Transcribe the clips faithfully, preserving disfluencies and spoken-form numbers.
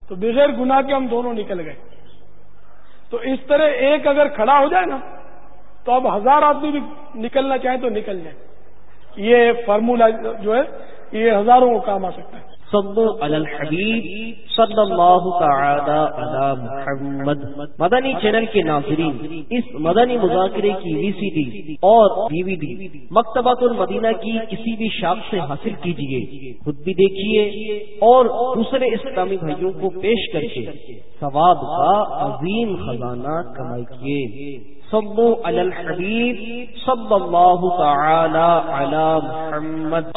تو بغیر گناہ کے ہم دونوں نکل گئے. تو اس طرح ایک اگر کھڑا ہو جائے نا تو اب ہزار آدمی بھی نکلنا چاہیں تو نکل جائیں. یہ فارمولا جو ہے یہ ہزاروں کو کام آ سکتا ہے. صلو علی الحبیب صلی اللہ تعالی علی محمد. مدنی چینل کے ناظرین، اس مدنی مذاکرے کی وی سی ڈی اور D V D Maktabatul Madina کی کسی بھی شاخ سے حاصل کیجیے، خود بھی دیکھیے اور دوسرے اسلامی بھائیوں کو پیش کر کے ثواب کا عظیم خزانہ کمائیے. صلو علی الحبیب صلی اللہ تعالی علی محمد.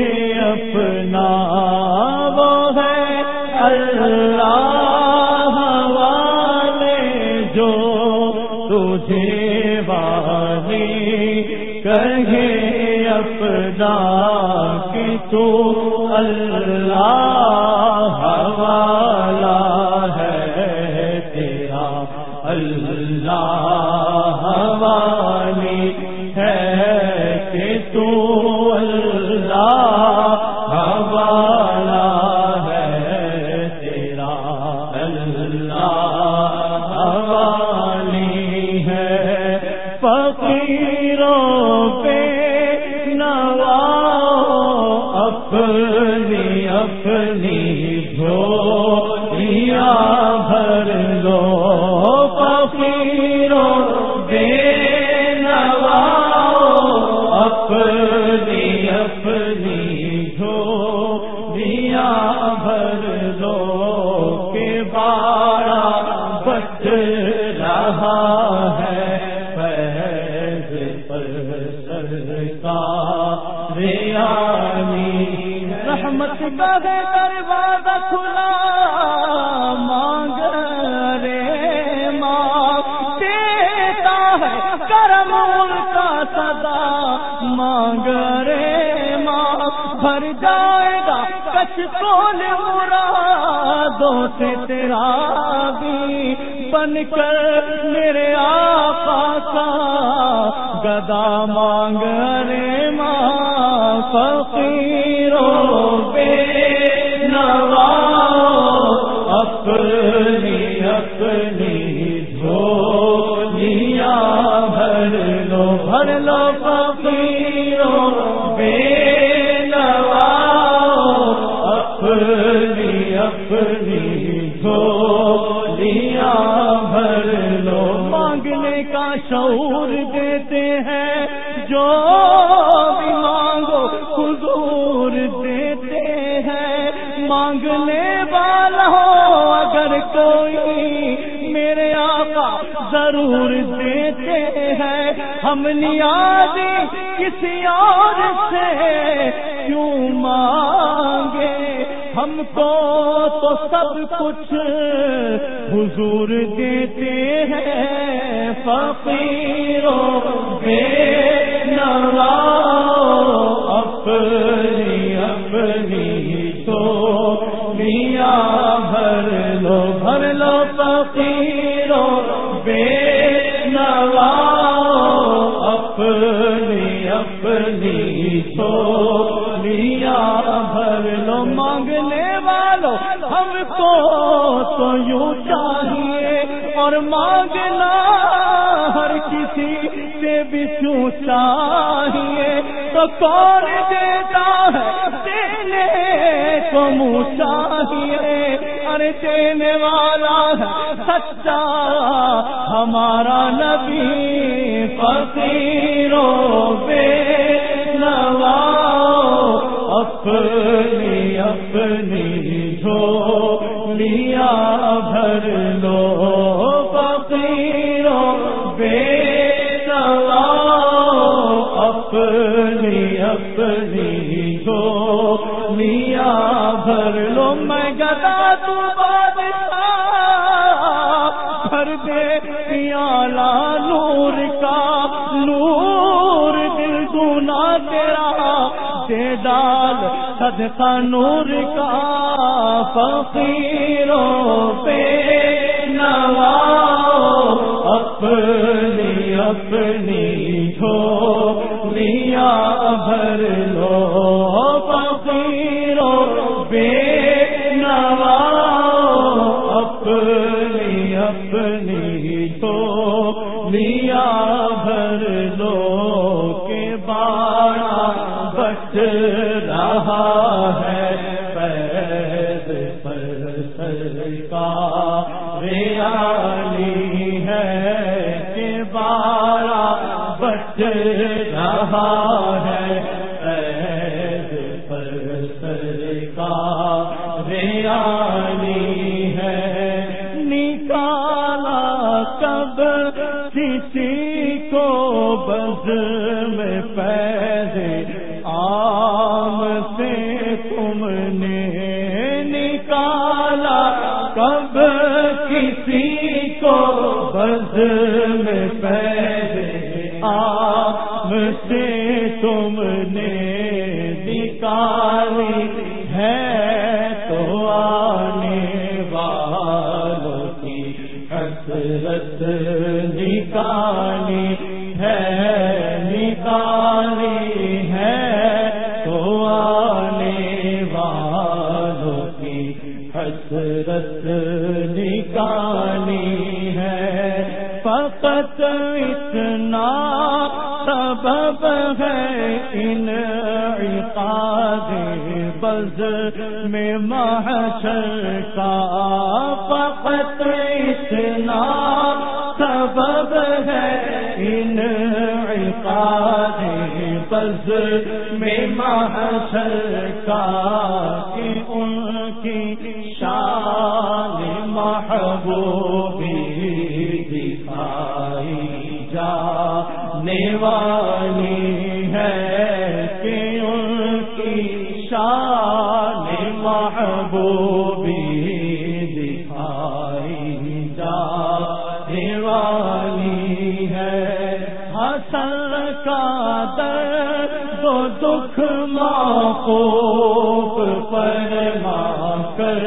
اللہ تجھے والی کہے اپنا کہ تو اللہ والا ہے تیرا اللہ والی ہے کہ تو اللہ والا ہے تیرا اللہ والی ہے فقیروں پہ اپنی اپنی جھولیاں بھر لو فقیروں بے نواؤ اپنی اپنی جھولیاں بھر لو کہ بارہ بچ رہا ہے فیض پر سرکار رحمت کا دروازہ کھلا مانگ رے ماں دیتا ہے کرم کا صدا مانگ رے ماں بھر جائے گا کچھ کون مرادوں سے تیرا بھی بن کر میرے آقا کا گدا مانگ رے ماں فقیروں بے نواؤ اپنی اپنی جھولیاں بھر لو بھر لو فقیروں بے نواؤ اپنی اپنی جھولیاں بھر لو مانگنے کا شعور دیتے ہیں جو بھی مانگو حضور دیتے ہیں مانگنے والا ہو اگر کوئی میرے آقا ضرور دیتے ہیں ہم نیازی کسی اور سے کیوں مانگے ہم کو تو سب کچھ حضور دیتے ہیں فقیروں بے نواؤ اپنی اپنی تو میاں بھر لو بھر لو فقیروں بے نواؤ اپنی اپنی تو میاں بھر لو مانگنے والوں ہم کو تو یوں چاہیے اور مانگنا ہر کسی سے بھی کیوں چاہیے تو کون دیتا ہے دینے کو منہ چاہیے ارے دینے والا ہے سچا ہمارا نبی فقیروں بے نواؤ اپنی اپنی جھولیاں بھر لو فقیروں بے نواؤ اپنی اپنی جھولیاں بھر لو میں گدا تو بادشاہ بھر دے پیالہ نور کا نور دل دونا تیرا دے ڈال صدقہ نور کا فقیروں پہ نواؤ اپنی اپنی جھولیاں بھر لو فقیروں بے نواؤ اپنی اپنی جھولیاں بھر لو کہ بارہ بچ رہا ہے فیض پر سرکار عالی ہے کہ بارہ بچ رہا ہے فیض پر سرکار عالی ہے نکالا کب کسی کو بز میں فیض عام سے تم نے نکالا کب کسی کو بز میں پہلے آپ سے تم نے نکالی ہے تو آنے والوں کی حسرت نکالی ہے نکالی ہے تو آنے والوں کی حسرت نکالی ہے فقط اتنا سبب ہے ان عقاد بز میں محشر کا فقط اتنا سبب ہے ان عقاد بز میں محشر کا کہ ان کی شان محبوبی دکھائی جانے والی ہے کہ ان کی شان محبوبی دکھائی جانے والی ہے حسن کا درد و دکھ معقوب فرما کر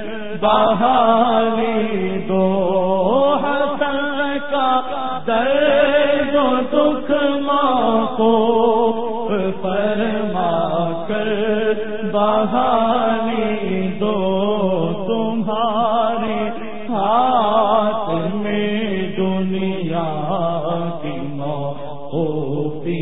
بحالی دو حسن کا درد و دکھ معقوب فرما کر بحالی دو تمہارے ہاتھ میں دنیا کی موتی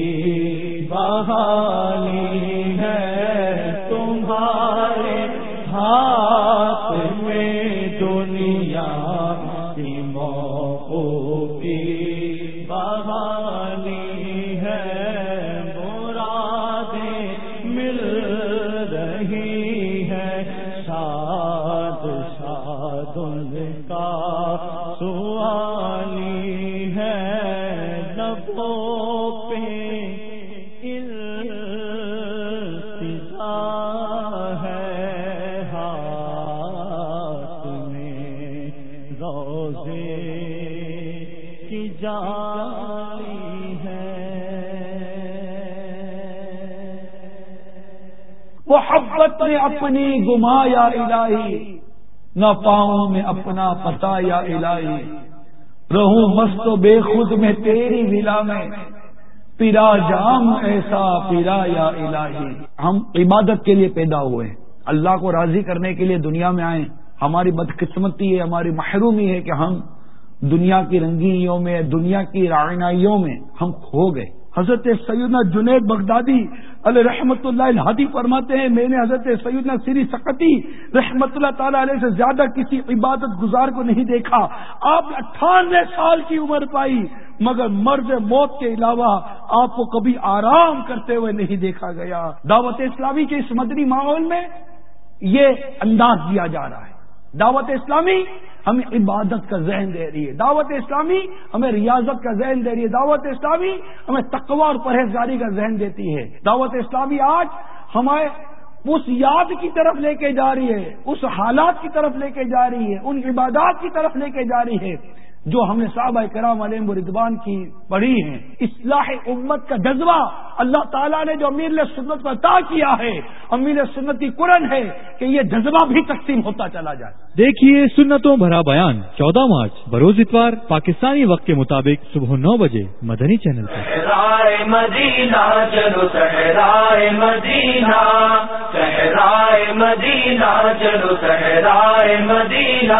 بحالی ہے تمہارے ہاتھ میں دنیا کی موتی بحالی ہے مرادیں مل رہی ہے شاد شاد ان کا سوالی ہے لبوں پہ جاری ہے محبت نے اپنی گما یا الہی نہ پاؤں میں اپنا پتا یا الہی رہوں مست و بے خود میں تیری ولا میں پیرا جام ایسا پیرا یا الہی. ہم عبادت کے لیے پیدا ہوئے ہیں, اللہ کو راضی کرنے کے لیے دنیا میں آئے. ہماری بدقسمتی ہے, ہماری محرومی ہے کہ ہم دنیا کی رنگینیوں میں, دنیا کی رعنائیوں میں ہم کھو گئے. حضرت سیدنا جنید بغدادی علیہ رحمت اللہ الہادی فرماتے ہیں, میں نے حضرت سیدنا سری سقطی رحمت اللہ تعالی علیہ سے زیادہ کسی عبادت گزار کو نہیں دیکھا. آپ نے اٹھانوے سال کی عمر پائی مگر مرض موت کے علاوہ آپ کو کبھی آرام کرتے ہوئے نہیں دیکھا گیا. دعوت اسلامی کے اس مدنی ماحول میں یہ انداز دیا جا رہا ہے. دعوت اسلامی ہمیں عبادت کا ذہن دے رہی ہے, دعوت اسلامی ہمیں ریاضت کا ذہن دے رہی ہے, دعوت اسلامی ہمیں تقوی اور پرہیزگاری کا ذہن دیتی ہے. دعوت اسلامی آج ہمیں اس یاد کی طرف لے کے جا رہی ہے, اس حالات کی طرف لے کے جا رہی ہے, ان عبادات کی طرف لے کے جا رہی ہے جو ہم نے صحابہ کرام علیہم رضوان کی پڑھی ہیں. اصلاح امت کا جذبہ اللہ تعالیٰ نے جو امیر سنت کو عطا کیا ہے, امیر سنت کی قرآن ہے کہ یہ جذبہ بھی تقسیم ہوتا چلا جائے. دیکھیے سنتوں بھرا بیان چودہ مارچ بروز اتوار پاکستانی وقت کے مطابق صبح نو بجے مدنی چینل پر. صحرائے مدینہ چلو صحرائے مدینہ, صحرائے مدینہ چلو صحرائے مدینہ.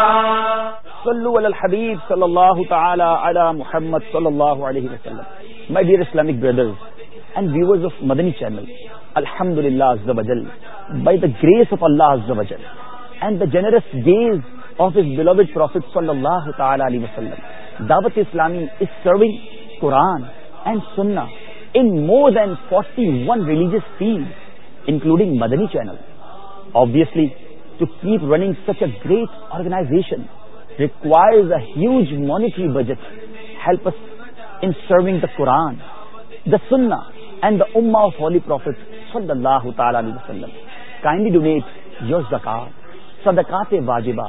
صلو علی الحبیب صلی اللہ تعالی علی محمد صلی اللہ علیہ وسلم. My dear Islamic brothers and viewers of Madani channel, Alhamdulillah Azza wa Jal, by the grace of Allah Azza wa Jal and the generous gaze of His beloved Prophet sallallahu ta'ala alayhi wa sallam, Dawat Islami is serving Quran and Sunnah in more than forty-one religious fields, including Madani channel. Obviously, to keep running such a great organization requires a huge monetary budget. Help us in serving the Quran, the Sunnah and the Ummah of Holy Prophet sallallahu ta'ala alayhi wa sallam. Kindly donate your zakat, sadaqat-e-wajibah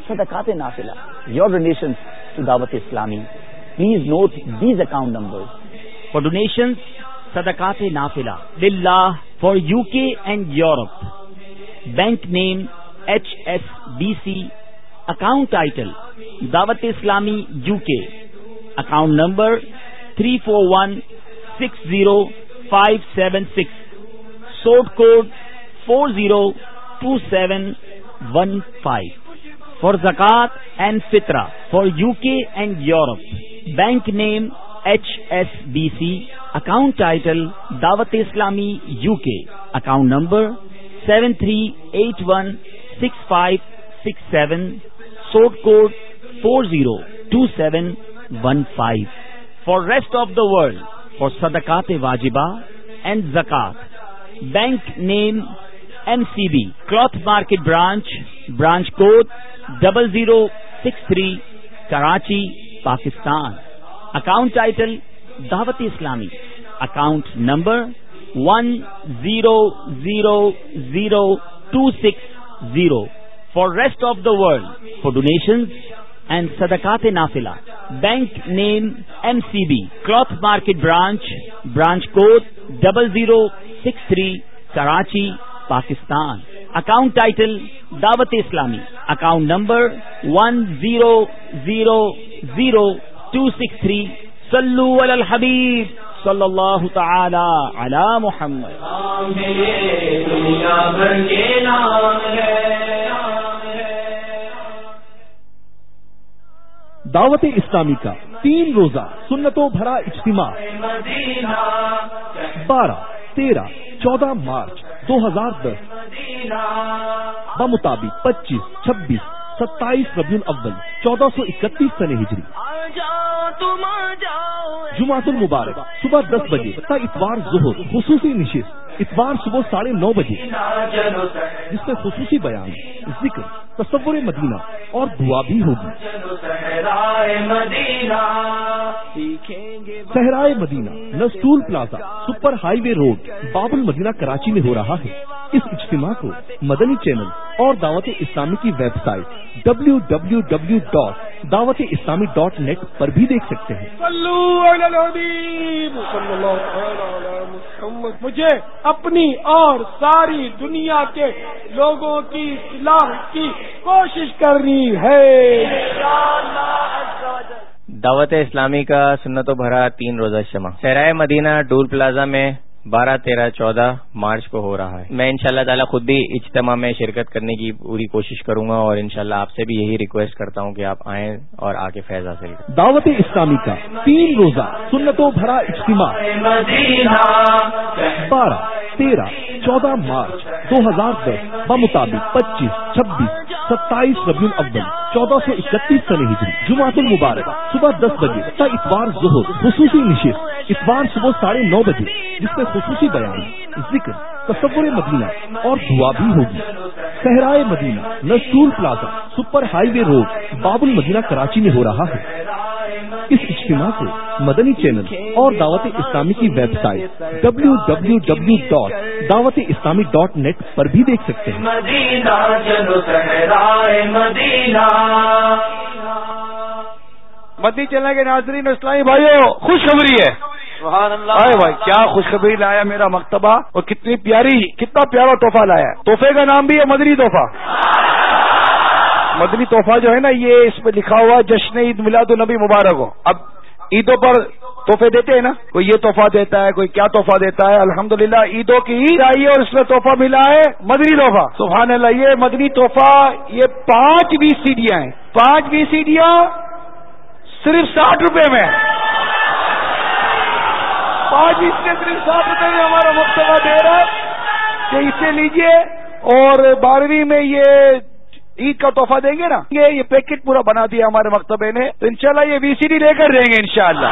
Sadaqat Nafila, your donations to Dawat Islami. Please note these account numbers. For donations, Sadaqat Nafila, Lillah, for U K and Europe. Bank name H S B C. Account title Dawat Islami U K. Account number three four one six zero five seven six. Sort code four zero two seven one five. For Zakat and Fitra for U K and Europe. Bank name H S B C. Account title Dawat Islami U K. Account number seven three eight one six five six seven. Sort code four zero two seven one five. For rest of the world, for Sadaqat Wajiba and Zakat. Bank name M C B. Cloth Market Branch. Branch code zero zero six three. Karachi, Pakistan. Account title Dawat Islami. Account number one zero zero zero two six zero. For rest of the world, for donations and Sadaqat Nafila. Bank name M C B. Cloth Market Branch. Branch code zero zero six three. Karachi, Pakistan. Account title Dawat Islami. Account number one zero zero zero two six three. Sallu ala al-Habib sallallahu ta'ala ala Muhammad. دعوت اسلامی کا تین روزہ سنتوں بھرا اجتماع بارہ تیرہ چودہ مارچ دو ہزار دس بمطابق پچیس چھبیس ستائیس ربیع الاول چودہ سو اکتیس سن ہجری. جمعۃ المبارک صبح دس بجے تا اتوار ظہر خصوصی نشست اتوار صبح ساڑھے نو بجے جس میں خصوصی بیان ذکر تصور مدینہ اور دعا بھی ہوگی. صحرائے مدینہ نسٹول plaza super highway road Bab-ul-Madina Karachi میں ہو رہا ہے. اس اجتماع کو مدنی چینل اور دعوت اسلامی کی web site W W W dot Dawat-e-Islami dot net پر بھی دیکھ سکتے ہیں. مجھے اپنی اور ساری دنیا کے لوگوں کی اصلاح کی کوشش کرنی ہے. دعوت اسلامی کا سنتوں بھرا تین روزہ اجتماع صحرائے مدینہ ٹول پلازا میں بارہ تیرہ چودہ مارچ کو ہو رہا ہے. میں انشاءاللہ تعالیٰ خود بھی اجتماع میں شرکت کرنے کی پوری کوشش کروں گا اور انشاءاللہ آپ سے بھی یہی ریکویسٹ کرتا ہوں کہ آپ آئیں اور آ کے فیض حاصل کریں. دعوت اسلامی کا تین روزہ سنتوں بھرا اجتماع بارہ تیرہ چودہ مارچ دو ہزار دس بمطابق پچیس چھبیس ستائیس ربیع الاول چودہ سو اکتیس سن ہجری. جمعۃ المبارک صبح دس بجے تا اتوار ظہر خصوصی نشست اتوار صبح ساڑھے نو بجے جس میں خصوصی بیان ذکر تصور مدینہ اور دعا بھی ہوگی. صحرائے مدینہ نسٹول plaza super highway road Bab-ul-Madina Karachi میں ہو رہا ہے. اس اجتماع کو مدنی چینل اور دعوت اسلامی کی web site W W W dot Dawat-e-Islami dot net پر بھی دیکھ سکتے ہیں. مدینہ چلو صحرائے مدینہ. مدنی چینل کے ناظرین اسلامی بھائیوں خوشخبری ہے. سبحان اللہ. آئے بھائی کیا خوشخبری لایا میرا مکتبہ اور کتنی پیاری کتنا پیارا تحفہ لایا ہے. تحفے کا نام بھی ہے مدنی تحفہ. مدنی تحفہ جو ہے نا یہ اس پہ لکھا ہوا جشن عید میلاد النبی مبارک ہو. اب عیدوں پر تحفے دیتے ہیں نا, کوئی یہ تحفہ دیتا ہے کوئی کیا تحفہ دیتا ہے. الحمدللہ عیدوں کی عید آئی ہے اور اس میں تحفہ ملا ہے مدنی تحفہ. سبحان اللہ. یہ مدنی تحفہ یہ پانچ بیس سیڈیاں ہیں. پانچ بیس سیڈیاں صرف ساٹھ روپے میں. پانچ بیس سے صرف ساٹھ روپے میں ہمارا مکتبہ دے رہا ہے کہ اسے لیجئے اور بارہویں میں یہ عید کا تحفہ دیں گے نا. یہ پیکٹ پورا بنا دیا ہمارے مکتبے نے تو انشاءاللہ یہ وی سی ڈی لے کر دیں گے انشاءاللہ.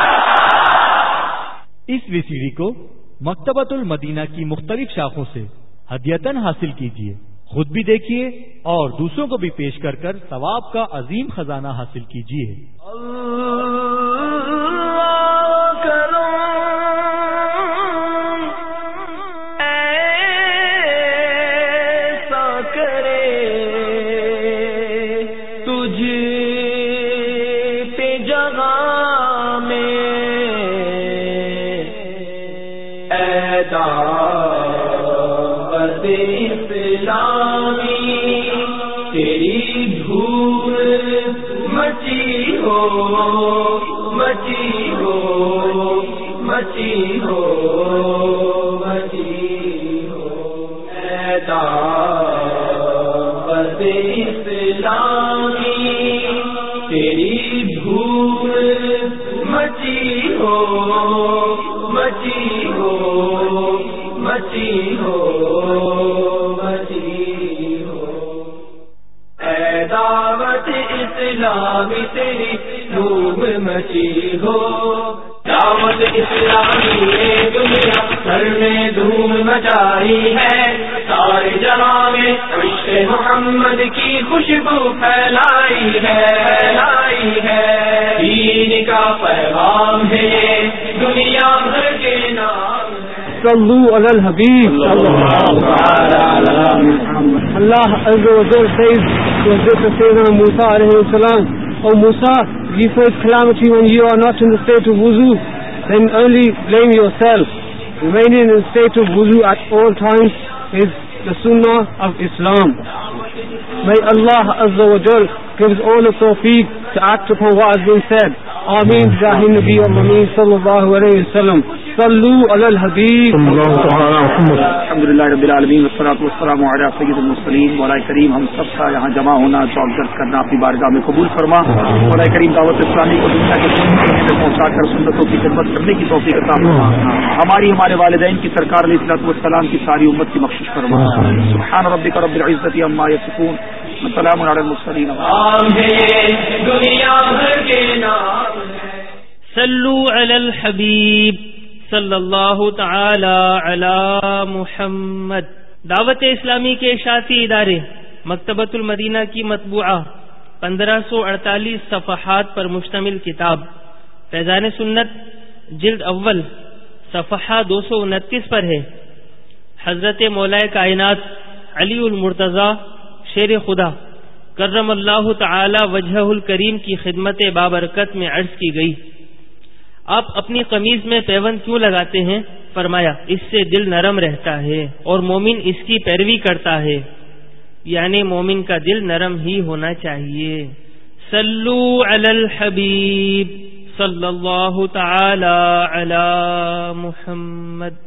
اس وی سی ڈی کو مکتبۃ المدینہ کی مختلف شاخوں سے ہدیتاً حاصل کیجیے, خود بھی دیکھیے اور دوسروں کو بھی پیش کر کر ثواب کا عظیم خزانہ حاصل کیجیے. جہاں میں اے دعوت اسلامی تیری دھول مچی ہو مچی ہو مچی ہو مچی ہو اے دعوت اسلامی تیری دھول مچی ہو مچی ہو مچی ہو مچی ہو اے دعوت اسلامی تیری دھوم مچی ہو دعوت اسلامی نے دنیا بھر میں دھوم مچائی ہے سارے جہاں میں عشق محمد کی خوشبو پھیلائی ہے پھیلائی ہے دین کا پیغام ہے یہ دنیا بھر کے نام صلو علی الحبیب اللہ عز و جل says to Hazrat Sayyidina Musa alayhi salam, O Musa, we face calamity when you are not in the state of wuzu, then only blame yourself. Remaining in the state of wuzu at all times is the sunnah of Islam. May Allah Azza wa Jal gives all the tawfiq to act upon what has been said. Ameen Jahi Nabi Ameen sallallahu alayhi wa sallam. Sallu ala al-Habib. الحمدللہ رب العالمین والصلاۃ والسلام علی سید المرسلین. مولا کریم ہم سب کا یہاں جمع ہونا چوکٹ کرنا اپنی بارگاہ میں قبول فرما. مولا کریم دعوت اسلامی کو دنیا کے سننے میں پہنچا کر سنتوں کی خدمت کرنے کی توفیق عطا فرما. ہماری ہمارے والدین کی سرکار علیہ الصلوۃ والسلام کی ساری امت کی بخشش فرما. سبحان ربک رب العزۃ عما یصفون وسلام علی المرسلین. دنیا بھر کے نام صلو علی الحبیب صلی اللہ تعالی علی محمد. دعوت اسلامی کے اشاعتی ادارے مکتبۃ المدینہ کی مطبوعہ پندرہ سو اڑتالیس صفحات پر مشتمل کتاب فیضان سنت جلد اول صفحہ دو سو انتیس پر ہے. حضرت مولا کائنات علی المرتضی شیر خدا کرم اللہ تعالی وجہہ الکریم کی خدمت بابرکت میں عرض کی گئی. آپ اپنی قمیض میں پیوند کیوں لگاتے ہیں؟ فرمایا اس سے دل نرم رہتا ہے اور مومن اس کی پیروی کرتا ہے، یعنی مومن کا دل نرم ہی ہونا چاہیے. صلو علی الحبیب صلی اللہ تعالی علی محمد.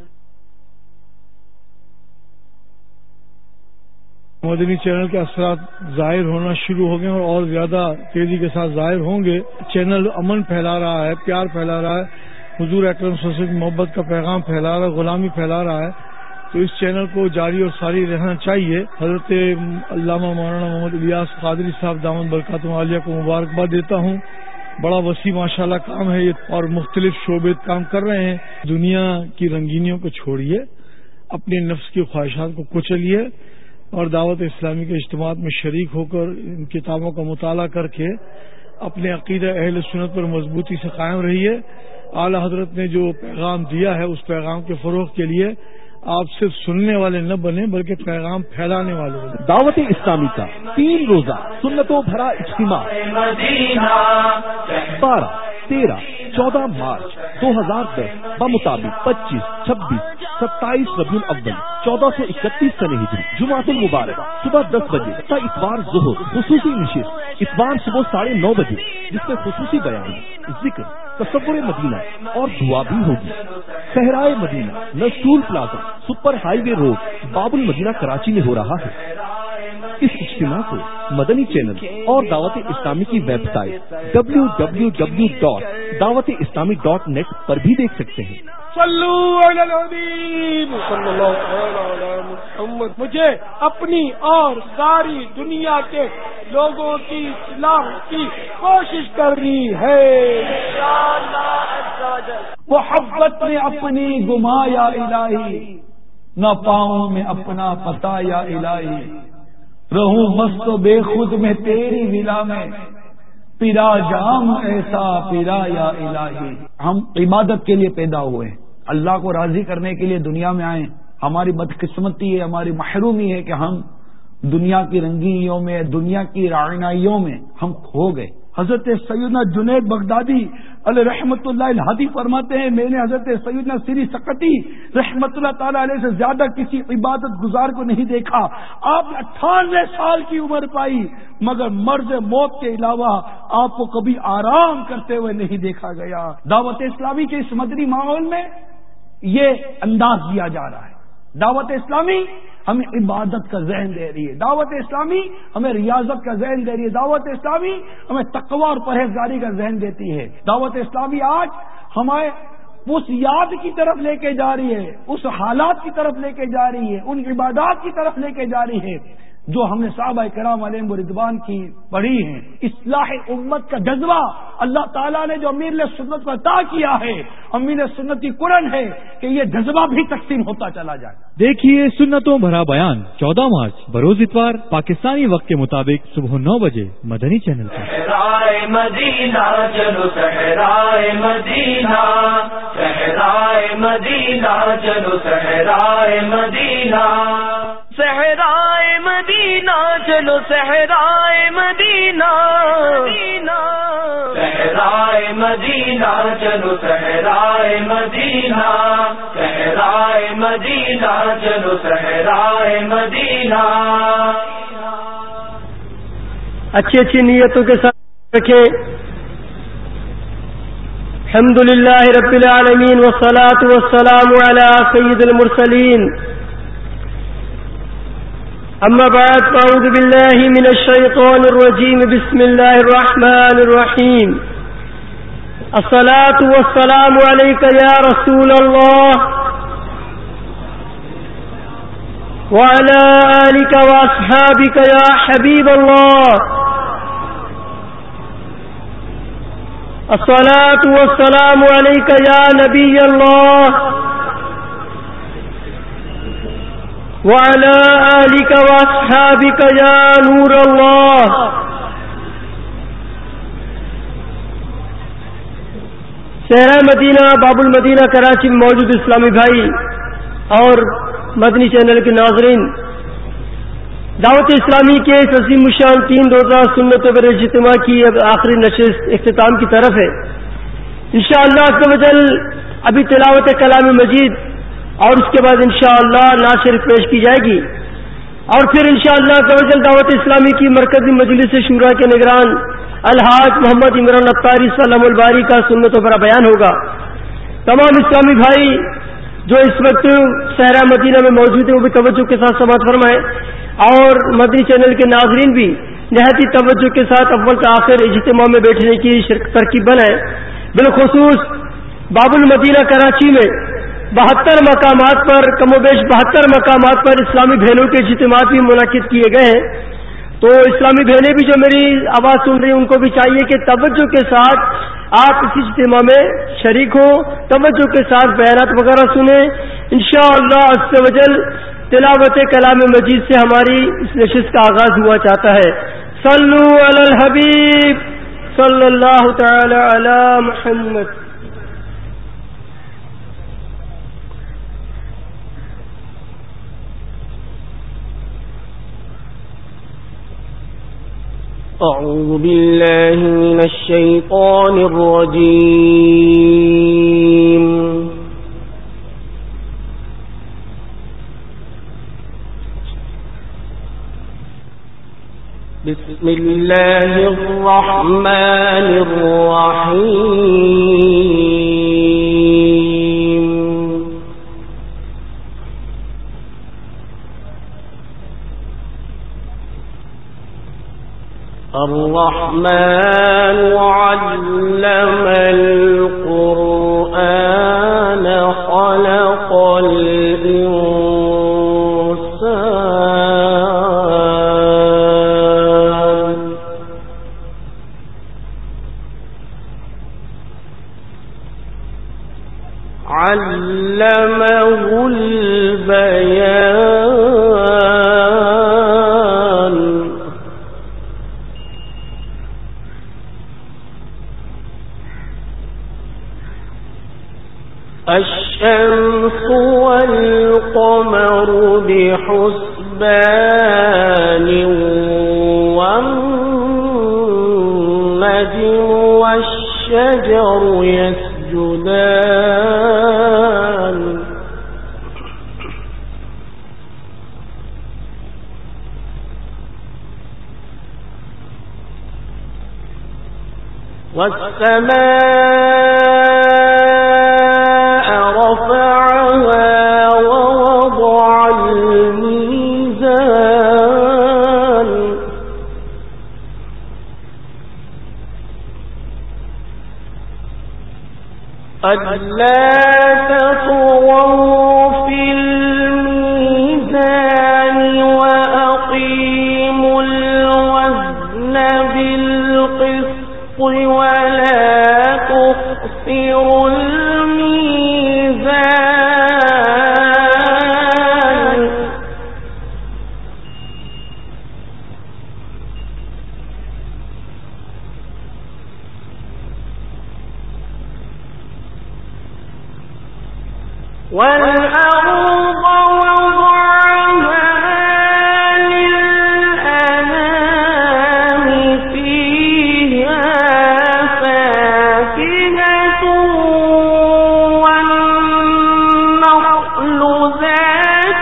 مدنی چینل کے اثرات ظاہر ہونا شروع ہو گئے اور اور زیادہ تیزی کے ساتھ ظاہر ہوں گے. چینل امن پھیلا رہا ہے، پیار پھیلا رہا ہے، حضور اکرم صلی اللہ علیہ وسلم کی محبت کا پیغام پھیلا رہا ہے، غلامی پھیلا رہا ہے. تو اس چینل کو جاری اور ساری رہنا چاہیے. حضرت علامہ مولانا محمد الیاس قادری صاحب دامن برکاتہ عالیہ کو مبارکباد دیتا ہوں. بڑا وسیع ماشاءاللہ کام ہے یہ اور مختلف شعبے کام کر رہے ہیں. دنیا کی رنگینیوں کو چھوڑیے، اپنے نفس کی خواہشات کو کچلیے اور دعوت اسلامی کے اجتماعات میں شریک ہو کر ان کتابوں کا مطالعہ کر کے اپنے عقیدہ اہل سنت پر مضبوطی سے قائم رہیے. اعلی حضرت نے جو پیغام دیا ہے اس پیغام کے فروغ کے لیے آپ صرف سننے والے نہ بنے بلکہ پیغام پھیلانے والے بنے. دعوت اسلامی کا تین روزہ سنتوں بھرا اجتماع بارہ تیرہ چودہ مارچ دو ہزار دس بمطابق پچیس چھبیس ستائیس ربیع الاول چودہ سو اکتیس سن ہجری جمعۃ المبارک صبح دس بجے تا اتوار ظہر خصوصی نشست اتوار صبح ساڑھے نو بجے جس میں خصوصی بیان ذکر تصور مدینہ اور دعا بھی ہوگی. صحرائے مدینہ نسٹول plaza super highway road Bab-ul-Madina Karachi میں ہو رہا ہے. اس اجتماع کو مدنی چینل اور دعوت اسلامی کی web site W W W dot Dawat-e-Islami dot net پر بھی دیکھ سکتے ہیں. صلو علی الحبیب صلی اللہ علیہ محمد. مجھے اپنی اور ساری دنیا کے لوگوں کی اصلاح کی کوشش کرنی ہے. محبت میں اپنی گما یا الہی، نہ پاؤں میں اپنا پتا یا الہی، رہوں مست و بے خود میں تیری ولا میں، پیرا جام ایسا پیرا یا الہی. ہم عبادت کے لیے پیدا ہوئے ہیں، اللہ کو راضی کرنے کے لیے دنیا میں آئے. ہماری بدقسمتی ہے، ہماری محرومی ہے کہ ہم دنیا کی رنگینیوں میں، دنیا کی رعنائیوں میں ہم کھو گئے. حضرت سیدنا جنید بغدادی علیہ رحمت اللہ الہادی فرماتے ہیں میں نے حضرت سیدنا سری سقطی رحمت اللہ تعالی علیہ سے زیادہ کسی عبادت گزار کو نہیں دیکھا. آپ نے اٹھانوے سال کی عمر پائی مگر مرض موت کے علاوہ آپ کو کبھی آرام کرتے ہوئے نہیں دیکھا گیا. دعوت اسلامی کے اس مدنی ماحول میں یہ انداز دیا جا رہا ہے. دعوت اسلامی ہمیں عبادت کا ذہن دے رہی ہے. دعوت اسلامی ہمیں ریاضت کا ذہن دے رہی ہے. دعوت اسلامی ہمیں تقوی اور پرہیزگاری کا ذہن دیتی ہے. دعوت اسلامی آج ہمیں اس یاد کی طرف لے کے جا رہی ہے, اس حالات کی طرف لے کے جا رہی ہے, ان عبادات کی طرف لے کے جا رہی ہے جو ہم نے صحابہ کرام علیہم رضوان کی پڑھی ہیں. اصلاح امت کا جذبہ اللہ تعالیٰ نے جو امیر سنت کو عطا کیا ہے, امیر سنت کی قرآن ہے کہ یہ جذبہ بھی تقسیم ہوتا چلا جائے. دیکھیے سنتوں بھرا بیان چودہ مارچ بروز اتوار پاکستانی وقت کے مطابق صبح نو بجے مدنی چینل پر. صحرائے مدینہ چلو صحرائے مدینہ, صحرائے مدینہ چلو صحرائے مدینہ, صحرائے مدینہ چلو صحرائے مدینہ, صحرائے مدینہ چلو صحرائے مدینہ, صحرائے مدینہ چلو صحرائے مدینہ. اچھی اچھی نیتوں کے ساتھ رکھیں. الحمدللہ رب العالمین والصلاة والسلام علی سید المرسلین. اما بعد فاعوذ باللہ من الشیطان الرجیم بسم اللہ الرحمن الرحیم. الصلاة والسلام علیک یا رسول اللہ وعلى آلك وأصحابك يا حبيب الله. الصلاة والسلام عليك يا نبي الله وعلى آلك وأصحابك يا نور الله. شہر مدینہ باب المدینہ کراچی میں موجود اسلامی بھائی اور مدنی چینل کے ناظرین, دعوت اسلامی کے اس عظیم الشان تین روزہ سنتوں پر اجتماع کی اب آخری نشست اختتام کی طرف ہے. انشاءاللہ عز و جل ابھی تلاوت کلام مجید اور اس کے بعد انشاءاللہ نعت شریف پیش کی جائے گی اور پھر انشاءاللہ عز و جل دعوت اسلامی کی مرکزی مجلس شورا کے نگران الحاج محمد عمران اطاری سلام الباری کا سنتوں پر بیان ہوگا. تمام اسلامی بھائی جو اس وقت صحرا مدینہ میں موجود ہیں وہ بھی توجہ کے ساتھ سماعت فرمائیں اور مدنی چینل کے ناظرین بھی نہایت ہی توجہ کے ساتھ اول تا آخر اجتماع میں بیٹھنے کی ترکیب بنائیں. بالخصوص باب المدینہ کراچی میں بہتر مقامات پر کم و بیش بہتر مقامات پر اسلامی بہنوں کے اجتماعات بھی منعقد کیے گئے ہیں. تو اسلامی بہنیں بھی جو میری آواز سن رہی ہیں ان کو بھی چاہیے کہ توجہ کے ساتھ آپ اس اجتماع میں شریک ہوں, توجہ کے ساتھ بیانات وغیرہ سنیں. انشاءاللہ عز و جل تلاوت کلام مجید سے ہماری اس نشست کا آغاز ہوا چاہتا ہے. صلو علی الحبیب صلی اللہ تعالی علی محمد. اعوذ باللہ من الشیطان الرجیم. بسم اللہ الرحمن الرحیم. الرحمن علم القرآن خلق الإنسان علمه البيان الشمس والقمر بحسبان والنجم والشجر يسجدان والسماء رفعها ووضع الميزان ألا تطغوا في الميزان وأقيموا الوزن بالقسط ولا تخسروا الميزان والأرض وضعها للأنام فيها فاكهة والنخل ذات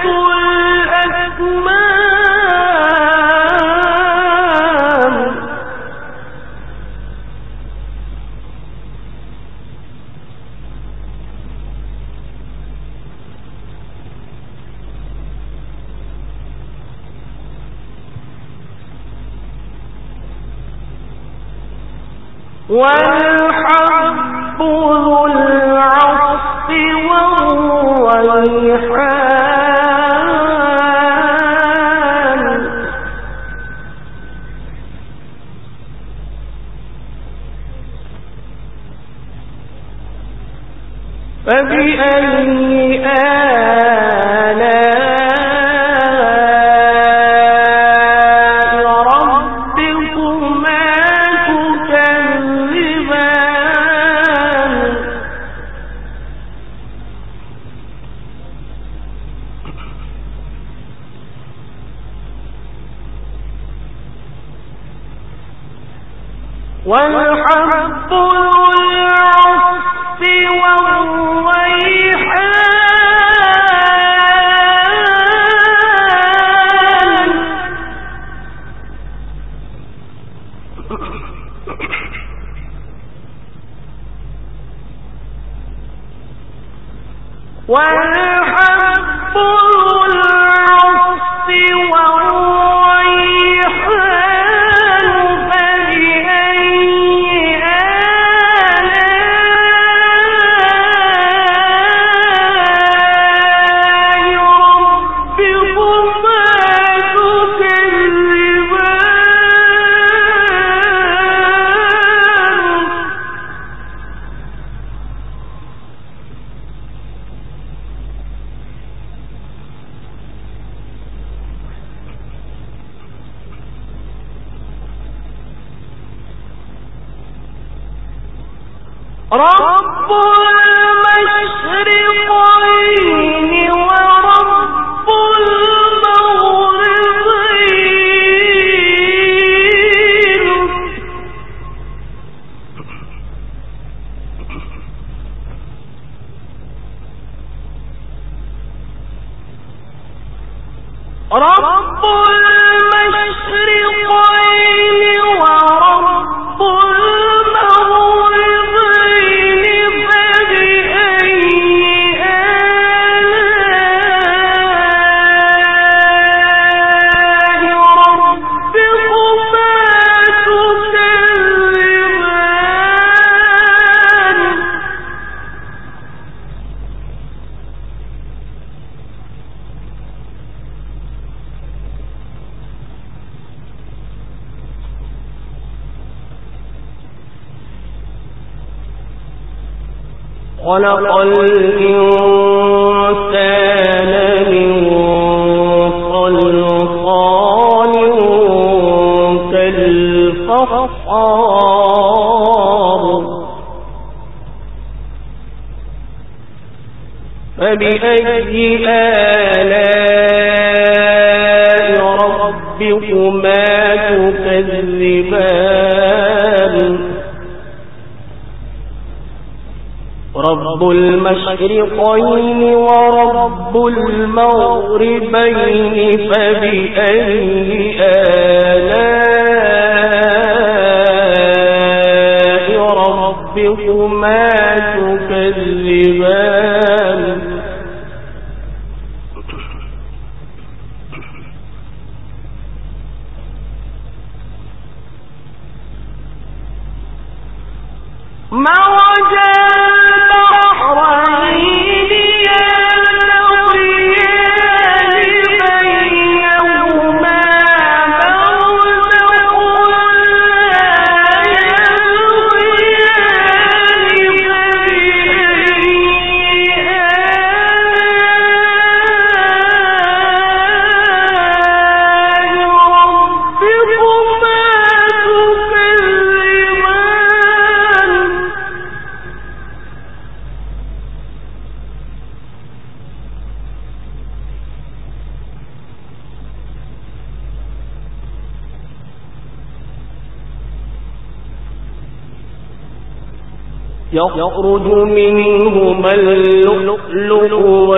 الأكمام والحب ذو العصف والريحان فبأي آلاء ربكما تكذبان والحب ذو العصف والريحان والحب ذو العصف والريحان فبأي آلاء ربكما تكذبان رب المشرقين ورب المغربين رب المشرقين ورب المغربين فبأي آلاء ربكما تكذبان خلق الإنسان من صلصال كالفخار فبأي آلاء ربكما تكذبان رب المشرقين ورب المغربين فبأي آلاء ربكما تكذبان مرج البحرين يلتقيان بينهما برزخ لا يخرج منهما اللؤلؤ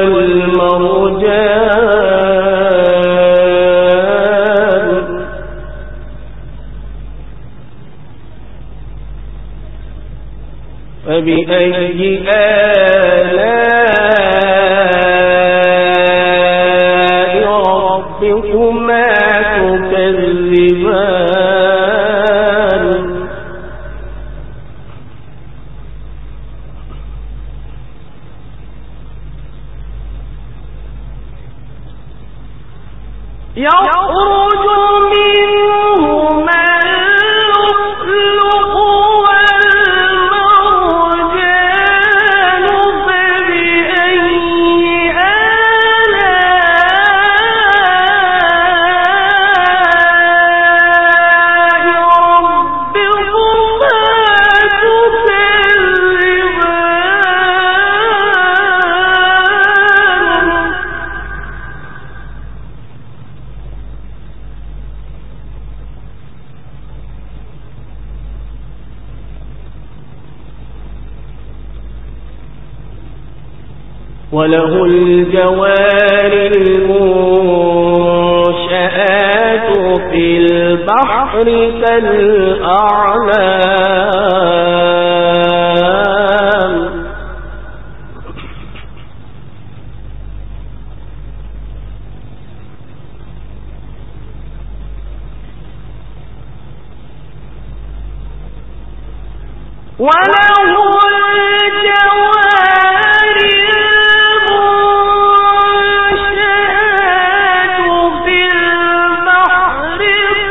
والمرجان فبأي آلاء ربكما تكذبان يخرج منهما اللؤلؤ والمرجان فبأي آلاء ربكما تكذبان وله الجوار المنشآت في البحر كالأعلام وله الجوار المنشآت في البحر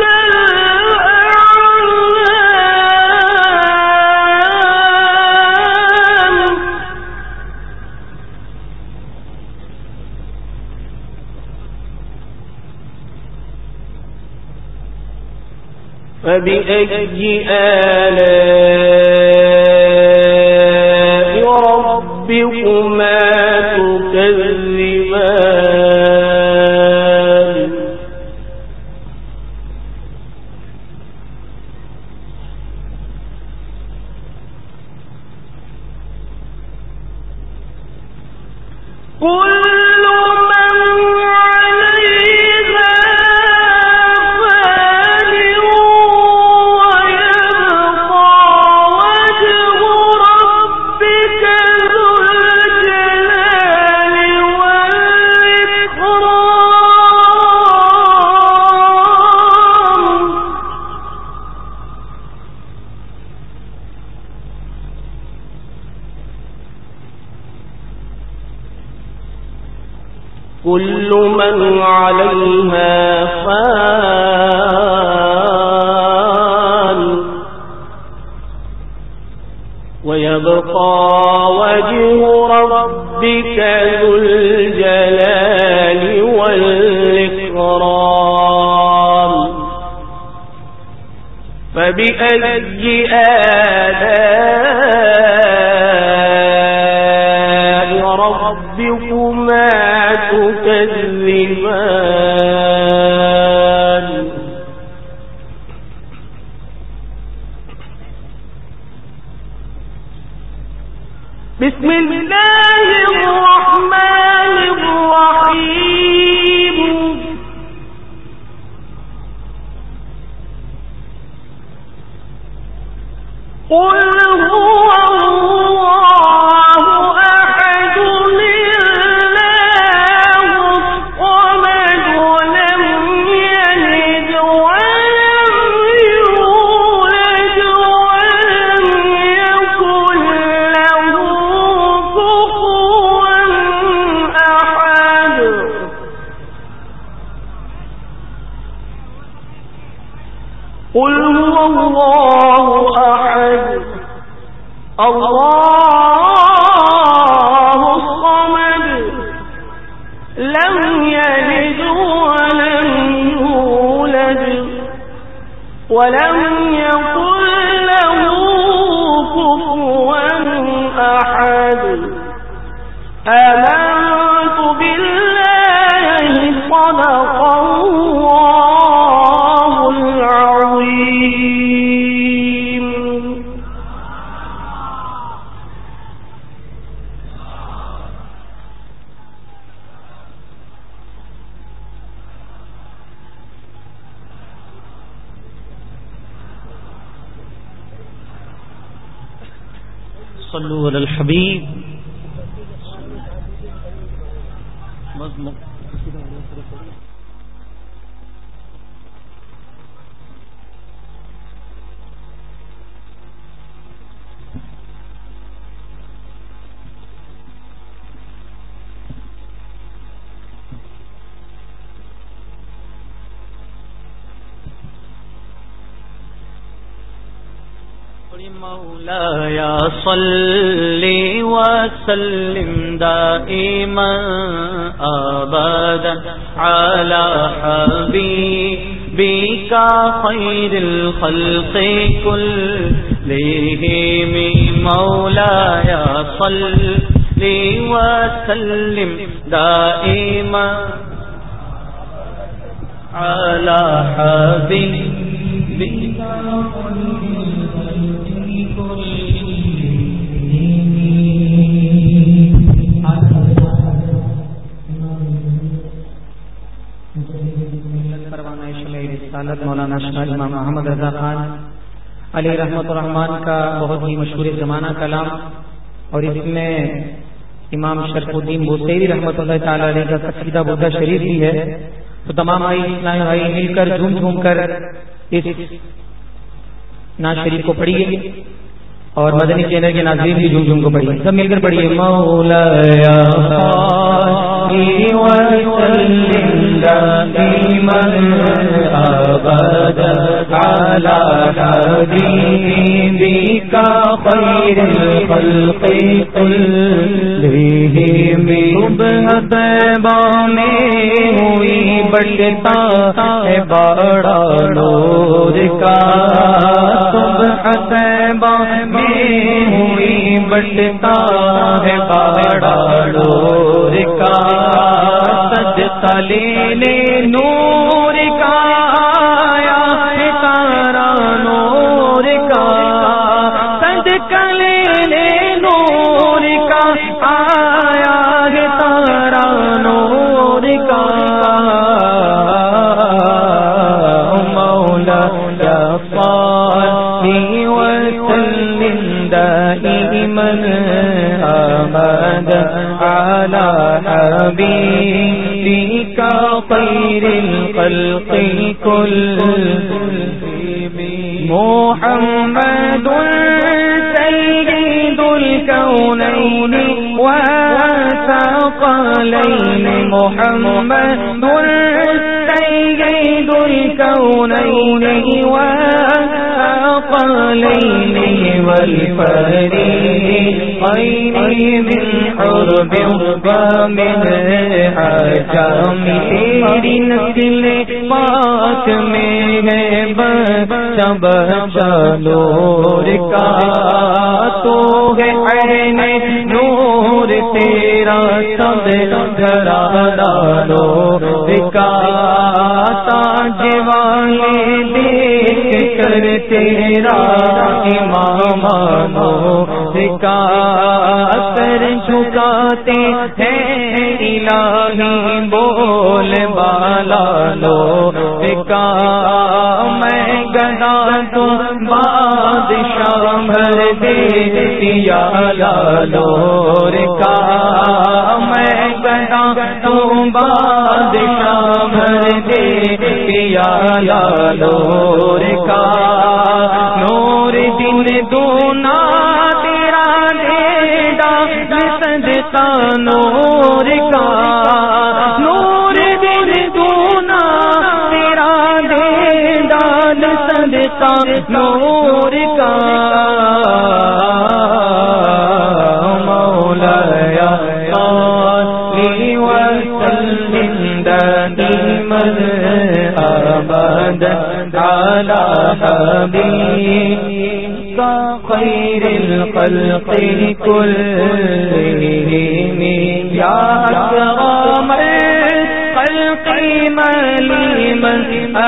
كالأعلام فبأي آلاء ربكما تكذبان كل من عليها فان ويبقى وجه ربك ذو الجلال والإكرام كل من عليها فان ويبقى وجه ربك ذو الجلال والإكرام فبأي آلاء ربكما تكذبان بسم اللہ الرحمن الرحیم قل هو اللہ الصمد لم يلد ولم يولد ولم يكن له كفوا أحد آمنت بالله صدق الله العظيم. صلوا علی الحبیب. مولاي صل وسلم دائما أبدا على حبيبك خير الخلق كلهم. مولاي صل وسلم دائما على حبيبك مولانا شاہ امام محمد رضا خان علیہ رحمت الرحمان کا بہت ہی مشہور زمانہ کلام، اور اس میں امام شرف الدین بوسیری رحمت اللہ تعالی علیہ کا قصیدہ بردہ شریف بھی ہے. تو تمام بھائی اسلامی بھائی مل کر جھوم جھوم کر اس نعت شریف کو پڑھیے، اور مدنی چینل کے ناظرین بھی جھوم جھوم کو پڑھیے. سب مل کر پڑھیے. مولاي وسلم دائما أبدا على حبيبك خير الخلق كلهم. صبح طیبہ میں ہوئی بڑھتا ہے بڑا نور کا، صبح طیبہ میں ہوئی بڑھتا ہے بڑا نور کا. سجدہ لے لے نور کا آیا ہے تارا نور کا، صدقہ لے لے نور کا آیا ہے تارا نور کا. مولا صلی وسلم دائما أبدا على حبيبك خير الخلق كلهم. محمد سيد الكونين والثقلين، محمد سيد الكونين والثقلين والفريقين من حرب ومن عجم. تیری نسل پاک میں ہے بچہ بچہ نور کا، تو ہے عین نور تیرا سب گھرانہ نور کا. تاج والے دیکھ کر تیرا امام نور کا، جھکاتے ہیں الہی بول بالا لو کا میں گدا تو بادشاہ بھر دے پیا لالور کا میں گدا تو بادشاہ بھر دے پیا لالور کا نور دن دونا تیرا دے ڈاک صدقہ نور کا نور دن دونا تیرا دے ڈال صدقہ نور کا مولایا صلی وسلم دائما ابدا على حبيبك خير الخلق كلهم يا أكرم الخلق من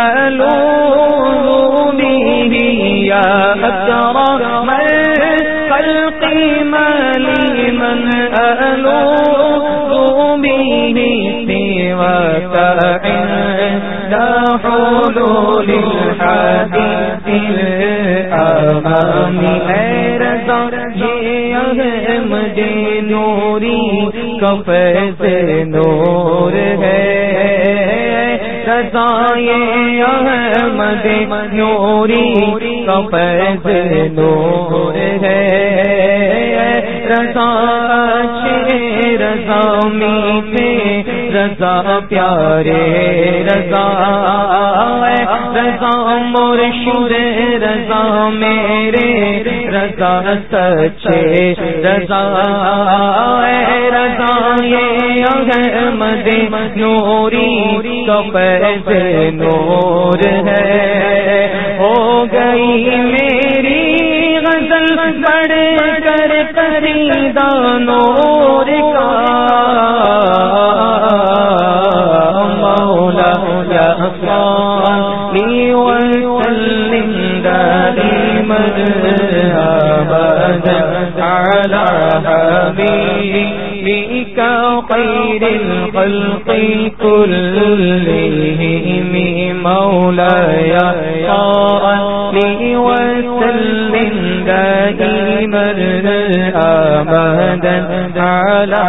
ألوذ به يا أكرم الخلق من ألوذ به سواك عند حلول الحديث الأمام اے رضا یہ احمد نوری کا فیض نور ہے رضا یہ احمد نوری کا فیض نور ہے رضا اچھے رضا میٹھے رضا پیارے رضا رضا مرشد رضا میرے رضا سچے رضا رضا یہ احمد نوری کا فیض نور ہے ہو گئی میری غزل بڑھ کر قصیدہ نور کا مولا یا صلی وسلم دائما ابدا على حبيبك خير الخلق كلهم مولاي صل وسلم دائما ابدا على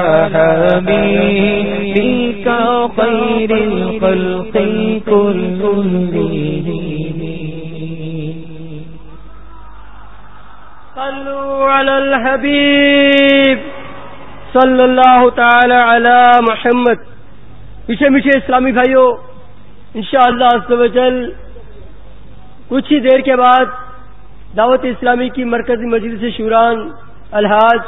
حبيبك خير الخلق كلهم صلوا على الحبیب صلی اللہ تعالی علی محمد. میٹھے میٹھے اسلامی بھائیوں، انشاءاللہ عز و جل کچھ ہی دیر کے بعد دعوت اسلامی کی مرکزی مجلس شوران الحاج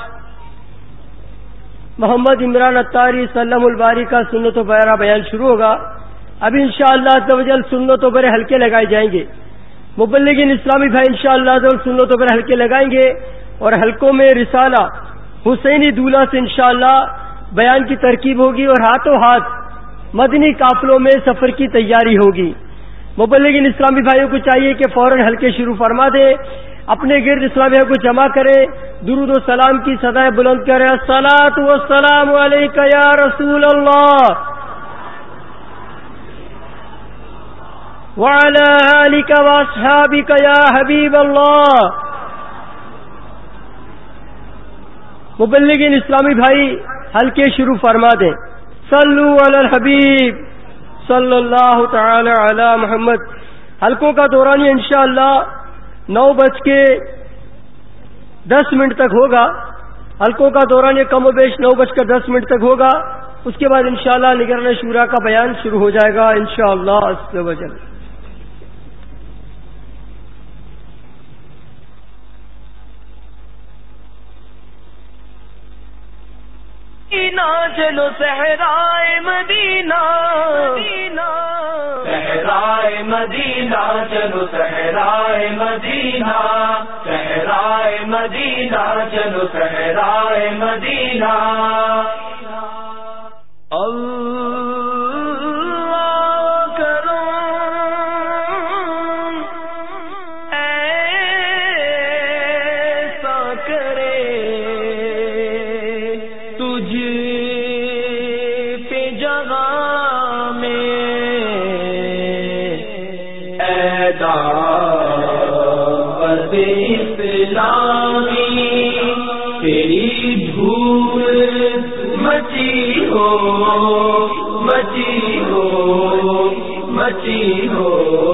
محمد عمران اتاری سلم الباری کا سنت و برا بیان شروع ہوگا. ابھی انشاءاللہ عز و جل سنت و برے ہلکے لگائے جائیں گے. مبلغین اسلامی بھائی انشاءاللہ عز و جل سنت و برے ہلکے لگائیں گے اور حلقوں میں رسالہ حسینی دولہ سے انشاءاللہ بیان کی ترکیب ہوگی اور ہاتھوں ہاتھ مدنی قافلوں میں سفر کی تیاری ہوگی. مبلغین اسلامی بھائیوں کو چاہیے کہ فوراً حلقے شروع فرما دیں، اپنے گرد اسلامیہ کو جمع کریں، درود و سلام کی صدائیں بلند کریں. الصلاۃ والسلام علیک یا رسول اللہ وعلی آلک واصحابک یا حبیب اللہ. مبلغین اسلامی بھائی حلقے شروع فرما دیں. صلو علی الحبیب صلی اللہ تعالی علی محمد. حلقوں کا دورانی انشاءاللہ نو بج کے دس منٹ تک ہوگا. حلقوں کا دورانی کم و بیش نو بج کر دس منٹ تک ہوگا. اس کے بعد انشاءاللہ نگران شورا کا بیان شروع ہو جائے گا انشاءاللہ عز و جل. چلو صحرائے مدینہ صحرائے مدینہ چلو صحرائے مدینہ صحرائے مدینہ چلو صحرائے مدینہ. اللہ کرو ایسا کرے اسلامی تیری دھول مچی ہو مچی ہو مچی ہو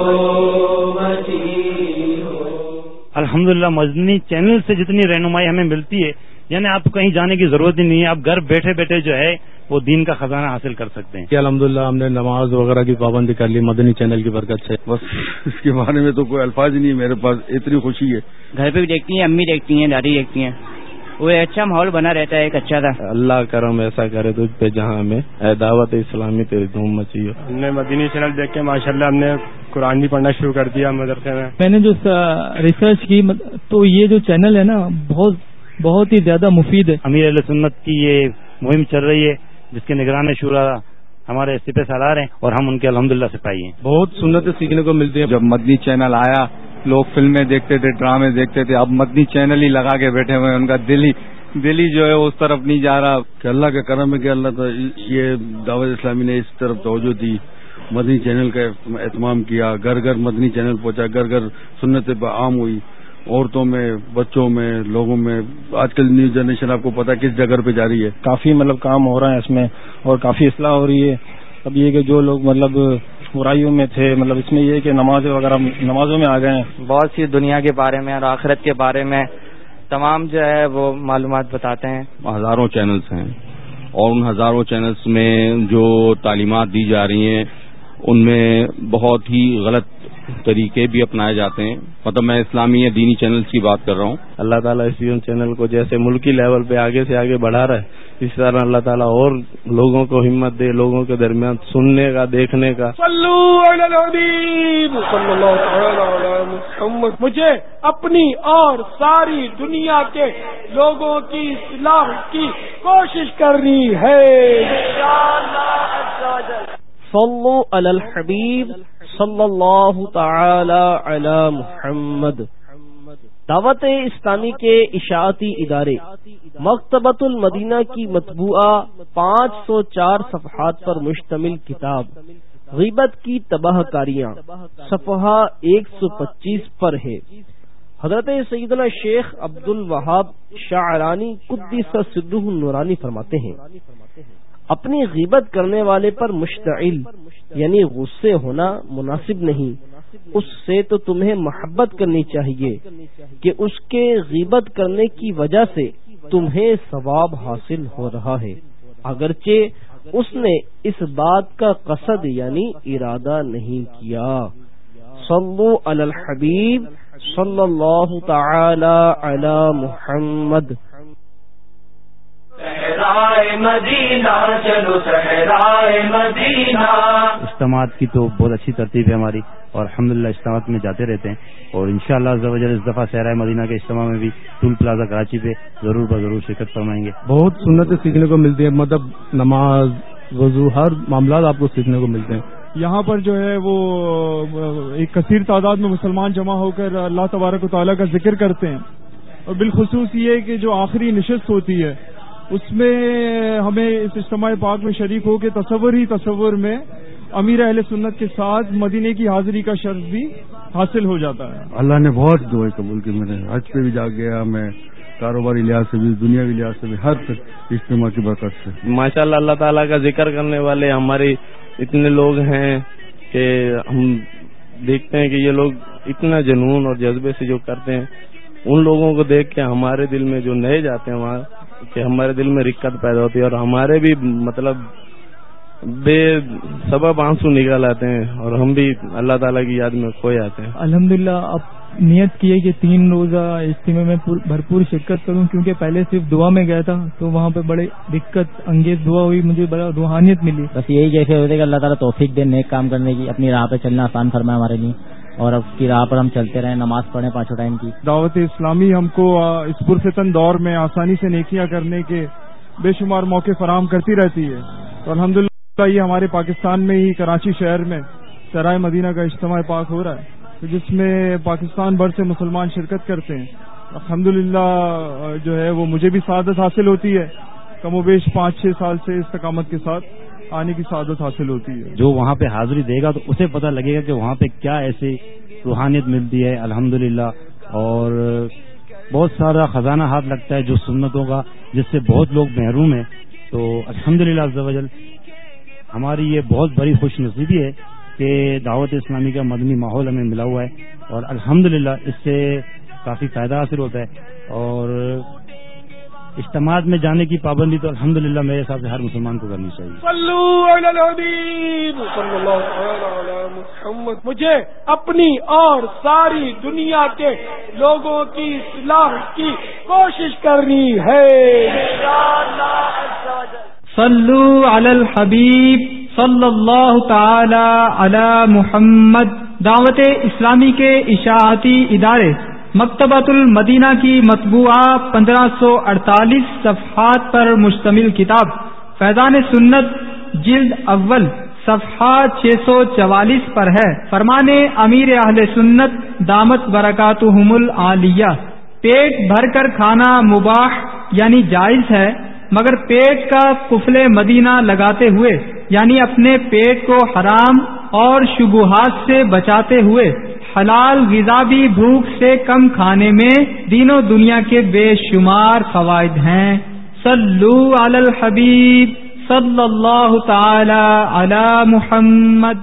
مچی ہو. الحمدللہ مدنی چینل سے جتنی رہنمائی ہمیں ملتی ہے، یعنی آپ کو کہیں جانے کی ضرورت ہی نہیں ہے، آپ گھر بیٹھے بیٹھے جو ہے وہ دین کا خزانہ حاصل کر سکتے ہیں. الحمدللہ ہم نے نماز وغیرہ کی پابندی کر لی مدنی چینل کی برکت سے. بس اس کے بارے میں تو کوئی الفاظ ہی نہیں میرے پاس، اتنی خوشی ہے. گھر پہ بھی دیکھتی ہیں، امی دیکھتی ہیں، دادی دیکھتی ہیں، وہ اچھا ماحول بنا رہتا ہے، ایک اچھا تھا. اللہ کرم ایسا کرے تجھ پہ جہاں میں اے دعوت اسلامی تیری دھوم مچی ہو. ہم نے مدنی چینل دیکھ کے ماشاءاللہ ہم نے قرآن بھی پڑھنا شروع کر دیا مدرسے میں. میں نے جو ریسرچ کی تو یہ جو چینل ہے نا بہت بہت ہی زیادہ مفید ہے. امیر اہل سنت کی یہ مہم چل رہی ہے جس کے نگران شورا ہمارے سپہ سالار ہیں اور ہم ان کے الحمدللہ سپاہی ہیں. بہت سنتیں سیکھنے کو ملتی ہیں. جب مدنی چینل آیا لوگ فلمیں دیکھتے تھے، ڈرامے دیکھتے تھے، اب مدنی چینل ہی لگا کے بیٹھے ہوئے، ان کا دل ہی دل ہی جو ہے اس طرف نہیں جا رہا. کہ اللہ کا کرم ہے کہ اللہ تعالی یہ دعوت اسلامی نے اس طرف توجہ دی، مدنی چینل کا اہتمام کیا، گھر گھر مدنی چینل پہنچا، گھر گھر سنتیں عام ہوئی، عورتوں میں، بچوں میں، لوگوں میں. آج کل نیو جنریشن آپ کو پتا کس جگہ پہ جا رہی ہے. کافی مطلب کام ہو رہا ہے اس میں اور کافی اصلاح ہو رہی ہے. اب یہ کہ جو لوگ مطلب برائیوں میں تھے، مطلب اس میں یہ کہ نماز وغیرہ نمازوں میں آ گئے ہیں. بہت سی دنیا کے بارے میں اور آخرت کے بارے میں تمام جو ہے وہ معلومات بتاتے ہیں. ہزاروں چینلز ہیں اور ان ہزاروں چینلز میں جو تعلیمات دی جا رہی ہیں ان میں بہت ہی غلط طریقے بھی اپنائے جاتے ہیں. مطلب میں اسلامی یا دینی چینلز کی بات کر رہا ہوں. اللہ تعالیٰ اسی چینل کو جیسے ملکی لیول پہ آگے سے آگے بڑھا رہا ہے، اس طرح اللہ تعالیٰ اور لوگوں کو ہمت دے، لوگوں کے درمیان سننے کا، دیکھنے کا. صلو علی الحبیب صلی اللہ تعالی علی محمد. مجھے اپنی اور ساری دنیا کے لوگوں کی اصلاح کی کوشش کرنی ہے انشاءاللہ عز و جل. صلو علی الحبیب صلی اللہ تعالی علی محمد. دعوت اسلامی کے اشاعتی ادارے مکتبۃ المدینہ کی مطبوعہ پانچ سو چار صفحات پر مشتمل کتاب غیبت کی تباہ کاریاں صفحہ ایک سو پچیس پر ہے. حضرت سیدنا شیخ عبد الوہاب شاعرانی قدس سرہ النورانی فرماتے ہیں، اپنی غیبت کرنے والے پر مشتعل یعنی غصے ہونا مناسب نہیں، اس سے تو تمہیں محبت کرنی چاہیے کہ اس کے غیبت کرنے کی وجہ سے تمہیں ثواب حاصل ہو رہا ہے، اگرچہ اس نے اس بات کا قصد یعنی ارادہ نہیں کیا. صلو علی الحبیب صلی اللہ تعالی علی محمد. صحرائے مدینہ چلو صحرائے مدینہ. اجتماعات کی تو بہت اچھی ترتیب ہے ہماری اور الحمدللہ اجتماعات میں جاتے رہتے ہیں اور انشاءاللہ عز و جل اس دفعہ صحرائے مدینہ کے اجتماع میں بھی ٹول پلازا کراچی پہ ضرور بضرور شرکت فرمائیں گے. بہت سنتیں سیکھنے کو ملتی ہیں، مطلب نماز، وضو، ہر معاملات آپ کو سیکھنے کو ملتے ہیں. یہاں پر جو ہے وہ ایک کثیر تعداد میں مسلمان جمع ہو کر اللہ تبارک و تعالیٰ کا ذکر کرتے ہیں اور بالخصوص یہ کہ جو آخری نشست ہوتی ہے اس میں ہمیں اس اجتماع پاک میں شریک ہو کے تصور ہی تصور میں امیر اہل سنت کے ساتھ مدینے کی حاضری کا شرف بھی حاصل ہو جاتا ہے. اللہ نے بہت دعائیں قبول کی. میں نے حج پہ بھی جا گیا، میں کاروباری لحاظ سے بھی، دنیاوی لحاظ سے بھی، ہر اجتماع کی برکت سے. ماشاءاللہ اللہ تعالیٰ کا ذکر کرنے والے ہمارے اتنے لوگ ہیں کہ ہم دیکھتے ہیں کہ یہ لوگ اتنا جنون اور جذبے سے جو کرتے ہیں، ان لوگوں کو دیکھ کے ہمارے دل میں جو نئے جاتے ہیں وہاں کہ ہمارے دل میں رکت پیدا ہوتی ہے اور ہمارے بھی مطلب بے سبب آنسو نکل آتے ہیں اور ہم بھی اللہ تعالیٰ کی یاد میں کھو جاتے ہیں. الحمدللہ اب نیت کی ہے کہ تین روزہ اجتماع میں بھرپور شرکت کروں، کیونکہ پہلے صرف دعا میں گیا تھا تو وہاں پہ بڑے دقت انگیز دعا ہوئی، مجھے بڑا روحانیت ملی. بس یہی جیسے ہوتے کہ اللہ تعالیٰ توفیق دے نیک کام کرنے کی، اپنی راہ پہ چلنا آسان فرمائے ہمارے لیے اور اب کی راہ پر ہم چلتے رہیں، نماز پڑھیں پانچوں ٹائم کی. دعوت اسلامی ہم کو اس پرفتن دور میں آسانی سے نیکیاں کرنے کے بے شمار موقع فراہم کرتی رہتی ہے. تو الحمدللہ یہ ہمارے پاکستان میں ہی کراچی شہر میں سرائے مدینہ کا اجتماع پاک ہو رہا ہے جس میں پاکستان بھر سے مسلمان شرکت کرتے ہیں. الحمدللہ جو ہے وہ مجھے بھی سعادت حاصل ہوتی ہے، کم و بیش پانچ چھ سال سے استقامت کے ساتھ آنے کی سعادت حاصل ہوتی ہے. جو وہاں پہ حاضری دے گا تو اسے پتہ لگے گا کہ وہاں پہ کیا ایسی روحانیت ملتی ہے. الحمدللہ اور بہت سارا خزانہ ہاتھ لگتا ہے جو سنتوں کا، جس سے بہت لوگ محروم ہیں. تو الحمدللہ عز و جل ہماری یہ بہت بڑی خوش نصیبی ہے کہ دعوت اسلامی کا مدنی ماحول ہمیں ملا ہوا ہے، اور الحمدللہ اس سے کافی فائدہ حاصل ہوتا ہے. اور اجتماعات میں جانے کی پابندی تو الحمدللہ میرے حساب سے ہر مسلمان کو کرنی چاہیے. صلو علی الحبیب صلی اللہ تعالی علی محمد. مجھے اپنی اور ساری دنیا کے لوگوں کی اصلاح کی کوشش کرنی ہے. صلو علی الحبیب صلی اللہ تعالی علی محمد. دعوت اسلامی کے اشاعتی ادارے مکتبۃ المدینہ کی مطبوعہ پندرہ سو اڑتالیس صفحات پر مشتمل کتاب فیضان سنت جلد اول صفحہ چھ سو چوالیس پر ہے. فرمان امیر اہل سنت دامت برکاتہم العالیہ: پیٹ بھر کر کھانا مباح یعنی جائز ہے، مگر پیٹ کا قفل مدینہ لگاتے ہوئے یعنی اپنے پیٹ کو حرام اور شبہات سے بچاتے ہوئے حلال غذا بھی بھوک سے کم کھانے میں دین و دنیا کے بے شمار فوائد ہیں. صلو علی الحبیب صلی اللہ تعالی علی محمد.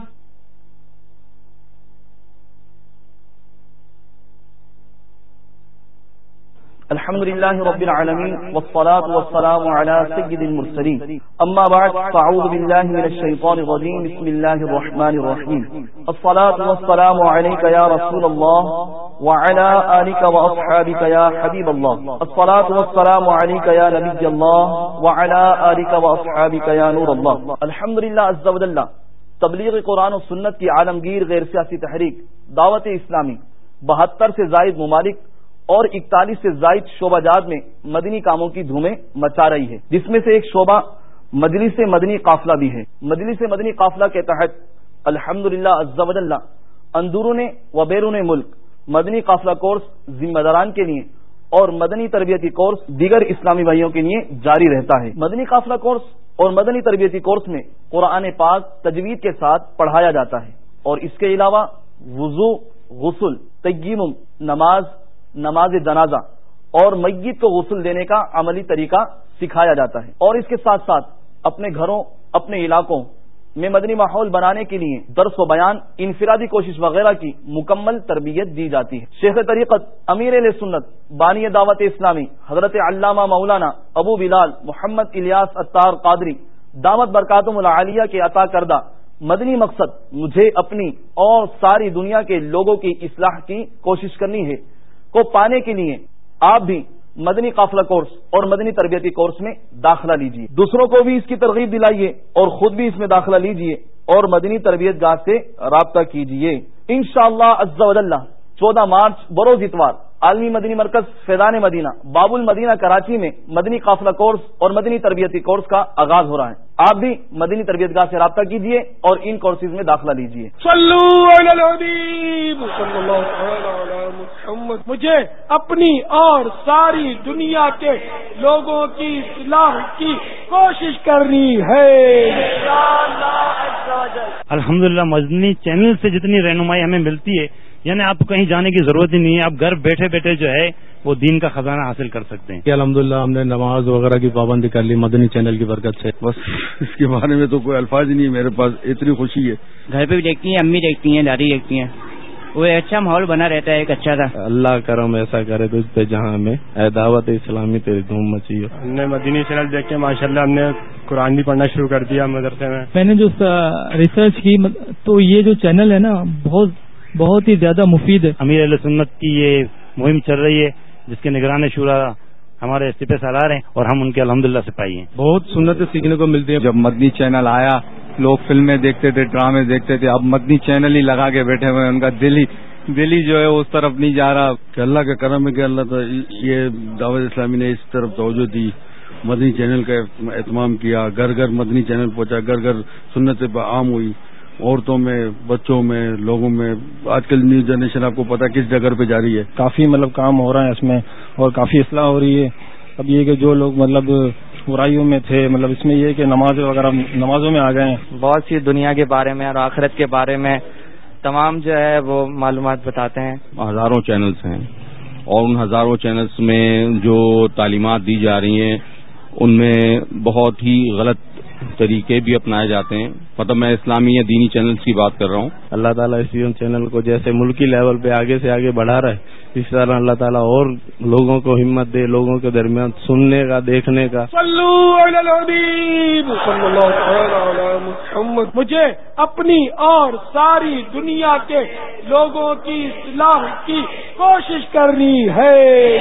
الحمد للہ رب العالمین والصلاة والسلام علی سید المرسلین. اما بعد فاعوذ باللہ من الشیطان الرجیم. بسم اللہ الرحمن الرحیم. الصلاة والسلام علیک یا رسول اللہ وعلی آلک واصحابک یا حبیب اللہ. الصلاة والسلام علیک یا نبی اللہ وعلی آلک واصحابک یا نور اللہ. الحمدللہ عز و جل تبلیغ قرآن و سنت کی عالمگیر غیر سیاسی تحریک دعوت اسلامی بہتر سے زائد ممالک اور اکتالیس سے زائد شعبہ جات میں مدنی کاموں کی دھومیں مچا رہی ہے، جس میں سے ایک شعبہ مجلس مدنی قافلہ بھی ہے. مجلس مدنی قافلہ کے تحت الحمدللہ عز و جل اندرون و بیرون ملک مدنی قافلہ کورس ذمہ داران کے لیے اور مدنی تربیتی کورس دیگر اسلامی بھائیوں کے لیے جاری رہتا ہے. مدنی قافلہ کورس اور مدنی تربیتی کورس میں قرآن پاک تجوید کے ساتھ پڑھایا جاتا ہے، اور اس کے علاوہ وضو، غسل، تیمم، نماز، نماز جنازہ اور میت کو غسل دینے کا عملی طریقہ سکھایا جاتا ہے. اور اس کے ساتھ ساتھ اپنے گھروں، اپنے علاقوں میں مدنی ماحول بنانے کے لیے درس و بیان، انفرادی کوشش وغیرہ کی مکمل تربیت دی جاتی ہے. شیخ طریقت امیر اہل سنت بانی دعوت اسلامی حضرت علامہ مولانا ابو بلال محمد الیاس اتار قادری دامت برکاتہم العالیہ کے عطا کردہ مدنی مقصد مجھے اپنی اور ساری دنیا کے لوگوں کی اصلاح کی کوشش کرنی ہے کو پانے کے لیے آپ بھی مدنی قافلہ کورس اور مدنی تربیتی کورس میں داخلہ لیجیے. دوسروں کو بھی اس کی ترغیب دلائیے اور خود بھی اس میں داخلہ لیجیے اور مدنی تربیت گاہ سے رابطہ کیجیے. انشاءاللہ عز و جل چودہ مارچ بروز اتوار عالمی مدنی مرکز فیضان مدینہ باب المدینہ کراچی میں مدنی قافلہ کورس اور مدنی تربیتی کورس کا آغاز ہو رہا ہے. آپ بھی مدنی تربیت گاہ سے رابطہ کیجیے اور ان کورسز میں داخلہ لیجیے. صلو علی الحبیب صلی اللہ علی محمد. مجھے اپنی اور ساری دنیا کے لوگوں کی اصلاح کی کوشش کرنی ہے. الحمدللہ مدنی چینل سے جتنی رہنمائی ہمیں ملتی ہے، یعنی آپ کو کہیں جانے کی ضرورت ہی نہیں ہے، آپ گھر بیٹھے بیٹھے جو ہے وہ دین کا خزانہ حاصل کر سکتے ہیں. الحمدللہ ہم نے نماز وغیرہ کی پابندی کر لی مدنی چینل کی برکت سے. بس اس کے بارے میں تو کوئی الفاظ ہی نہیں میرے پاس، اتنی خوشی ہے. گھر پہ بھی دیکھتی ہیں، امی دیکھتی ہیں، دادی دیکھتی ہیں، وہ اچھا ماحول بنا رہتا ہے، ایک اچھا تھا. اللہ کرم ایسا کرے تجھ پہ جہاں میں اے دعوت اسلامی تیری دھوم مچی ہو. ہم نے مدنی چینل دیکھ کے ماشاءاللہ ہم نے قرآن بھی پڑھنا شروع کر دیا مدرسے میں. میں نے جو ریسرچ کی تو یہ جو چینل ہے نا بہت بہت ہی زیادہ مفید ہے. امیر اہل سنت کی یہ مہم چل رہی ہے جس کے نگران شورا ہمارے سپہ سالار ہیں اور ہم ان کے الحمدللہ سپاہی ہیں. بہت سنتیں سیکھنے کو ملتی ہیں. جب مدنی چینل آیا لوگ فلمیں دیکھتے تھے، ڈرامے دیکھتے تھے، اب مدنی چینل ہی لگا کے بیٹھے ہوئے ہیں. ان کا دل ہی دل ہی جو ہے اس طرف نہیں جا رہا. کہ اللہ کا کرم ہے کہ اللہ تعالی یہ دعوت اسلامی نے اس طرف توجہ دی، مدنی چینل کا اہتمام کیا، گھر گھر مدنی چینل پہنچا، گھر گھر سنت عام ہوئی، عورتوں میں، بچوں میں، لوگوں میں. آج کل نیو جنریشن آپ کو پتا کس جگہ پہ جا رہی ہے. کافی مطلب کام ہو رہا ہے اس میں اور کافی اصلاح ہو رہی ہے. اب یہ کہ جو لوگ مطلب برائیوں میں تھے، مطلب اس میں یہ کہ نماز وغیرہ نمازوں میں آ گئے ہیں. بہت سی دنیا کے بارے میں اور آخرت کے بارے میں تمام جو ہے وہ معلومات بتاتے ہیں. ہزاروں چینلز ہیں اور ان ہزاروں چینلز میں جو تعلیمات دی جا رہی ہیں ان میں بہت ہی غلط طریقے بھی اپنائے جاتے ہیں. مطلب میں اسلامی یا دینی چینلز کی بات کر رہا ہوں. اللہ تعالیٰ اسی چینل کو جیسے ملکی لیول پہ آگے سے آگے بڑھا رہا ہے اس طرح اللہ تعالیٰ اور لوگوں کو ہمت دے, لوگوں کے درمیان سننے کا, دیکھنے کا. صلو علی الحبیب صلی اللہ علیہ محمد. مجھے اپنی اور ساری دنیا کے لوگوں کی اصلاح کی کوشش کرنی ہے.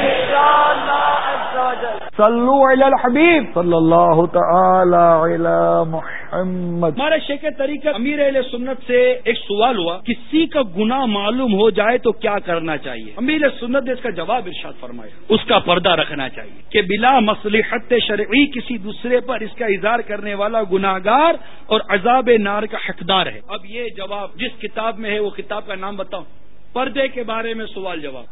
صلو علی الحبیب صلی اللہ تعالی علی محمد. ہمارے شیخ طریقت امیر اہل سنت سے ایک سوال ہوا, کسی کا گناہ معلوم ہو جائے تو کیا کرنا چاہیے؟ امیر سنت نے اس کا جواب ارشاد فرمایا, اس کا پردہ رکھنا چاہیے کہ بلا مصلحت شرعی کسی دوسرے پر اس کا اظہار کرنے والا گناہگار اور عذاب نار کا حقدار ہے. اب یہ جواب جس کتاب میں ہے وہ کتاب کا نام بتاؤں. پردے کے بارے میں سوال جواب.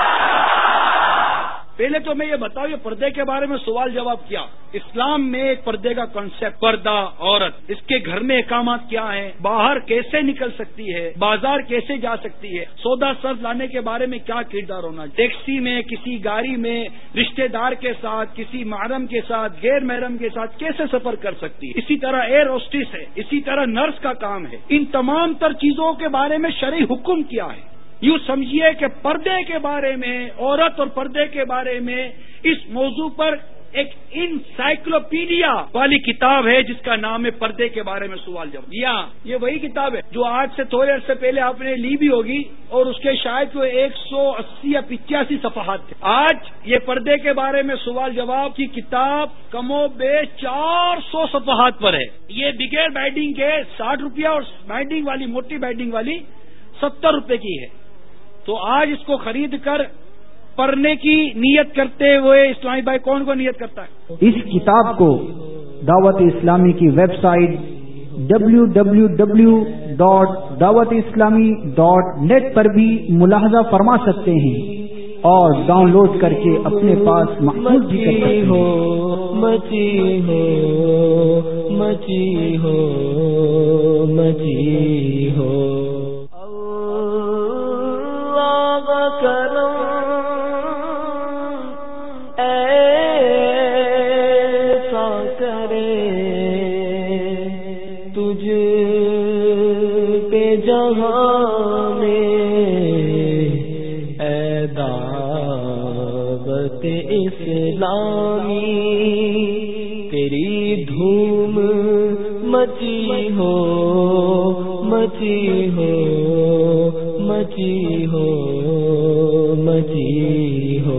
پہلے تو میں یہ بتاؤں یہ پردے کے بارے میں سوال جواب کیا. اسلام میں ایک پردے کا کانسیپٹ, پردہ عورت, اس کے گھر میں احکامات کیا ہیں, باہر کیسے نکل سکتی ہے, بازار کیسے جا سکتی ہے, سودا سرد لانے کے بارے میں کیا کردار ہونا, ٹیکسی میں, کسی گاڑی میں, رشتہ دار کے ساتھ, کسی محرم کے ساتھ, غیر محرم کے ساتھ کیسے سفر کر سکتی ہے. اسی طرح ایئر ہوسٹس ہے, اسی طرح نرس کا کام ہے. ان تمام تر چیزوں کے بارے میں شرعی حکم کیا ہے. یوں سمجھیے کہ پردے کے بارے میں, عورت اور پردے کے بارے میں اس موضوع پر ایک انسائکلوپیڈیا والی کتاب ہے جس کا نام ہے پردے کے بارے میں سوال جواب. یا یہ وہی کتاب ہے جو آج سے تھوڑے عرصے پہلے آپ نے لی بھی ہوگی اور اس کے شاید کو ایک سو اسی یا پچاسی صفحات تھے. آج یہ پردے کے بارے میں سوال جواب کی کتاب کم و بیش چار سو صفحات پر ہے. یہ بغیر بائنڈنگ کے ساٹھ روپیہ اور بائنڈنگ والی, موٹی بائنڈنگ والی ستر روپے کی ہے. تو آج اس کو خرید کر پڑھنے کی نیت کرتے ہوئے اسلامی بھائی کون کو نیت کرتا ہے؟ اس کتاب کو دعوت اسلامی کی web site W W W dot Dawat-e-Islami dot net پر بھی ملاحظہ فرما سکتے ہیں اور ڈاؤن لوڈ کر کے اپنے پاس محفوظ بھی کر سکتے ہیں. مچی ہو مچی ہو مچی ہو کرم ایسا کرے تجھ پہ جہاں میں اے دعوت اسلامی تیری دھوم مچی ہو مچی ہو مچی ہو مچی ہو.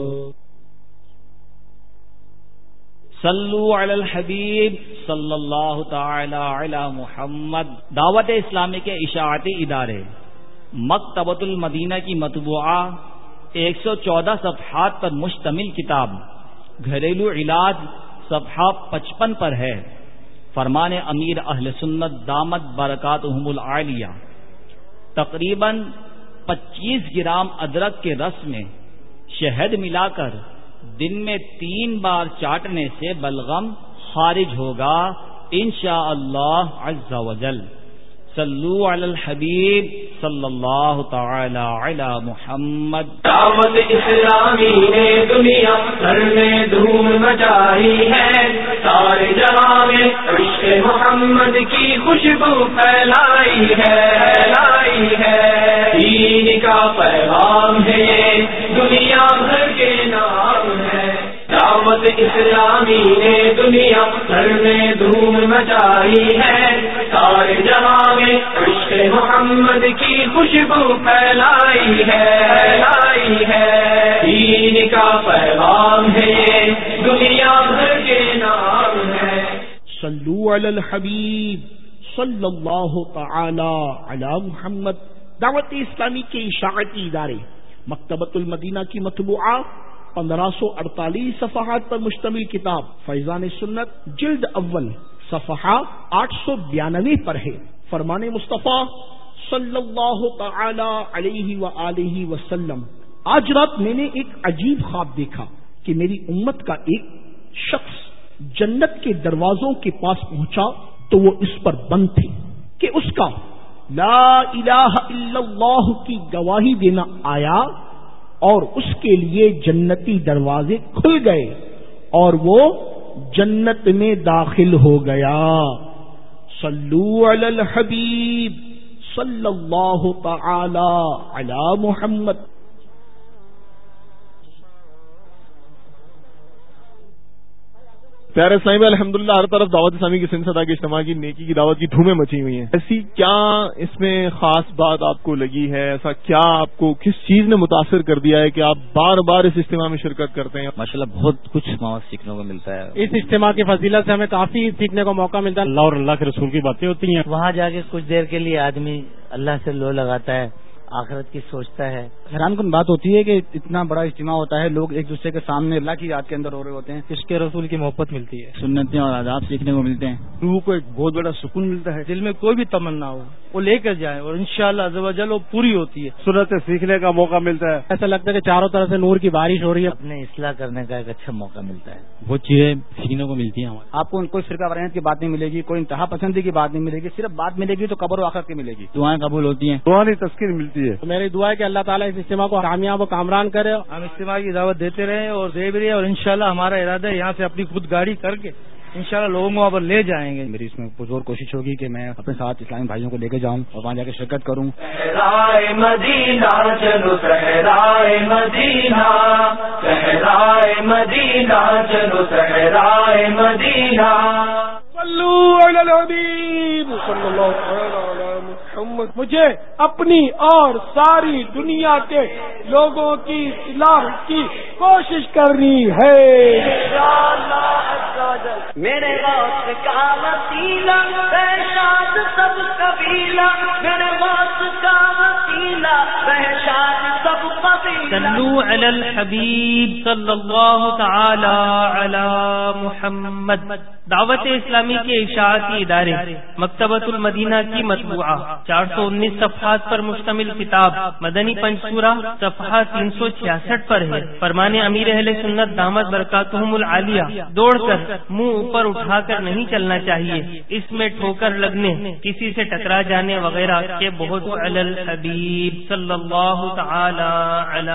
صلو علی الحبیب صلی اللہ تعالی علی محمد. دعوت اسلامی کے اشاعتی ادارے مکتبۃ المدینہ کی مطبوعہ ایک سو چودہ صفحات پر مشتمل کتاب گھریلو علاج صفحہ پچپن پر ہے. فرمان امیر اہل سنت دامت برکاتہم العالیہ تقریباً پچیس گرام ادرک کے رس میں شہد ملا کر دن میں تین بار چاٹنے سے بلغم خارج ہوگا انشاءاللہ عز و جل. صلو علی الحبیب صلی اللہ تعالی علی محمد. دعوت اسلامی نے دنیا بھر میں دھوم مچائی ہے, سارے جہاں میں عشق محمد کی خوشبو پھیلائی ہے پھیلائی ہے. دین کا پیغام ہے یہ دنیا بھر کے نام ہے. دعوت اسلامی نے دنیا بھر میں دھوم مچائی ہے, سارے جہاں میں عشق محمد کی خوشبو پھیلائی ہے پھیلائی ہے. دین کا پیغام ہے یہ دنیا بھر کے نام ہے. صلو علی الحبیب صلی اللہ تعالی علی محمد. دعوت اسلامی کے اشاعتی ادارے مکتبۃ المدینہ کی مطبوعہ پندرہ سو اڑتالیس صفحات پر مشتمل کتاب فیضان سنت جلد اول صفحہ آٹھ سو بیانوے پر ہے. فرمان مصطفیٰ صلی اللہ تعالی علیہ وآلہ وسلم. آج رات میں نے ایک عجیب خواب دیکھا کہ میری امت کا ایک شخص جنت کے دروازوں کے پاس پہنچا تو وہ اس پر بند تھے کہ اس کا لا الہ الا اللہ کی گواہی دینا آیا اور اس کے لیے جنتی دروازے کھل گئے اور وہ جنت میں داخل ہو گیا. صلو علی الحبیب صلی اللہ تعالی علی محمد. پیارے اسلامی بھائی، الحمدللہ ہر طرف دعوت اسلامی کی سند صدا کے اجتماع کی نیکی کی دعوت کی دھومیں مچی ہوئی ہیں. ایسی کیا اس میں خاص بات آپ کو لگی ہے؟ ایسا کیا آپ کو کس چیز نے متاثر کر دیا ہے کہ آپ بار بار اس اجتماع میں شرکت کرتے ہیں؟ ماشاءاللہ بہت کچھ مواد سیکھنے کو ملتا ہے. اس اجتماع کی فضیلت سے ہمیں کافی سیکھنے کا موقع ملتا ہے. اللہ اور اللہ کے رسول کی باتیں ہوتی ہیں. وہاں جا کے کچھ دیر کے لیے آدمی اللہ سے لو لگاتا ہے، آخرت کی سوچتا ہے. حیران کن بات ہوتی ہے کہ اتنا بڑا اجتماع ہوتا ہے، لوگ ایک دوسرے کے سامنے اللہ کی یاد کے اندر ہو رہے ہوتے ہیں. عشق رسول کی محبت ملتی ہے، سنتیں اور آداب سیکھنے کو ملتے ہیں. روح کو ایک بہت بڑا سکون ملتا ہے. دل میں کوئی بھی تمنا ہو وہ لے کر جائیں اور انشاءاللہ عز و جل وہ پوری ہوتی ہے. سنتیں سیکھنے کا موقع ملتا ہے. ایسا لگتا ہے کہ چاروں طرف سے نور کی بارش ہو رہی ہے. اپنے اصلاح کرنے کا ایک اچھا موقع ملتا ہے. بہت چیزیں سیکھنے کو ملتی ہیں. آپ کو کوئی فرقہ وارانیت کی بات نہیں ملے گی، کوئی انتہا پسندی کی بات نہیں ملے گی. صرف بات ملے گی تو قبر و آخرت کی ملے گی. دعائیں قبول ہوتی ہیں، روحانی تسکین ملتی ہے. میری دعا ہے کہ اللہ تعالیٰ اس اجتماع کو کامیاب و کامران کرے. ہم اجتماع کی دعوت دیتے رہے اور دے بھی رہے، اور انشاءاللہ ہمارا ارادہ ہے یہاں سے اپنی خود گاڑی کر کے انشاءاللہ لوگوں کو وہاں پر لے جائیں گے. میری اس میں پرزور کوشش ہوگی کہ میں اپنے ساتھ اسلامی بھائیوں کو لے کے جاؤں اور وہاں جا کے شرکت کروں. صحرائے مدینہ چلو صحرائے مدینہ، صحرائے مدینہ چلو صحرائے مدینہ. صلو علی الحبیب صلی اللہ علیہ محمد. مجھے اپنی اور ساری دنیا کے لوگوں کی اصلاح کی کوشش کرنی ہے. میرے غوث کا وسیلہ بہشاد سب قبیلہ، میرے غوث کا وسیلہ بہشاد سب قبیلہ. صلو علی الحبیب صلی اللہ تعالی علی محمد. دعوت اسلامی کے اشاعتی ادارے مکتبۃ المدینہ کی مطبوعہ چار سو انیس صفحات پر مشتمل کتاب مدنی پنچورہ صفحہ تین سو چھیاسٹھ پر ہے. فرمان امیر اہل سنت دامت برکاتہم العالیہ، دوڑ کر منہ اوپر اٹھا کر نہیں چلنا چاہیے، اس میں ٹھوکر لگنے، کسی سے ٹکرا جانے وغیرہ کے بہت. علی الحبیب صلی اللہ تعالی علی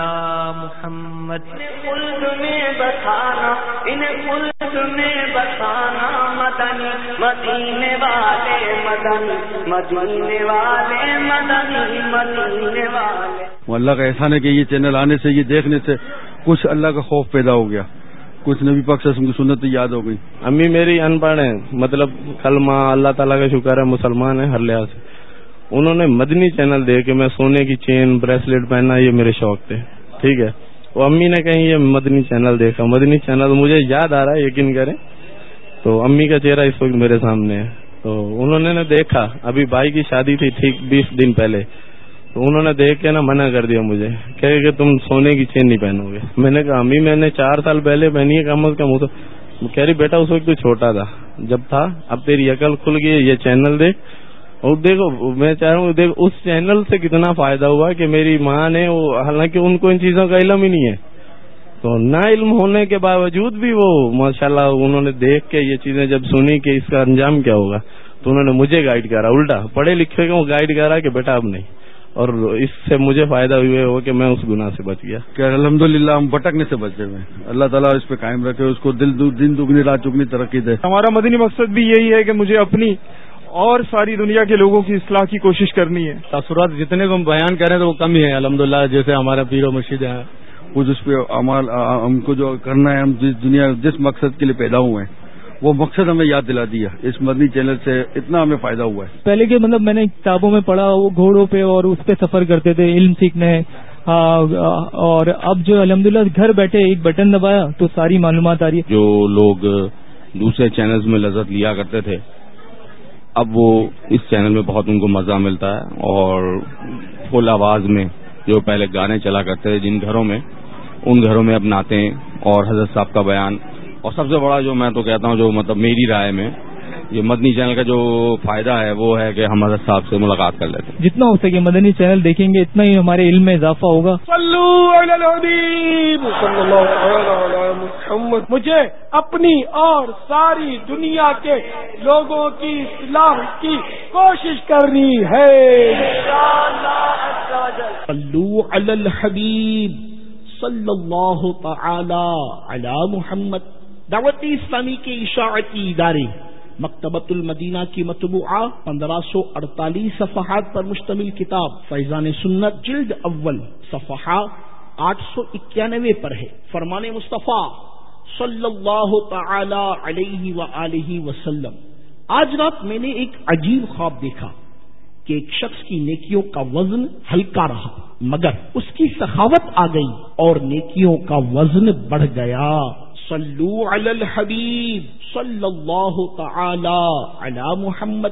محمد. خلد میں بسانا، انہیں خلد میں بسانا، مدنی مدینے والے مدنی مدینے والے مدنی مدینے والے. وہ اللہ کا احسان ہے کہ یہ چینل آنے سے، یہ دیکھنے سے کچھ اللہ کا خوف پیدا ہو گیا، کچھ نبی پاک صلی اللہ علیہ وسلم کی سنت یاد ہو گئی. امی میری ان پڑھ ہیں، مطلب کلمہ اللہ تعالیٰ کا شکر ہے مسلمان ہیں ہر لحاظ سے. انہوں نے مدنی چینل دیکھ کے میں سونے کی چین بریسلیٹ پہننا یہ میرے شوق تھے. ٹھیک ہے، وہ امی نے کہیں یہ مدنی چینل دیکھا. مدنی چینل مجھے یاد آ رہا ہے، یقین کریں تو امی کا چہرہ اس وقت میرے سامنے ہے. تو انہوں نے دیکھا، ابھی بھائی کی شادی تھی ٹھیک بیس دن پہلے، تو انہوں نے دیکھ کے نا منع کر دیا مجھے، کہے کہ تم سونے کی چین نہیں پہنو گے. میں نے کہا امی میں نے چار سال پہلے پہنی ہے کم از کم. تو کہہ رہی بیٹا اس وقت تو چھوٹا تھا، جب تھا اب تیری عقل کھل گئی، یہ چینل دیکھ. اور دیکھو میں چاہ رہا ہوں دیکھ اس چینل سے کتنا فائدہ ہوا کہ میری ماں نے، وہ حالانکہ ان کو ان چیزوں کا علم ہی نہیں ہے، تو نہ علم ہونے کے باوجود بھی وہ ماشاءاللہ انہوں نے دیکھ کے یہ چیزیں جب سنی کہ اس کا انجام کیا ہوگا، تو انہوں نے مجھے گائیڈ کرا. الٹا پڑھے لکھے کو گائیڈ کرا کہ بیٹا اب نہیں. اور اس سے مجھے فائدہ ہوئے ہو کہ میں اس گناہ سے بچ گیا. کہ الحمدللہ ہم بھٹکنے سے بچے ہوئے. اللہ تعالیٰ اس پہ قائم رکھے، اس کو دل دن دگنی رات چگنی ترقی دے. ہمارا مدنی مقصد بھی یہی ہے کہ مجھے اپنی اور ساری دنیا کے لوگوں کی اصلاح کی کوشش کرنی ہے. تاثرات جتنے کو ہم بیان کریں تو وہ کم ہی ہیں الحمدللہ. جیسے ہمارا پیر و مرشد ہیں، کچھ اس پہ عمل ہم کو جو کرنا ہے، ہم جس دنیا جس مقصد کے لیے پیدا ہوئے ہیں وہ مقصد ہمیں یاد دلا دیا. اس مدنی چینل سے اتنا ہمیں فائدہ ہوا ہے. پہلے کے مطلب میں نے کتابوں میں پڑھا، وہ گھوڑوں پہ اور اس پہ سفر کرتے تھے علم سیکھنے، اور اب جو الحمدللہ گھر بیٹھے ایک بٹن دبایا تو ساری معلومات آ رہی ہے. جو لوگ دوسرے چینلز میں لذت لیا کرتے تھے اب وہ اس چینل میں بہت ان کو مزہ ملتا ہے، اور فل آواز میں جو پہلے گانے چلا کرتے تھے جن گھروں میں، ان گھروں میں اب نعتیں اور حضرت صاحب کا بیان. اور سب سے بڑا جو میں تو کہتا ہوں، جو مطلب میری رائے میں یہ مدنی چینل کا جو فائدہ ہے وہ ہے کہ ہم حضرت صاحب سے ملاقات کر لیتے ہیں. جتنا ہو سکے مدنی چینل دیکھیں گے اتنا ہی ہمارے علم میں اضافہ ہوگا. صلو علی الحبیب صلی اللہ علیہ محمد. مجھے اپنی اور ساری دنیا کے لوگوں کی اصلاح کی کوشش کرنی ہے. صلو علی الحبیب صلی اللہ تعالی علی محمد. دعوت اسلامی کے اشاعتی ادارے مکتبۃ المدینہ کی مطبوعہ پندرہ سو اڑتالیس صفحات پر مشتمل کتاب فیضان سنت جلد اول صفحہ آٹھ سو اکیانوے پر ہے. فرمان مصطفیٰ صلی اللہ تعالی علیہ وآلہ وسلم. آج رات میں نے ایک عجیب خواب دیکھا کہ ایک شخص کی نیکیوں کا وزن ہلکا رہا مگر اس کی سخاوت آ گئی اور نیکیوں کا وزن بڑھ گیا. صلو علی الحبیب صلی اللہ تعالی علی محمد.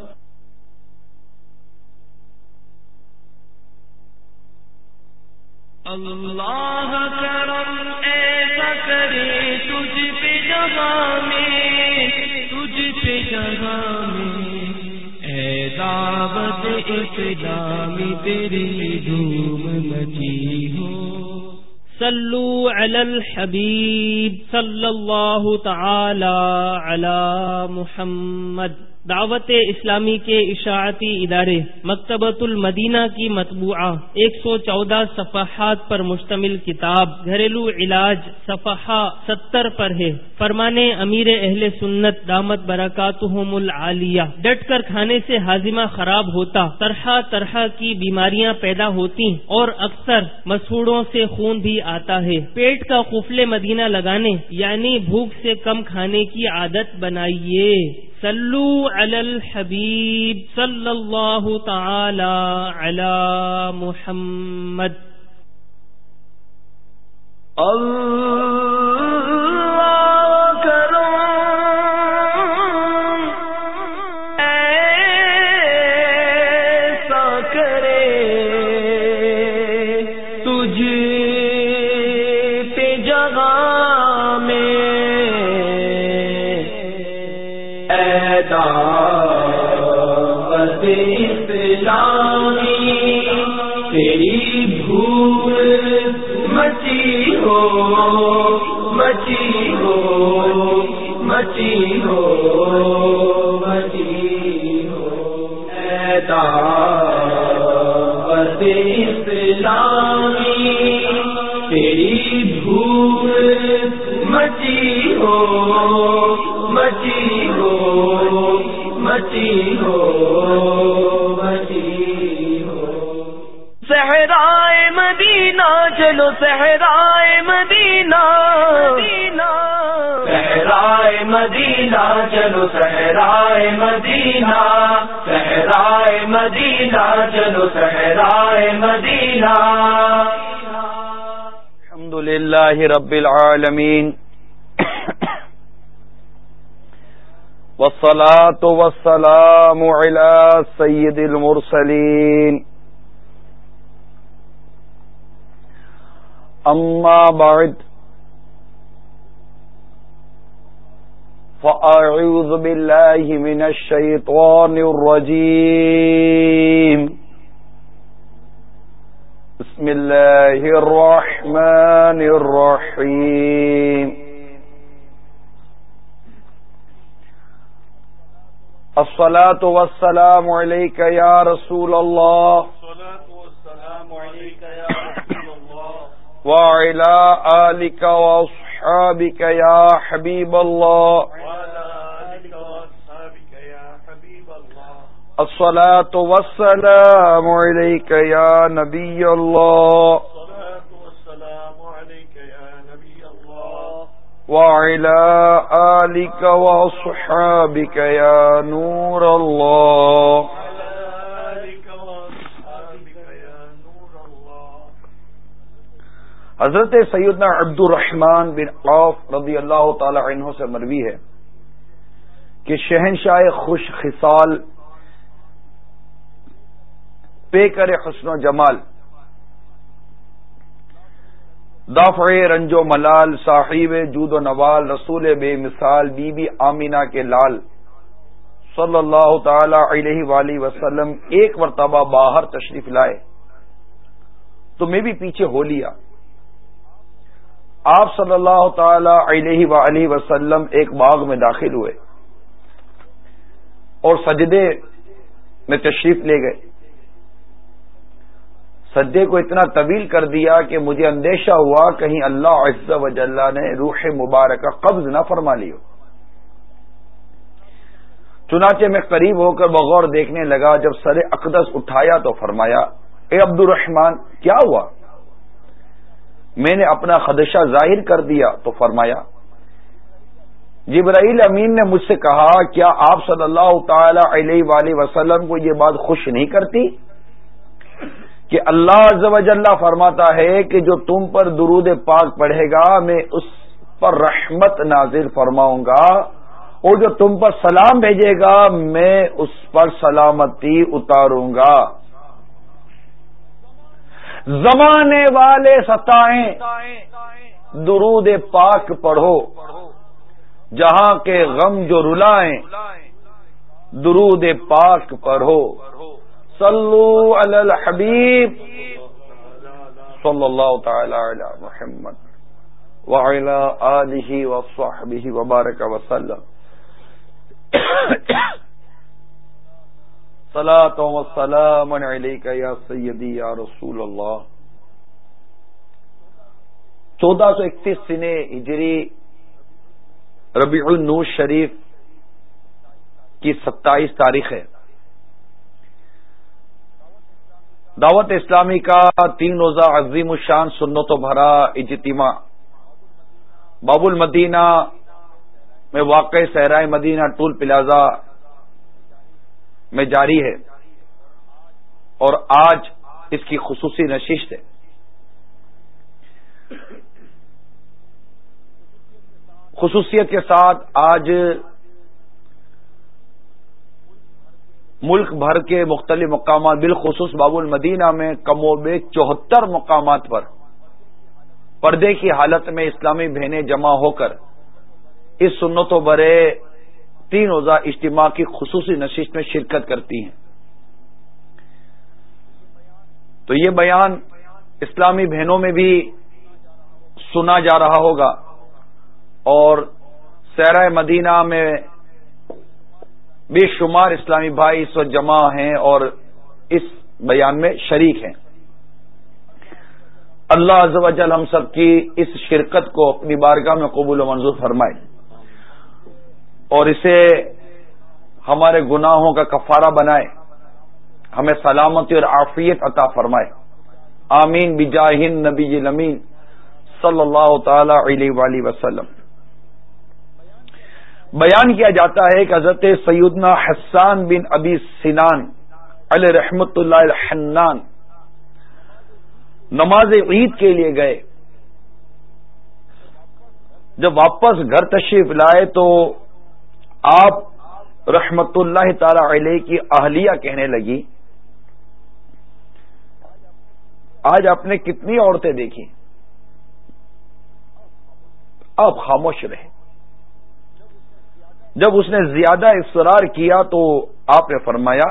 اللہ کرم ایسا کرے تجھ پہ جگہ میں، تجھ پہ جگہ میں، اے دعوت اسلامی تیری دھوم مچی ہو. صلو علی الحبیب صلی اللہ تعالی علی محمد. دعوت اسلامی کے اشاعتی ادارے مکتبۃ المدینہ کی مطبوعہ ایک سو چودہ صفحات پر مشتمل کتاب گھریلو علاج صفحہ ستر پر ہے. فرمان امیر اہل سنت دامت برکاتہم العالیہ. ڈٹ کر کھانے سے ہاضمہ خراب ہوتا، طرح طرح کی بیماریاں پیدا ہوتی اور اکثر مسوڑوں سے خون بھی آتا ہے. پیٹ کا قفل مدینہ لگانے یعنی بھوک سے کم کھانے کی عادت بنائیے. صلو علی الحبیب صلی اللہ تعالی علی محمد. اللہ کرم ایسا کرے تجھ پہ جگہ میں، اے دعوت اسلامی تیری بھول مچی ہو، مچی ہو، مچی ہو، مچی ہو. اے دعوت اسلامی تیری بھول مچی ہو، مچی ہو، مچی ہو، مچی ہو. صحرائے مدینہ چلو، صحرائے مدینہ، صحرائے مدینہ چلو، صحرائے مدینہ، صحرائے مدینہ چلو، صحرائے مدینہ. الحمدللہ رب العالمین والصلاة والسلام علی سید المرسلین. اما بعد فاعوذ باللہ من الشیطان الرجیم. بسم اللہ الرحمن الرحیم. الصلاة والسلام علیک یا رسول اللہ وعلی آلک واصحابک یا حبیب اللہ. الصلاة والسلام علیک یا نبی اللہ وعلی آلک واصحابک یا نور اللہ. حضرت سیدنا عبد الرحمن بن عوف رضی اللہ تعالی عنہ سے مروی ہے کہ شہنشاہ خوش خصال، پیکر حسن و جمال، دافع رنج و ملال، صاحب جود و نوال، رسول بے مثال، بی بی آمینہ کے لال صلی اللہ تعالی علیہ وآلہ وسلم ایک مرتبہ باہر تشریف لائے تو میں بھی پیچھے ہو لیا. آپ صلی اللہ تعالی علیہ وآلہ وسلم ایک باغ میں داخل ہوئے اور سجدے میں تشریف لے گئے. سجدے کو اتنا طویل کر دیا کہ مجھے اندیشہ ہوا کہیں اللہ عز و جل نے روح مبارکہ قبض نہ فرما لی ہو۔ چنانچہ میں قریب ہو کر بغور دیکھنے لگا، جب سر اقدس اٹھایا تو فرمایا اے عبد الرحمن کیا ہوا؟ میں نے اپنا خدشہ ظاہر کر دیا تو فرمایا جبرائیل امین نے مجھ سے کہا کیا آپ صلی اللہ تعالی علیہ وآلہ وسلم کو یہ بات خوش نہیں کرتی کہ اللہ عز و جل فرماتا ہے کہ جو تم پر درود پاک پڑھے گا میں اس پر رحمت نازل فرماؤں گا، اور جو تم پر سلام بھیجے گا میں اس پر سلامتی اتاروں گا۔ زمانے والے ستائیں درود پاک پڑھو، جہاں کے غم جو رلائیں درود پاک پڑھو۔ صلو علی الحبیب صلی اللہ تعالی علی محمد وعلی آلہ وصحبہ وبارک وسلم۔ صلاۃ و سلام علیک یا سیدی یا رسول اللہ۔ چودہ سو اکتیس سنے ہجری ربیع النور شریف کی ستائیس تاریخ ہے۔ دعوت اسلامی کا تین روزہ عظیم الشان سنت و بھرا اجتماع باب المدینہ میں واقع صحرائے مدینہ ٹول پلازا میں جاری ہے، اور آج اس کی خصوصی نشست ہے۔ خصوصیت کے ساتھ آج ملک بھر کے مختلف مقامات بالخصوص باب المدینہ میں کم و بیش چوہتر مقامات پر پردے کی حالت میں اسلامی بہنیں جمع ہو کر اس سنت و برے تین روزہ اجتماع کی خصوصی نشست میں شرکت کرتی ہیں۔ تو یہ بیان اسلامی بہنوں میں بھی سنا جا رہا ہوگا، اور صحرائے مدینہ میں بے شمار اسلامی بھائی اس وقت جمع ہیں اور اس بیان میں شریک ہیں۔ اللہ عز و جل ہم سب کی اس شرکت کو اپنی بارگاہ میں قبول و منظور فرمائے، اور اسے ہمارے گناہوں کا کفارہ بنائے، ہمیں سلامتی اور عافیت عطا فرمائے، آمین بجاہ النبی الامین صلی اللہ تعالی علیہ وآلہ وسلم۔ بیان کیا جاتا ہے کہ حضرت سیدنا حسان بن ابی سنان علیہ رحمت اللہ الحنان نماز عید کے لیے گئے۔ جب واپس گھر تشریف لائے تو آپ رحمت اللہ تعالی علیہ کی اہلیہ کہنے لگی آج آپ نے کتنی عورتیں دیکھی؟ آپ خاموش رہے۔ جب اس نے زیادہ اصرار کیا تو آپ نے فرمایا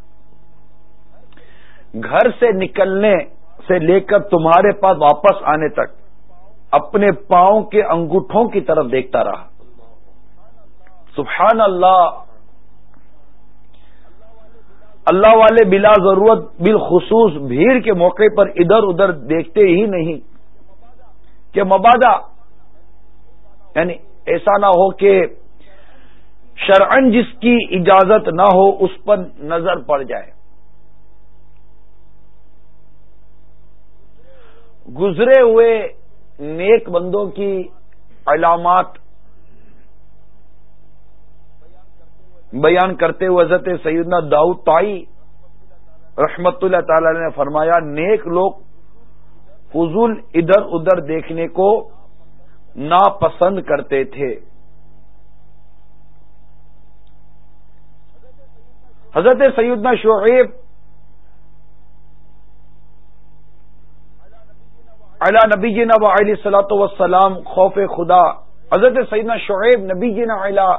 گھر سے نکلنے سے لے کر تمہارے پاس واپس آنے تک اپنے پاؤں کے انگوٹھوں کی طرف دیکھتا رہا۔ سبحان اللہ، اللہ والے بلا ضرورت بالخصوص بھیڑ کے موقع پر ادھر ادھر دیکھتے ہی نہیں کہ مبادا یعنی ایسا نہ ہو کہ شرعن جس کی اجازت نہ ہو اس پر نظر پڑ جائے۔ گزرے ہوئے نیک بندوں کی علامات بیان کرتے ہوئے حضرت سیدنا داؤد طائی رحمت اللہ تعالی نے فرمایا نیک لوگ فضول ادھر ادھر دیکھنے کو ناپسند کرتے تھے۔ حضرت سیدنا شعیب علی نبینا و علیہ الصلوۃ والسلام خوف خدا حضرت سیدنا شعیب نبی جینا علی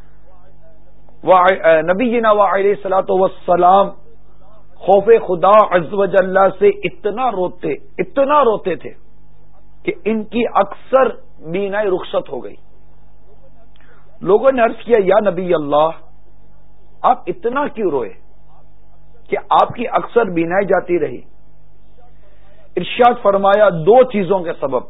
نبی جینا و علیہ الصلوۃ والسلام خوف خدا عز و جل سے اتنا روتے اتنا روتے تھے کہ ان کی اکثر بینائی رخصت ہو گئی۔ لوگوں نے عرض کیا یا نبی اللہ آپ اتنا کیوں روئے کہ آپ کی اکثر بینائی جاتی رہی؟ ارشاد فرمایا دو چیزوں کے سبب.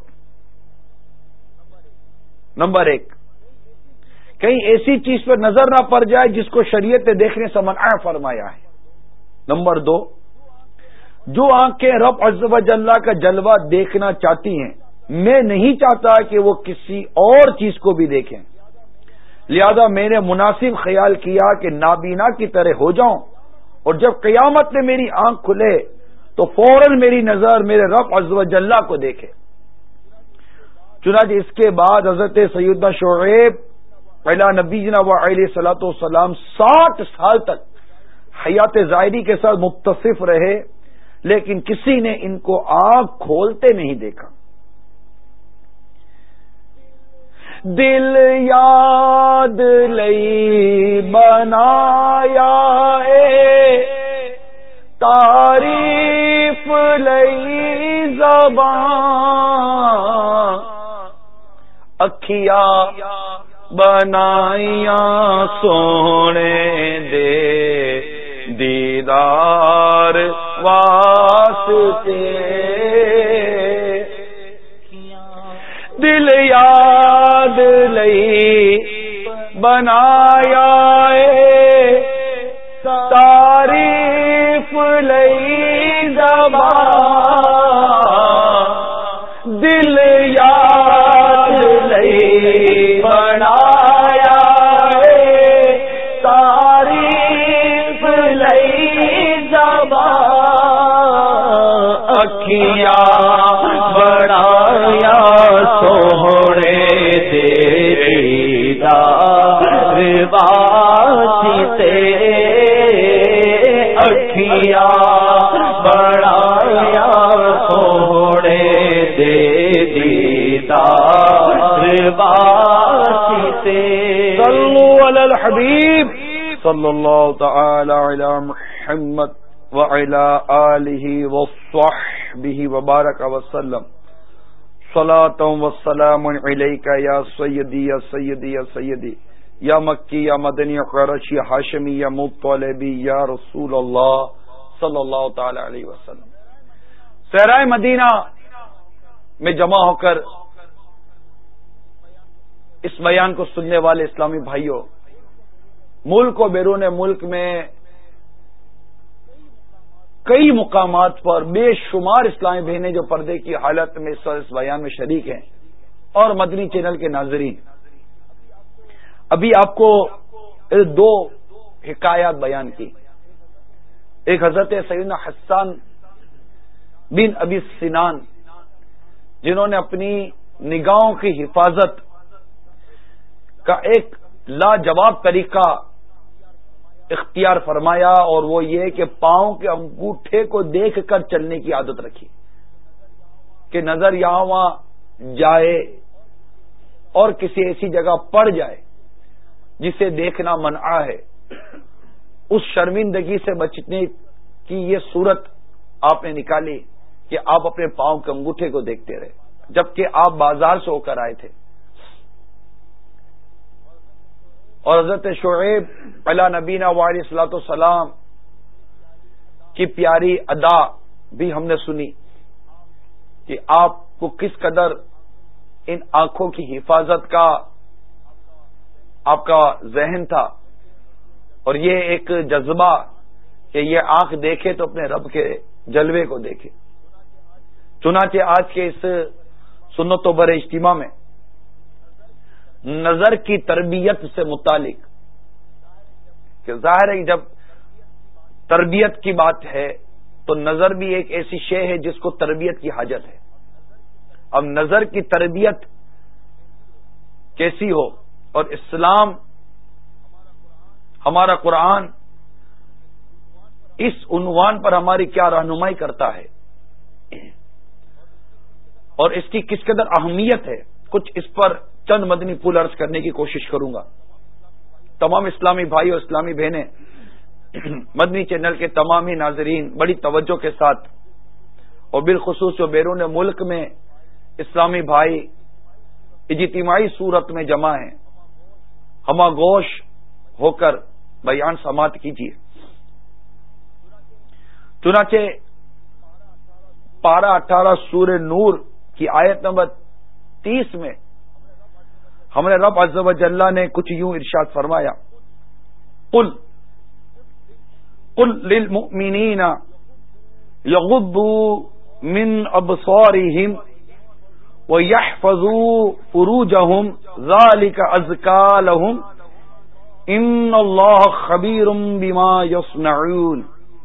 نمبر ایک، کہیں ایسی چیز پر نظر نہ پڑ جائے جس کو شریعت نے دیکھنے سے منع فرمایا ہے. نمبر دو، جو آنکھیں رب عز و جل کا جلوہ دیکھنا چاہتی ہیں، میں نہیں چاہتا کہ وہ کسی اور چیز کو بھی دیکھیں، لہذا میں نے مناسب خیال کیا کہ نابینا کی طرح ہو جاؤں، اور جب قیامت میں میری آنکھ کھلے تو فوراً میری نظر میرے رب عز و جل کو دیکھے. چنانچہ اس کے بعد حضرت سیدنا شعیب علیہ نبینا و علیہ الصلوۃ والسلام ساٹھ سال تک حیات ظاہری کے ساتھ متصف رہے، لیکن کسی نے ان کو آنکھ کھولتے نہیں دیکھا. دل یاد لئی بنایا اے تعریف لئی زبان، اکھیاں بنائیاں سونے دے دیدار واسطے، دل یاد لئی بنایا اے تعریف لئی زبان، دل یاد لئی بنایا اے تعریف لئی زبان، اکھیاں بنایا سوہنے دے دیدار واسطے، اکھیاں بنایا سوہنے دے دیدار واسطے. صلوا علی الحبیب صلی اللہ تعالی علی محمد وعلی آلہ وصحبہ وبارک وسلم. صلاۃ و سلام علیک یا سیدی یا سیدی یا سیدی یا مکی یا مدنی یا قریشی یا ہاشمی یا مطلبی یا رسول اللہ صلی اللہ تعالی علیہ وسلم. صحرائے مدینہ میں جمع ہو کر اس بیان کو سننے والے اسلامی بھائیوں، ملک و بیرون ملک میں کئی مقامات پر بے شمار اسلامی بہنیں جو پردے کی حالت میں اس بیان میں شریک ہیں، اور مدنی چینل کے ناظرین، ابھی آپ کو دو حکایات بیان کی. ایک حضرت سیدنا حسان بن ابی سنان، جنہوں نے اپنی نگاہوں کی حفاظت کا ایک لاجواب طریقہ اختیار فرمایا، اور وہ یہ کہ پاؤں کے انگوٹھے کو دیکھ کر چلنے کی عادت رکھی کہ نظر یہاں وہاں جائے اور کسی ایسی جگہ پڑ جائے جسے دیکھنا منع ہے، اس شرمندگی سے بچنے کی یہ صورت آپ نے نکالی کہ آپ اپنے پاؤں کے انگوٹھے کو دیکھتے رہے جبکہ آپ بازار سے ہو کر آئے تھے. اور حضرت شعیب علیہ نبینا وعلیہ الصلوۃ والسلام کی پیاری ادا بھی ہم نے سنی کہ آپ کو کس قدر ان آنکھوں کی حفاظت کا آپ کا ذہن تھا، اور یہ ایک جذبہ کہ یہ آنکھ دیکھے تو اپنے رب کے جلوے کو دیکھے. چنانچہ آج کے اس سنت و بر اجتماع میں نظر کی تربیت سے متعلق، کہ ظاہر ہے جب تربیت کی بات ہے تو نظر بھی ایک ایسی شے ہے جس کو تربیت کی حاجت ہے. اب نظر کی تربیت کیسی ہو، اور اسلام ہمارا قرآن اس عنوان پر ہماری کیا رہنمائی کرتا ہے اور اس کی کس قدر اہمیت ہے، کچھ اس پر چند مدنی پھول عرض کرنے کی کوشش کروں گا. تمام اسلامی بھائی اور اسلامی بہنیں، مدنی چینل کے تمامی ناظرین بڑی توجہ کے ساتھ، اور بالخصوص جو بیرون ملک میں اسلامی بھائی اجتماعی صورت میں جمع ہیں، ہمہ گوش ہو کر بیان سماعت کیجیے. چنانچہ پارہ اٹھارہ سورہ نور کی آیت نمبر تیس میں ہمارے رب عز و جل نے کچھ یوں ارشاد فرمایا، قل قل للمؤمنین یغضوا من ابصارهم وَيَحْفَظُوا فُرُوجَهُمْ ذَلِكَ أَزْكَىٰ لَهُمْ إِنَّ اللَّهَ خَبِيرٌ بِمَا يَصْنَعُونَ۔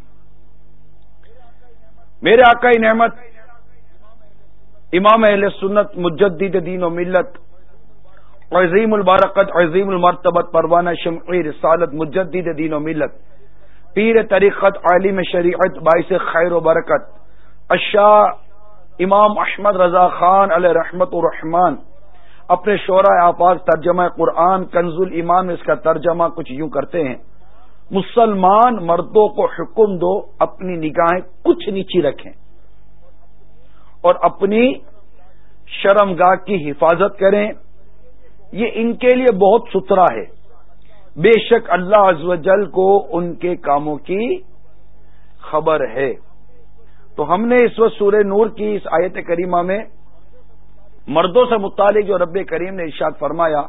میرے آقا نعمت امام اہل سنت مجدد دین و ملت عظیم البرکت عظیم المرتبت پروانہ شمعی رسالت مجدد دین و ملت پیر طریقت عالم شریعت باعث خیر و برکت الشاہ امام احمد رضا خان علیہ رحمت الرحمان اپنے شعراء آفاق ترجمہ قرآن کنز الایمان میں اس کا ترجمہ کچھ یوں کرتے ہیں، مسلمان مردوں کو حکم دو اپنی نگاہیں کچھ نیچی رکھیں اور اپنی شرمگاہ کی حفاظت کریں، یہ ان کے لیے بہت ستھرا ہے، بے شک اللہ عز و جل کو ان کے کاموں کی خبر ہے۔ تو ہم نے اس وقت سورہ نور کی اس آیت کریمہ میں مردوں سے متعلق جو رب کریم نے ارشاد فرمایا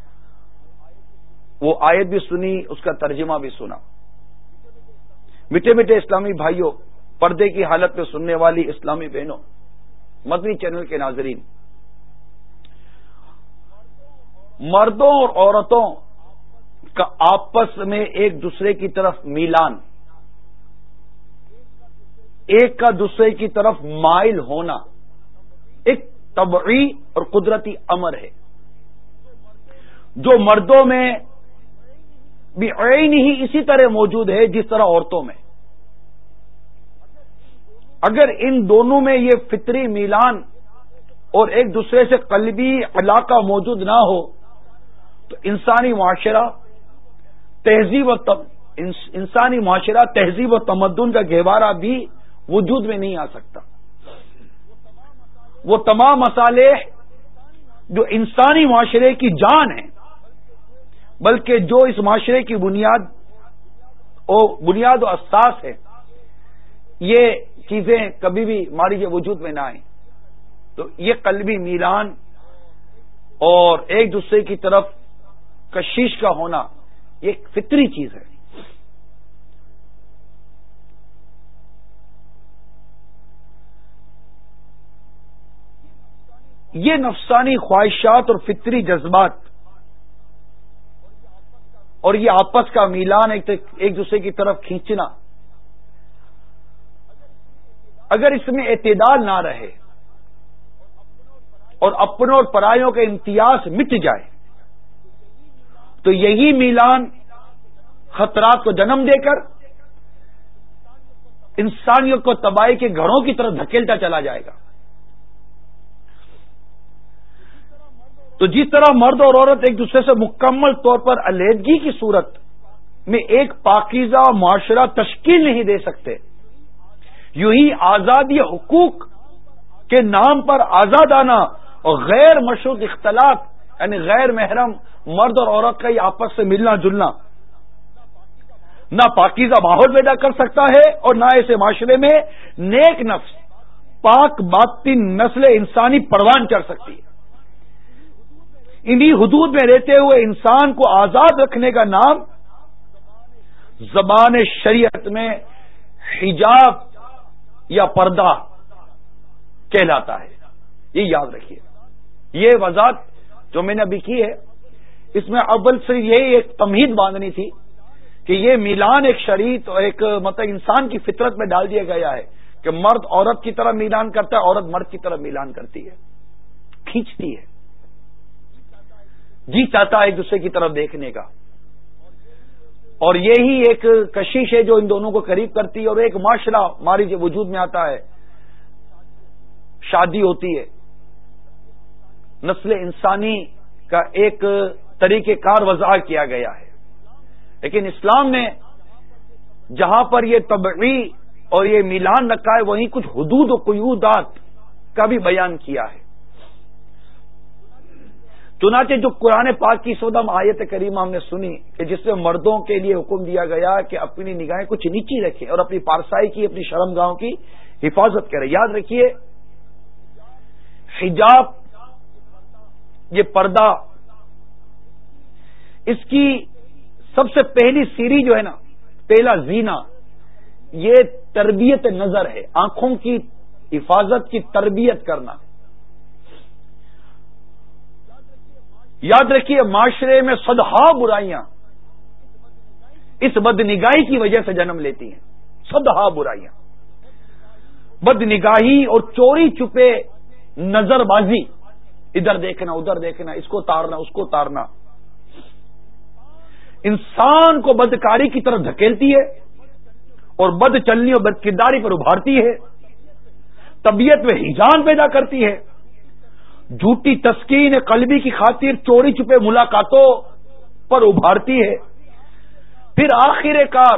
وہ آیت بھی سنی، اس کا ترجمہ بھی سنا۔ میٹھے میٹھے اسلامی بھائیوں، پردے کی حالت میں سننے والی اسلامی بہنوں، مدنی چینل کے ناظرین، مردوں اور عورتوں کا آپس میں ایک دوسرے کی طرف میلان، ایک کا دوسرے کی طرف مائل ہونا ایک طبعی اور قدرتی امر ہے جو مردوں میں بھی عین ہی اسی طرح موجود ہے جس طرح عورتوں میں۔ اگر ان دونوں میں یہ فطری میلان اور ایک دوسرے سے قلبی علاقہ موجود نہ ہو تو انسانی معاشرہ تہذیب و تم انسانی معاشرہ تہذیب و تمدن کا گہوارہ بھی وجود میں نہیں آ سکتا۔ وہ تمام مسالے جو انسانی معاشرے کی جان ہیں بلکہ جو اس معاشرے کی بنیاد او بنیاد و اساس ہے، یہ چیزیں کبھی بھی ہماری یہ وجود میں نہ آئیں تو یہ قلبی میلان اور ایک دوسرے کی طرف کشش کا ہونا یہ ایک فطری چیز ہے۔ یہ نفسانی خواہشات اور فطری جذبات اور یہ آپس کا میلان ایک ایک دوسرے کی طرف کھینچنا، اگر اس میں اعتدال نہ رہے اور اپنوں اور پرایوں کا امتیاز مٹ جائے تو یہی میلان خطرات کو جنم دے کر انسانیت کو تباہی کے گھروں کی طرف دھکیلتا چلا جائے گا۔ تو جس طرح مرد اور عورت ایک دوسرے سے مکمل طور پر علیحدگی کی صورت میں ایک پاکیزہ معاشرہ تشکیل نہیں دے سکتے، یوں ہی آزادی حقوق کے نام پر آزادانہ اور غیر مشروط اختلاط یعنی غیر محرم مرد اور عورت کا یہ آپس سے ملنا جلنا نہ پاکیزہ ماحول پیدا کر سکتا ہے اور نہ ایسے معاشرے میں نیک نفس پاک باطن نسل انسانی پروان چڑھ سکتی ہے۔ انہی حدود میں رہتے ہوئے انسان کو آزاد رکھنے کا نام زبان شریعت میں حجاب یا پردہ کہلاتا ہے، یہ یاد رکھیے۔ یہ وضاحت جو میں نے ابھی کی ہے اس میں اول سے یہی ایک تمہید باندھنی تھی کہ یہ میلان ایک شریعت اور ایک مطلب انسان کی فطرت میں ڈال دیا گیا ہے کہ مرد عورت کی طرح میلان کرتا ہے، عورت مرد کی طرح میلان کرتی ہے، کھینچتی ہے، جی چاہتا ہے ایک دوسرے کی طرف دیکھنے کا، اور یہی ایک کشش ہے جو ان دونوں کو قریب کرتی ہے اور ایک معاشرہ ہماری جو وجود میں آتا ہے، شادی ہوتی ہے، نسل انسانی کا ایک طریقہ کار وضع کیا گیا ہے، لیکن اسلام نے جہاں پر یہ طبعی اور یہ میلان رکھا ہے وہیں کچھ حدود و قیودات کا بھی بیان کیا ہے۔ چنانچہ جو قرآن پاک کی سودم آیت کریمہ ہم نے سنی کہ جس میں مردوں کے لیے حکم دیا گیا کہ اپنی نگاہیں کچھ نیچی رکھیں اور اپنی پارسائی کی اپنی شرمگاہوں کی حفاظت کرے. یاد رکھیے حجاب، یہ پردہ، اس کی سب سے پہلی سیڑھی جو ہے نا، پہلا زینہ، یہ تربیت نظر ہے، آنکھوں کی حفاظت کی تربیت کرنا. یاد رکھیے معاشرے میں صدہا برائیاں اس بد نگاہی کی وجہ سے جنم لیتی ہیں. صدہا برائیاں، بد نگاہی اور چوری چھپے نظر بازی، ادھر دیکھنا ادھر دیکھنا، اس کو تارنا اس کو تارنا، انسان کو بدکاری کی طرف دھکیلتی ہے اور بد چلنی اور بد کرداری پر ابھارتی ہے، طبیعت میں ہیجان پیدا کرتی ہے، جھوٹی تسکین قلبی کی خاطر چوری چھپے ملاقاتوں پر ابھارتی ہے، پھر آخر کار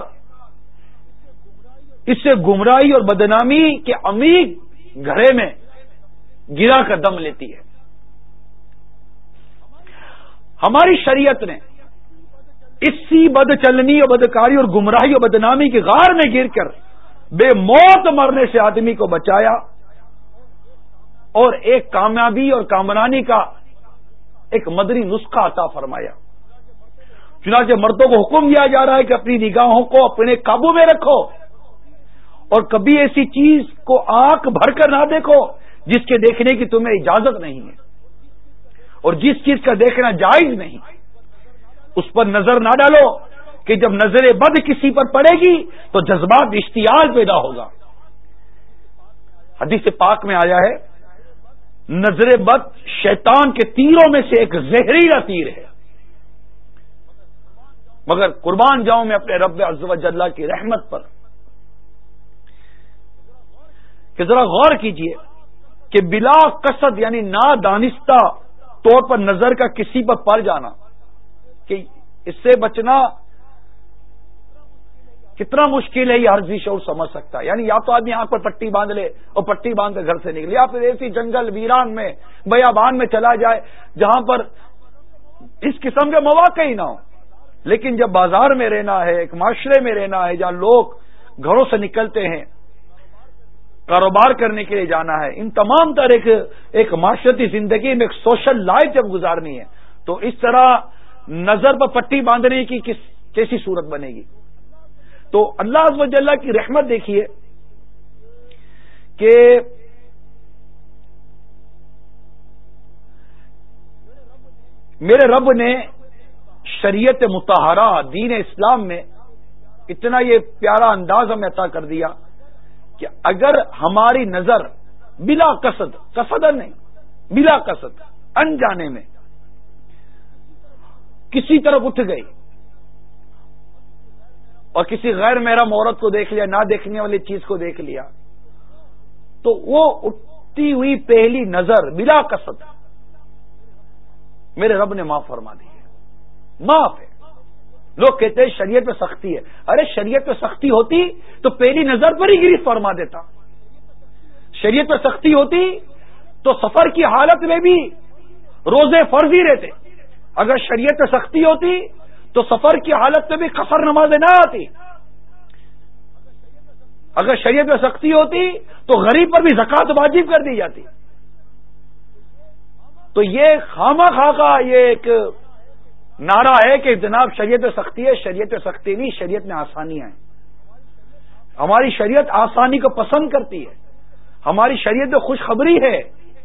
اس سے گمراہی اور بدنامی کے عمیق گھرے میں گرا کر دم لیتی ہے. ہماری شریعت نے اسی بد چلنی اور بدکاری اور گمراہی اور بدنامی کی غار میں گر کر بے موت مرنے سے آدمی کو بچایا اور ایک کامیابی اور کامرانی کا ایک مدنی نسخہ عطا فرمایا. چنانچہ مردوں کو حکم دیا جا رہا ہے کہ اپنی نگاہوں کو اپنے قابو میں رکھو اور کبھی ایسی چیز کو آنکھ بھر کر نہ دیکھو جس کے دیکھنے کی تمہیں اجازت نہیں ہے، اور جس چیز کا دیکھنا جائز نہیں اس پر نظر نہ ڈالو کہ جب نظر بد کسی پر پڑے گی تو جذبات اشتعال پیدا ہوگا. حدیث پاک میں آیا ہے نظر بد شیطان کے تیروں میں سے ایک زہریلا تیر ہے، مگر قربان جاؤں میں اپنے رب عز و جل کی رحمت پر کہ ذرا غور کیجئے کہ بلا قصد یعنی نادانستہ طور پر نظر کا کسی پر پڑ جانا، کہ اس سے بچنا کتنا مشکل ہے یہ ہر ذی شعور سمجھ سکتا ہے. یعنی یا تو آدمی آنکھ پر پٹی باندھ لے اور پٹی باندھ کر گھر سے نکلے، یا پھر ایسی جنگل ویران میں بیابان میں چلا جائے جہاں پر اس قسم کے مواقع ہی نہ ہو. لیکن جب بازار میں رہنا ہے، ایک معاشرے میں رہنا ہے جہاں لوگ گھروں سے نکلتے ہیں، کاروبار کرنے کے لیے جانا ہے، ان تمام طرح ایک ایک معاشرتی زندگی میں ایک سوشل لائف جب گزارنی ہے تو اس طرح نظر پر پٹی باندھنے کی کس کیسی صورت بنے گی. تو اللہ عز و جل کی رحمت دیکھیے کہ میرے رب نے شریعت مطہرہ دین اسلام میں اتنا یہ پیارا انداز ہمیں عطا کر دیا کہ اگر ہماری نظر بلا قصد قصد نہیں بلا قصد انجانے میں کسی طرف اٹھ گئی اور کسی غیر محرم عورت کو دیکھ لیا، نہ دیکھنے والی چیز کو دیکھ لیا، تو وہ اٹھتی ہوئی پہلی نظر بلا قصد میرے رب نے معاف فرما دی ہے. معاف ہے. لوگ کہتے ہیں شریعت پہ سختی ہے. ارے شریعت پہ سختی ہوتی تو پہلی نظر پر ہی گریف فرما دیتا. شریعت پہ سختی ہوتی تو سفر کی حالت میں بھی روزے فرض ہی رہتے. اگر شریعت پہ سختی ہوتی تو سفر کی حالت میں بھی قصر نمازیں نہ آتی. اگر شریعت میں سختی ہوتی تو غریب پر بھی زکوٰۃ واجب کر دی جاتی. تو یہ خامہ خواہ کا یہ ایک نعرہ ہے کہ جناب شریعت میں سختی ہے. شریعت میں سختی نہیں، شریعت میں آسانیاں ہیں. ہماری شریعت آسانی کو پسند کرتی ہے. ہماری شریعت میں خوشخبری ہے.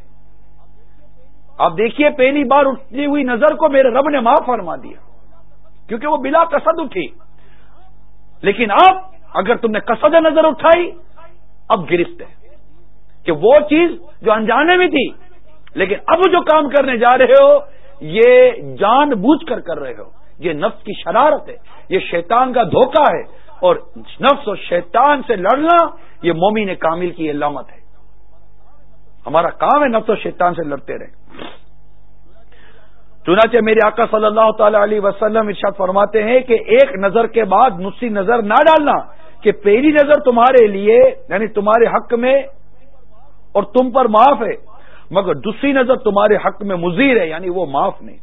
آپ دیکھیے پہلی بار اٹھتی ہوئی نظر کو میرے رب نے معاف فرما دیا کیونکہ وہ بلا قصد اٹھی. لیکن اب اگر تم نے قصد نظر اٹھائی اب گرفت ہے کہ وہ چیز جو انجانے میں تھی لیکن اب جو کام کرنے جا رہے ہو یہ جان بوجھ کر کر رہے ہو. یہ نفس کی شرارت ہے، یہ شیطان کا دھوکہ ہے، اور نفس اور شیطان سے لڑنا یہ مومن کامل کی علامت ہے. ہمارا کام ہے نفس اور شیطان سے لڑتے رہے. چنانچہ میرے آقا صلی اللہ تعالی علیہ وسلم ارشاد فرماتے ہیں کہ ایک نظر کے بعد دوسری نظر نہ ڈالنا کہ پہلی نظر تمہارے لیے یعنی تمہارے حق میں اور تم پر معاف ہے، مگر دوسری نظر تمہارے حق میں مضیر ہے یعنی وہ معاف نہیں.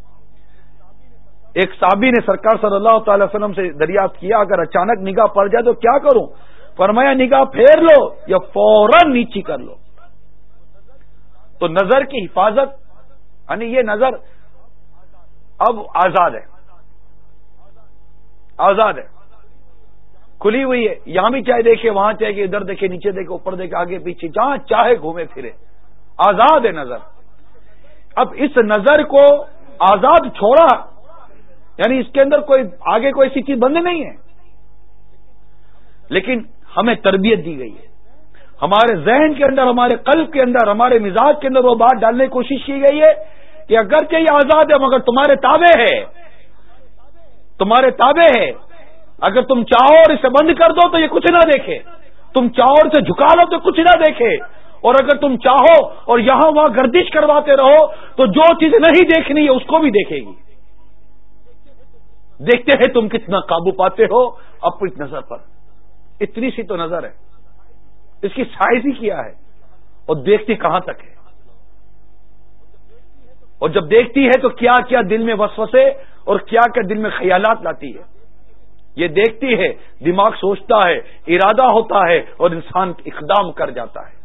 ایک صحابی نے سرکار صلی اللہ تعالی وسلم سے دریافت کیا اگر اچانک نگاہ پڑ جائے تو کیا کروں؟ فرمایا نگاہ پھیر لو یا فوراً نیچی کر لو. تو نظر کی حفاظت یعنی یہ نظر اب آزاد ہے، آزاد ہے، کھلی ہوئی ہے. یہاں بھی چاہے دیکھے، وہاں چاہے کہ ادھر دیکھے، نیچے دیکھے، اوپر دیکھے، آگے پیچھے، جہاں چاہے گھومے پھرے، آزاد ہے نظر. اب اس نظر کو آزاد چھوڑا یعنی اس کے اندر کوئی آگے کوئی ایسی چیز بند نہیں ہے، لیکن ہمیں تربیت دی گئی ہے، ہمارے ذہن کے اندر، ہمارے قلب کے اندر، ہمارے مزاج کے اندر وہ بات ڈالنے کی کوشش کی گئی ہے کہ اگرچہ یہ آزاد ہے مگر تمہارے تابع ہے، تمہارے تابع ہے. اگر تم چاہو اور اسے بند کر دو تو یہ کچھ نہ دیکھے، تم چاہو اور اسے جھکا لو تو کچھ نہ دیکھے، اور اگر تم چاہو اور یہاں وہاں گردش کرواتے رہو تو جو چیز نہیں دیکھنی ہے اس کو بھی دیکھے گی. دیکھتے ہیں تم کتنا قابو پاتے ہو اپنی نظر پر. اتنی سی تو نظر ہے، اس کی سائز ہی کیا ہے، اور دیکھتی کہاں تک ہے. اور جب دیکھتی ہے تو کیا کیا دل میں وسوسے اور کیا کیا دل میں خیالات لاتی ہے. یہ دیکھتی ہے، دماغ سوچتا ہے، ارادہ ہوتا ہے اور انسان اقدام کر جاتا ہے.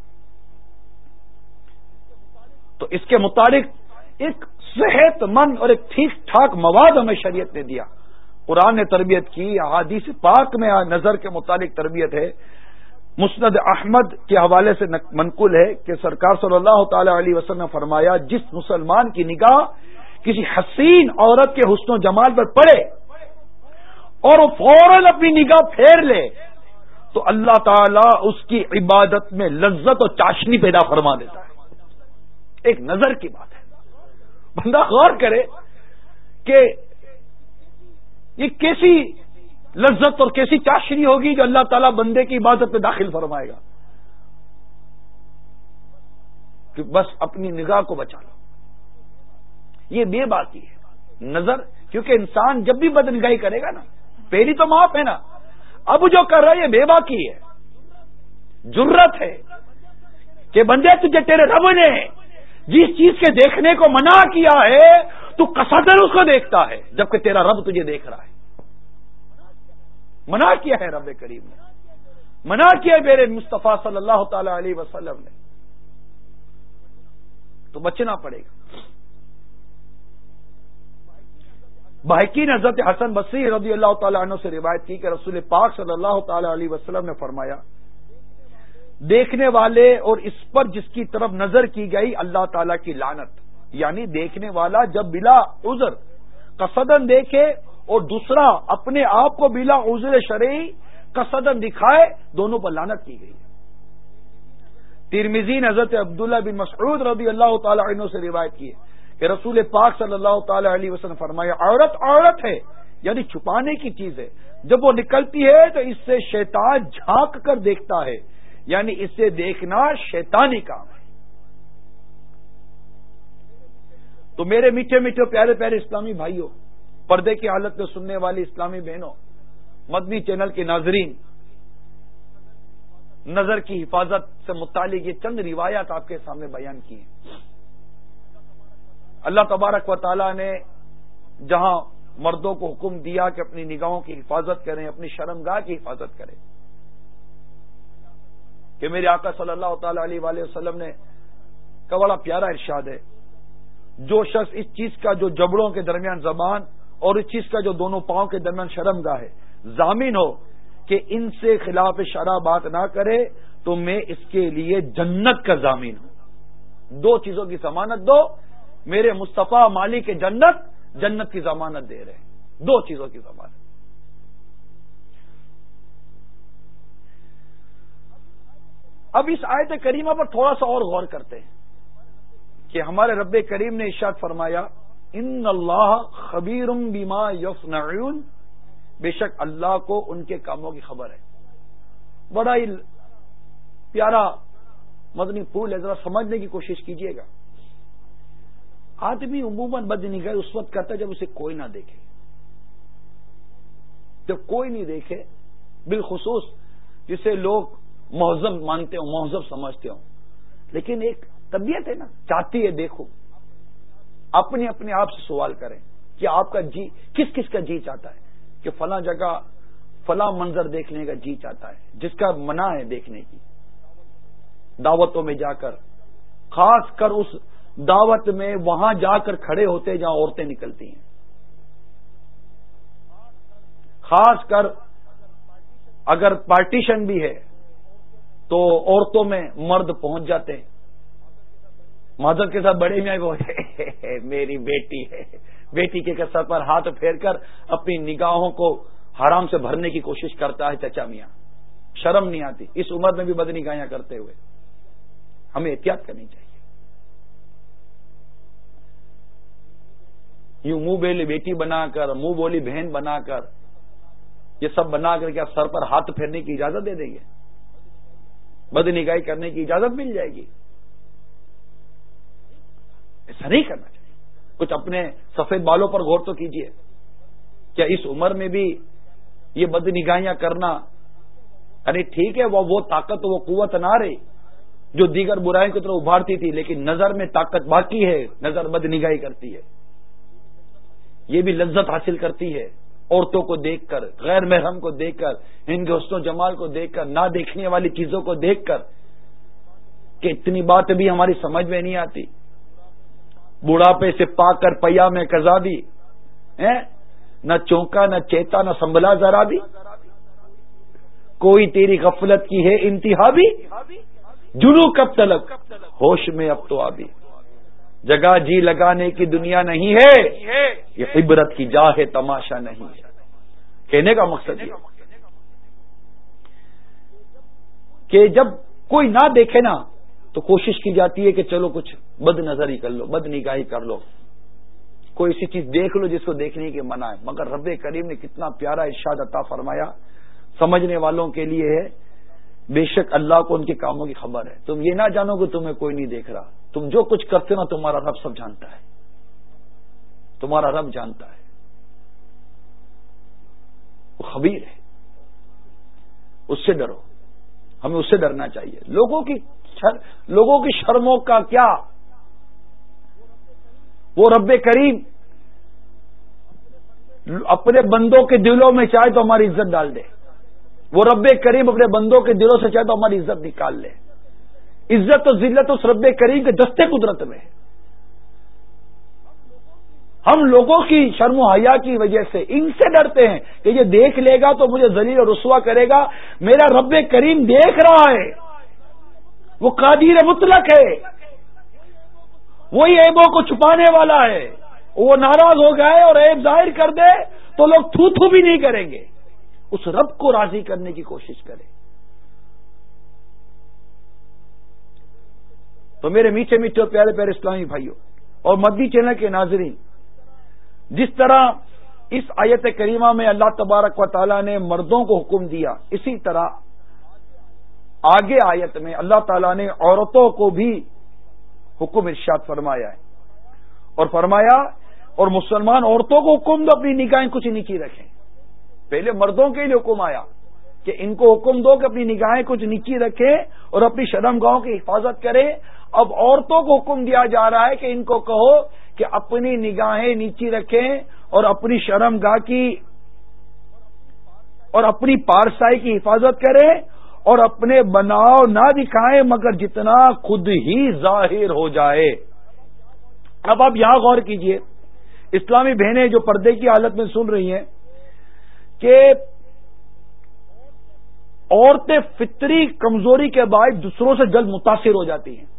تو اس کے مطابق ایک صحت مند اور ایک ٹھیک ٹھاک مواد ہمیں شریعت نے دیا. قرآن نے تربیت کی، احادیث پاک میں نظر کے متعلق تربیت ہے. مسند احمد کے حوالے سے منقول ہے کہ سرکار صلی اللہ تعالی علیہ وسلم نے فرمایا، جس مسلمان کی نگاہ کسی حسین عورت کے حسن و جمال پر پڑے اور وہ فوراً اپنی نگاہ پھیر لے تو اللہ تعالیٰ اس کی عبادت میں لذت اور چاشنی پیدا فرما دیتا ہے. ایک نظر کی بات ہے. بندہ غور کرے کہ یہ کیسی لذت اور کیسی چاشنی ہوگی جو اللہ تعالیٰ بندے کی عبادت میں داخل فرمائے گا کہ بس اپنی نگاہ کو بچا لو. یہ بے باکی ہے نظر، کیونکہ انسان جب بھی بد نگاہی کرے گا نا، پہلی تو معاف ہے نا، اب جو کر رہا ہے یہ بے باکی ہے، جرت ہے کہ بندے تجھے تیرے رب نے جس چیز کے دیکھنے کو منع کیا ہے تو قصدن اس کو دیکھتا ہے، جبکہ تیرا رب تجھے دیکھ رہا ہے. منع کیا ہے رب کریم نے، منع کیا ہے میرے مصطفیٰ صلی اللہ تعالی علیہ وسلم نے، تو بچنا پڑے گا. بحقی نے حضرت حسن بصری رضی اللہ تعالی عنہ سے روایت کی کہ رسول پاک صلی اللہ تعالی علیہ وسلم نے فرمایا، دیکھنے والے اور اس پر جس کی طرف نظر کی گئی اللہ تعالی کی لعنت. یعنی دیکھنے والا جب بلا عذر قصدن دیکھے اور دوسرا اپنے آپ کو بلا عذر شرعی قصدن دکھائے، دونوں پر لعنت کی گئی. ترمذی نے حضرت عبداللہ بن مسعود رضی اللہ تعالی عنہ سے روایت کی کہ رسول پاک صلی اللہ تعالی علیہ وسلم فرمایا، عورت عورت ہے یعنی چھپانے کی چیز ہے، جب وہ نکلتی ہے تو اس سے شیطان جھانک کر دیکھتا ہے، یعنی اس سے دیکھنا شیطانی کام ہے. تو میرے میٹھے میٹھے پیارے پیارے اسلامی بھائیوں، پردے کی حالت میں سننے والی اسلامی بہنوں، مدنی چینل کے ناظرین، نظر کی حفاظت سے متعلق یہ چند روایات آپ کے سامنے بیان کی ہیں. اللہ تبارک و تعالی نے جہاں مردوں کو حکم دیا کہ اپنی نگاہوں کی حفاظت کریں، اپنی شرمگاہ کی حفاظت کریں، کہ میرے آقا صلی اللہ تعالی علیہ وآلہ وسلم نے کا بڑا پیارا ارشاد ہے، جو شخص اس چیز کا جو جبڑوں کے درمیان زبان اور اس چیز کا جو دونوں پاؤں کے درمیان شرمگاہ ہے ضامن ہو کہ ان سے خلاف شرع بات نہ کرے تو میں اس کے لیے جنت کا ضامن ہوں. دو چیزوں کی ضمانت دو، میرے مصطفیٰ مالک جنت جنت کی ضمانت دے رہے ہیں. دو چیزوں کی ضمانت. اب اس آیت کریمہ پر تھوڑا سا اور غور کرتے ہیں کہ ہمارے رب کریم نے ارشاد فرمایا، ان اللہ خبیر بما یصنعون، بے شک اللہ کو ان کے کاموں کی خبر ہے. بڑا ہی پیارا مدنی پھول ہے، ذرا سمجھنے کی کوشش کیجیے گا. آدمی عموماً بد نگاہی اس وقت کرتا ہے جب اسے کوئی نہ دیکھے، جب کوئی نہیں دیکھے، بالخصوص جسے لوگ مہذب مانتے ہوں، مہذب سمجھتے ہوں، لیکن ایک طبیعت ہے نا، چاہتی ہے دیکھو. اپنے اپنے آپ سے سوال کریں کہ آپ کا جی کس کس کا جی چاہتا ہے کہ فلاں جگہ فلاں منظر دیکھنے کا جی چاہتا ہے، جس کا منع ہے دیکھنے کی، دعوتوں میں جا کر، خاص کر اس دعوت میں وہاں جا کر کھڑے ہوتے جہاں عورتیں نکلتی ہیں، خاص کر اگر پارٹیشن بھی ہے تو عورتوں میں مرد پہنچ جاتے ہیں، معذرت کے ساتھ بڑے میاں بولے میری بیٹی ہے، بیٹی کے سر پر ہاتھ پھیر کر اپنی نگاہوں کو حرام سے بھرنے کی کوشش کرتا ہے چچا میاں، شرم نہیں آتی اس عمر میں بھی بدنگاہیاں کرتے ہوئے؟ ہمیں احتیاط کرنی چاہیے. یوں منہ بولی بیٹی بنا کر، منہ بولی بہن بنا کر، یہ سب بنا کر کیا سر پر ہاتھ پھیرنے کی اجازت دے دیں گے؟ بدنگاہی کرنے کی اجازت مل جائے گی؟ ایسا نہیں کرنا چاہیے. کچھ اپنے سفید بالوں پر غور تو کیجئے. کیا اس عمر میں بھی یہ بدنگاہیاں کرنا، ارے ٹھیک ہے وہ وہ طاقت وہ قوت نہ رہی جو دیگر برائیوں کی طرف ابھارتی تھی، لیکن نظر میں طاقت باقی ہے، نظر بدنگاہی کرتی ہے. یہ بھی لذت حاصل کرتی ہے عورتوں کو دیکھ کر، غیر محرم کو دیکھ کر، ان کے حسن و جمال کو دیکھ کر، نہ دیکھنے والی چیزوں کو دیکھ کر، کہ اتنی بات بھی ہماری سمجھ میں نہیں آتی. بڑھاپے سے پا کر پیا میں قضا بھی، نہ چونکا نہ چیتا نہ سنبھلا ذرا بھی، کوئی تیری غفلت کی ہے انتہا بھی، جنو کب تلک ہوش میں اب تو آبی. جگہ جی لگانے کی دنیا نہیں ہے، یہ عبرت کی جا ہے تماشا نہیں. کہنے کا مقصد یہ کہ جب کوئی نہ دیکھے نا تو کوشش کی جاتی ہے کہ چلو کچھ بد نظری کر لو، بد نگاہی کر لو، کوئی ایسی چیز دیکھ لو جس کو دیکھنے کے منع ہے. مگر رب کریم نے کتنا پیارا ارشاد عطا فرمایا، سمجھنے والوں کے لیے ہے، بے شک اللہ کو ان کے کاموں کی خبر ہے. تم یہ نہ جانو کہ تمہیں کوئی نہیں دیکھ رہا، تم جو کچھ کرتے نا تمہارا رب سب جانتا ہے، تمہارا رب جانتا ہے، وہ خبیر ہے. اس سے ڈرو، ہمیں اس سے ڈرنا چاہیے. لوگوں کی شر... لوگوں کی شرموں کا کیا، وہ رب کریم اپنے بندوں کے دلوں میں چاہے تو ہماری عزت ڈال دے، وہ رب کریم اپنے بندوں کے دلوں سے چاہے تو ہماری عزت نکال لے. عزت و ذلت اس رب کریم کے دستے قدرت میں. ہم لوگوں کی شرم و حیا کی وجہ سے ان سے ڈرتے ہیں کہ یہ دیکھ لے گا تو مجھے ذلیل اور رسوا کرے گا. میرا رب کریم دیکھ رہا ہے، وہ قادر مطلق ہے، وہی عیبوں کو چھپانے والا ہے. وہ ناراض ہو گئے اور عیب ظاہر کر دے تو لوگ تھو تھو بھی نہیں کریں گے. اس رب کو راضی کرنے کی کوشش کریں. تو میرے میٹھے میٹھے اور پیارے پیارے اسلامی بھائیوں اور مدنی چینل کے ناظرین، جس طرح اس آیت کریمہ میں اللہ تبارک و تعالی نے مردوں کو حکم دیا، اسی طرح آگے آیت میں اللہ تعالی نے عورتوں کو بھی حکم ارشاد فرمایا ہے. اور فرمایا اور مسلمان عورتوں کو حکم دو اپنی نگاہیں کچھ نیچی رکھیں. پہلے مردوں کے لیے حکم آیا کہ ان کو حکم دو کہ اپنی نگاہیں کچھ نیچی رکھیں اور اپنی شرم گاہوں کی حفاظت کریں. اب عورتوں کو حکم دیا جا رہا ہے کہ ان کو کہو کہ اپنی نگاہیں نیچی رکھیں اور اپنی شرم گاہ کی اور اپنی پارسائی کی حفاظت کریں اور اپنے بناؤ نہ دکھائیں مگر جتنا خود ہی ظاہر ہو جائے. اب آپ یہاں غور کیجئے، اسلامی بہنیں جو پردے کی حالت میں سن رہی ہیں کہ عورتیں فطری کمزوری کے باعث دوسروں سے جلد متاثر ہو جاتی ہیں،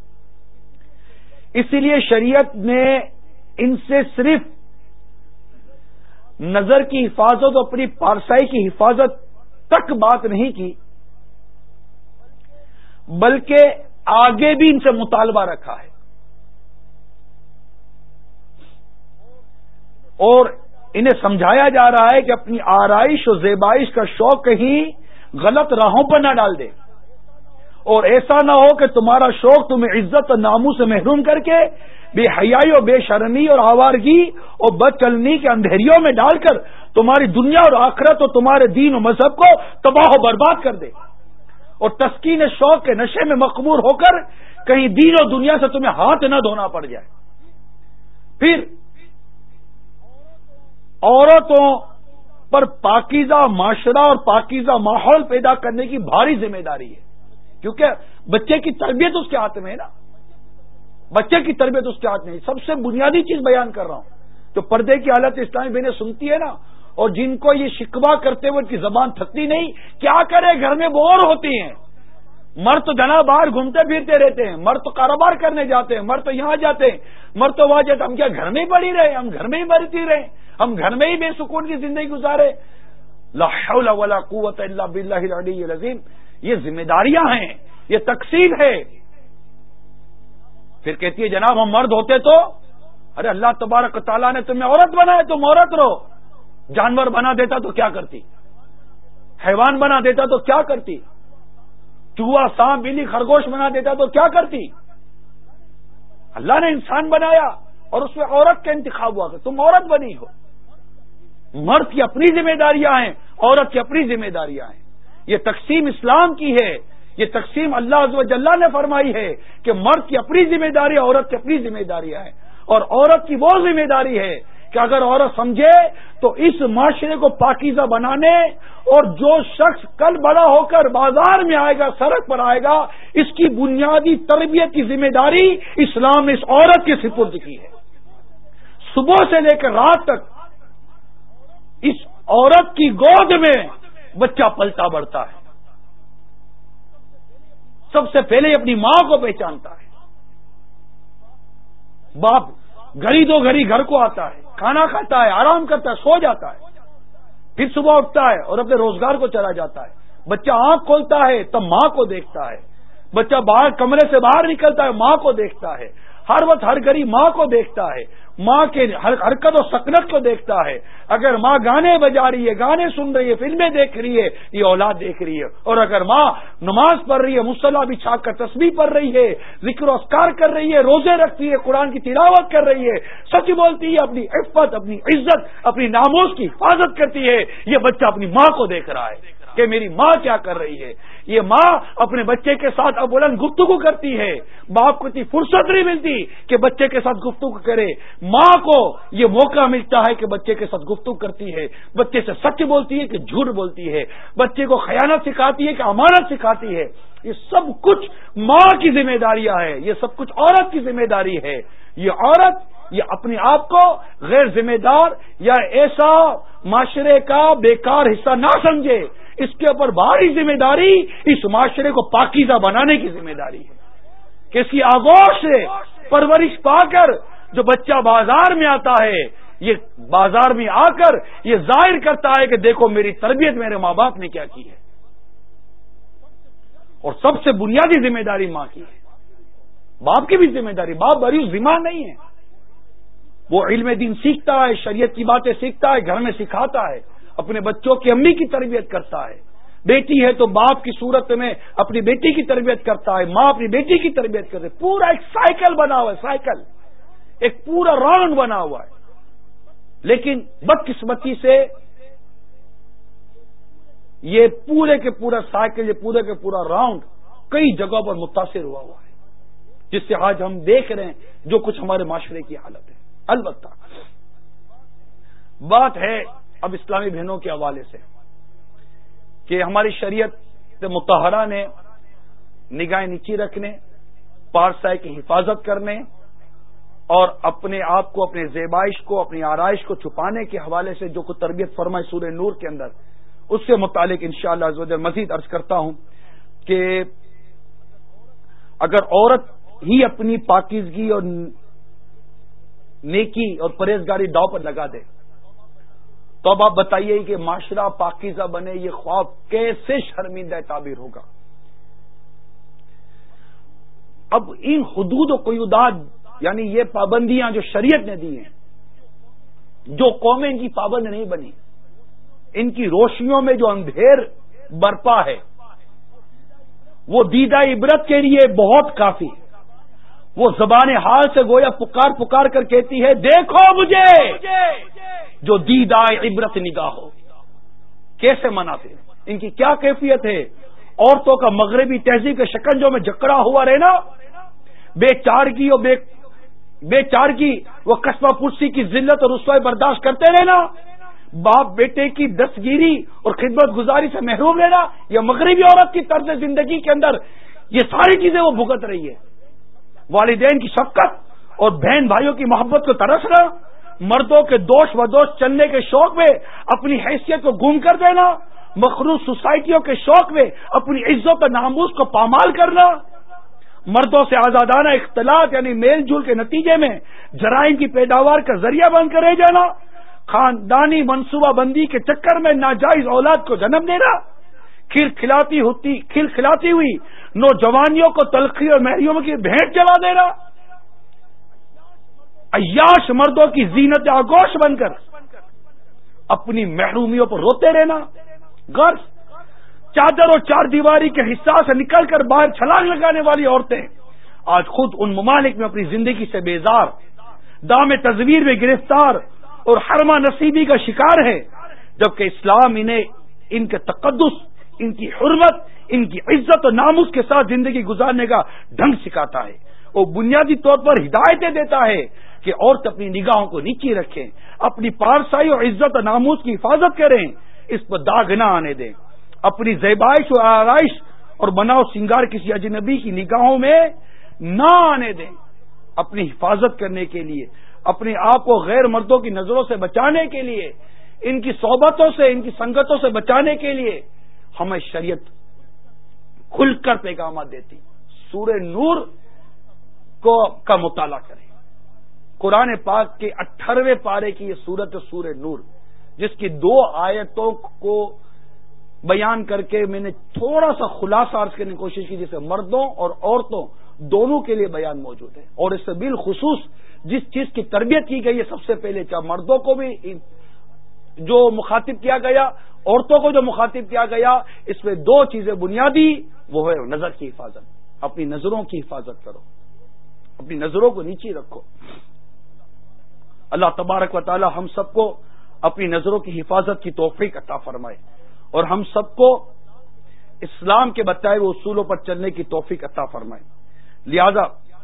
اسی لیے شریعت نے ان سے صرف نظر کی حفاظت اور اپنی پارسائی کی حفاظت تک بات نہیں کی، بلکہ آگے بھی ان سے مطالبہ رکھا ہے. اور انہیں سمجھایا جا رہا ہے کہ اپنی آرائش اور زیبائش کا شوق کہیں غلط راہوں پر نہ ڈال دے، اور ایسا نہ ہو کہ تمہارا شوق تمہیں عزت اور ناموس سے محروم کر کے بے حیائی اور بے شرمی اور آوارگی اور بد چلنی کے اندھیریوں میں ڈال کر تمہاری دنیا اور آخرت اور تمہارے دین و مذہب کو تباہ و برباد کر دے، اور تسکین شوق کے نشے میں مخمور ہو کر کہیں دین اور دنیا سے تمہیں ہاتھ نہ دھونا پڑ جائے. پھر عورتوں پر پاکیزہ معاشرہ اور پاکیزہ ماحول پیدا کرنے کی بھاری ذمہ داری ہے، کیونکہ بچے کی تربیت اس کے ہاتھ میں ہے نا، بچے کی تربیت اس کے ہاتھ میں ہے۔ سب سے بنیادی چیز بیان کر رہا ہوں، تو پردے کی حالت اسلامی بہنیں سنتی ہے نا، اور جن کو یہ شکوہ کرتے ہوئے ان کی زبان تھکتی نہیں، کیا کرے، گھر میں بور ہوتی ہیں۔ مرد تو جناب باہر گھومتے پھرتے رہتے ہیں، مرد تو کاروبار کرنے جاتے ہیں، مرد تو یہاں جاتے ہیں، مرد تو وہاں جاتے، ہم کیا گھر میں ہی پڑی رہے، ہم گھر میں ہی مرتی رہے، ہم گھر میں ہی بے سکون کی زندگی گزارے۔ لا حول ولا قوت الا باللہ العلی العظیم۔ یہ ذمہ داریاں ہیں، یہ تقسیم ہے۔ پھر کہتی ہے جناب ہم مرد ہوتے تو، ارے اللہ تبارک تعالیٰ نے تمہیں عورت بنایا، تم عورت رہو۔ جانور بنا دیتا تو کیا کرتی، حیوان بنا دیتا تو کیا کرتی، چوہا سانپ بلی خرگوش بنا دیتا تو کیا کرتی۔ اللہ نے انسان بنایا اور اس میں عورت کا انتخاب ہوا کہ تم عورت بنی ہو۔ مرد کی اپنی ذمہ داریاں ہیں، عورت کی اپنی ذمہ داریاں ہیں۔ یہ تقسیم اسلام کی ہے، یہ تقسیم اللہ عز و جل نے فرمائی ہے کہ مرد کی اپنی ذمہ داری، عورت کی اپنی ذمہ داریاں ہیں، اور عورت کی وہ ذمہ داری ہے کہ اگر عورت سمجھے تو اس معاشرے کو پاکیزہ بنانے، اور جو شخص کل بڑا ہو کر بازار میں آئے گا، سڑک پر آئے گا، اس کی بنیادی تربیت کی ذمہ داری اسلام نے اس عورت کے سپرد کی ہے۔ صبح سے لے کر رات تک اس عورت کی گود میں بچہ پلتا بڑھتا ہے، سب سے پہلے اپنی ماں کو پہچانتا ہے۔ باپ گھڑی دو گھڑی گھر کو آتا ہے، کھانا کھاتا ہے، آرام کرتا ہے، سو جاتا ہے، پھر صبح اٹھتا ہے اور اپنے روزگار کو چلا جاتا ہے۔ بچہ آنکھ کھولتا ہے تب ماں کو دیکھتا ہے، بچہ باہر کمرے سے باہر نکلتا ہے ماں کو دیکھتا ہے، ہر وقت ہر گھڑی ماں کو دیکھتا ہے، ماں کے حرکت و سکنت کو دیکھتا ہے۔ اگر ماں گانے بجا رہی ہے، گانے سن رہی ہے، فلمیں دیکھ رہی ہے، یہ اولاد دیکھ رہی ہے، اور اگر ماں نماز پڑھ رہی ہے، مصلی بچھا کر تسبیح پڑھ رہی ہے، ذکر و اذکار کر رہی ہے، روزے رکھتی ہے، قرآن کی تلاوت کر رہی ہے، سچ بولتی ہے، اپنی عفت، اپنی عزت، اپنی ناموس کی حفاظت کرتی ہے، یہ بچہ اپنی ماں کو دیکھ رہا ہے کہ میری ماں کیا کر رہی ہے۔ یہ ماں اپنے بچے کے ساتھ اب بلند گفتگو کرتی ہے، باپ کو اتنی فرصت نہیں ملتی کہ بچے کے ساتھ گفتگو کرے، ماں کو یہ موقع ملتا ہے کہ بچے کے ساتھ گفتگو کرتی ہے، بچے سے سچ بولتی ہے کہ جھوٹ بولتی ہے، بچے کو خیانت سکھاتی ہے کہ امانت سکھاتی ہے۔ یہ سب کچھ ماں کی ذمہ داریاں ہے، یہ سب کچھ عورت کی ذمہ داری ہے۔ یہ عورت یہ اپنے آپ کو غیر ذمہ دار یا ایسا معاشرے کا بیکار حصہ نہ سمجھے، اس کے اوپر بھاری ذمہ داری اس معاشرے کو پاکیزہ بنانے کی ذمہ داری ہے کہ اس کی آغوش سے پرورش پا کر جو بچہ بازار میں آتا ہے، یہ بازار میں آ کر یہ ظاہر کرتا ہے کہ دیکھو میری تربیت میرے ماں باپ نے کیا کی ہے۔ اور سب سے بنیادی ذمہ داری ماں کی ہے، باپ کی بھی ذمہ داری۔ باپ بری ذمہ نہیں ہے، وہ علم دین سیکھتا ہے، شریعت کی باتیں سیکھتا ہے، گھر میں سکھاتا ہے، اپنے بچوں کی امی کی تربیت کرتا ہے۔ بیٹی ہے تو باپ کی صورت میں اپنی بیٹی کی تربیت کرتا ہے، ماں اپنی بیٹی کی تربیت کرتے، پورا ایک سائیکل بنا ہوا ہے، سائیکل ایک پورا راؤنڈ بنا ہوا ہے۔ لیکن بدقسمتی سے یہ پورے کے پورا سائیکل، یہ پورے کے پورا راؤنڈ کئی جگہوں پر متاثر ہوا ہوا ہے، جس سے آج ہم دیکھ رہے ہیں جو کچھ ہمارے معاشرے کی حالت ہے۔ البتہ بات ہے اب اسلامی بہنوں کے حوالے سے کہ ہماری شریعت مطہرہ نے نگاہیں نیچی رکھنے، پارسائی کی حفاظت کرنے اور اپنے آپ کو، اپنے زیبائش کو، اپنی آرائش کو چھپانے کے حوالے سے جو کچھ تربیت فرمائی سورہ نور کے اندر، اس سے متعلق انشاءاللہ عز و جل مزید عرض کرتا ہوں کہ اگر عورت ہی اپنی پاکیزگی اور نیکی اور پرہیزگاری داؤ پر لگا دے تو اب آپ بتائیے کہ معاشرہ پاکیزہ بنے، یہ خواب کیسے شرمندہ تعبیر ہوگا۔ اب ان حدود و قیودات یعنی یہ پابندیاں جو شریعت نے دی ہیں، جو قومیں ان کی پابند نہیں بنی، ان کی روشنیوں میں جو اندھیر برپا ہے، وہ دیدہ عبرت کے لیے بہت کافی۔ وہ زبان حال سے گویا پکار پکار کر کہتی ہے دیکھو مجھے جو دیدہ عبرت نگاہ ہو۔ کیسے مناتے ہیں، ان کی کیا کیفیت ہے؟ عورتوں کا مغربی تہذیب کے شکنجوں میں جکڑا ہوا رہنا، بے چارگی اور بے بے چارگی وہ قصبہ پرسی کی ذلت اور رسوائی برداشت کرتے رہنا، باپ بیٹے کی دستگیری اور خدمت گزاری سے محروم رہنا، یا مغربی عورت کی طرز زندگی کے اندر یہ ساری چیزیں وہ بھگت رہی ہے. والدین کی شفقت اور بہن بھائیوں کی محبت کو ترسنا، مردوں کے دوش و دوش چلنے کے شوق میں اپنی حیثیت کو گم کر دینا، مخلوط سوسائٹیوں کے شوق میں اپنی عزت و ناموس کو پامال کرنا، مردوں سے آزادانہ اختلاط یعنی میل جول کے نتیجے میں جرائم کی پیداوار کا ذریعہ بن کر رہ جانا، خاندانی منصوبہ بندی کے چکر میں ناجائز اولاد کو جنم دینا، کھل کھلاتی ہوتی کھل کھلاتی ہوئی نوجوانیوں کو تلخی اور محروم کی بھیٹ چلا دینا، عیاش مردوں کی زینت آگوش بن کر اپنی محرومیوں پر روتے رہنا، غرض چادر اور چار دیواری کے حصہ سے نکل کر باہر چھلانگ لگانے والی عورتیں آج خود ان ممالک میں اپنی زندگی سے بیزار، دام تزویر میں گرفتار اور حرمہ نصیبی کا شکار ہے، جبکہ اسلام انہیں ان کے تقدس، ان کی حرمت، ان کی عزت و ناموس کے ساتھ زندگی گزارنے کا ڈھنگ سکھاتا ہے. وہ بنیادی طور پر ہدایتیں دیتا ہے کہ عورت اپنی نگاہوں کو نیچی رکھیں، اپنی پارسائی اور عزت و ناموس کی حفاظت کریں، اس پر داغ نہ آنے دیں، اپنی زیبائش و آرائش اور بناؤ سنگار کسی اجنبی کی نگاہوں میں نہ آنے دیں. اپنی حفاظت کرنے کے لیے، اپنے آپ کو غیر مردوں کی نظروں سے بچانے کے لیے، ان کی صحبتوں سے، ان کی سنگتوں سے بچانے کے لیے ہمیں شریعت کھل کر پیغامات دیتی. سورہ نور کو کا مطالعہ کریں. قرآن پاک کے اٹھارہویں پارے کی یہ سورت سورہ نور، جس کی دو آیتوں کو بیان کر کے میں نے تھوڑا سا خلاصہ عرض کرنے کی کوشش کی، جسے مردوں اور عورتوں دونوں کے لیے بیان موجود ہے. اور اس سے بالخصوص جس چیز کی تربیت کی گئی ہے، سب سے پہلے چاہے مردوں کو بھی جو مخاطب کیا گیا، عورتوں کو جو مخاطب کیا گیا، اس میں دو چیزیں بنیادی، وہ ہے نظر کی حفاظت. اپنی نظروں کی حفاظت کرو، اپنی نظروں کو نیچی رکھو. اللہ تبارک و تعالی ہم سب کو اپنی نظروں کی حفاظت کی توفیق عطا فرمائے، اور ہم سب کو اسلام کے بتائے ہوئے اصولوں پر چلنے کی توفیق عطا فرمائے. لہذا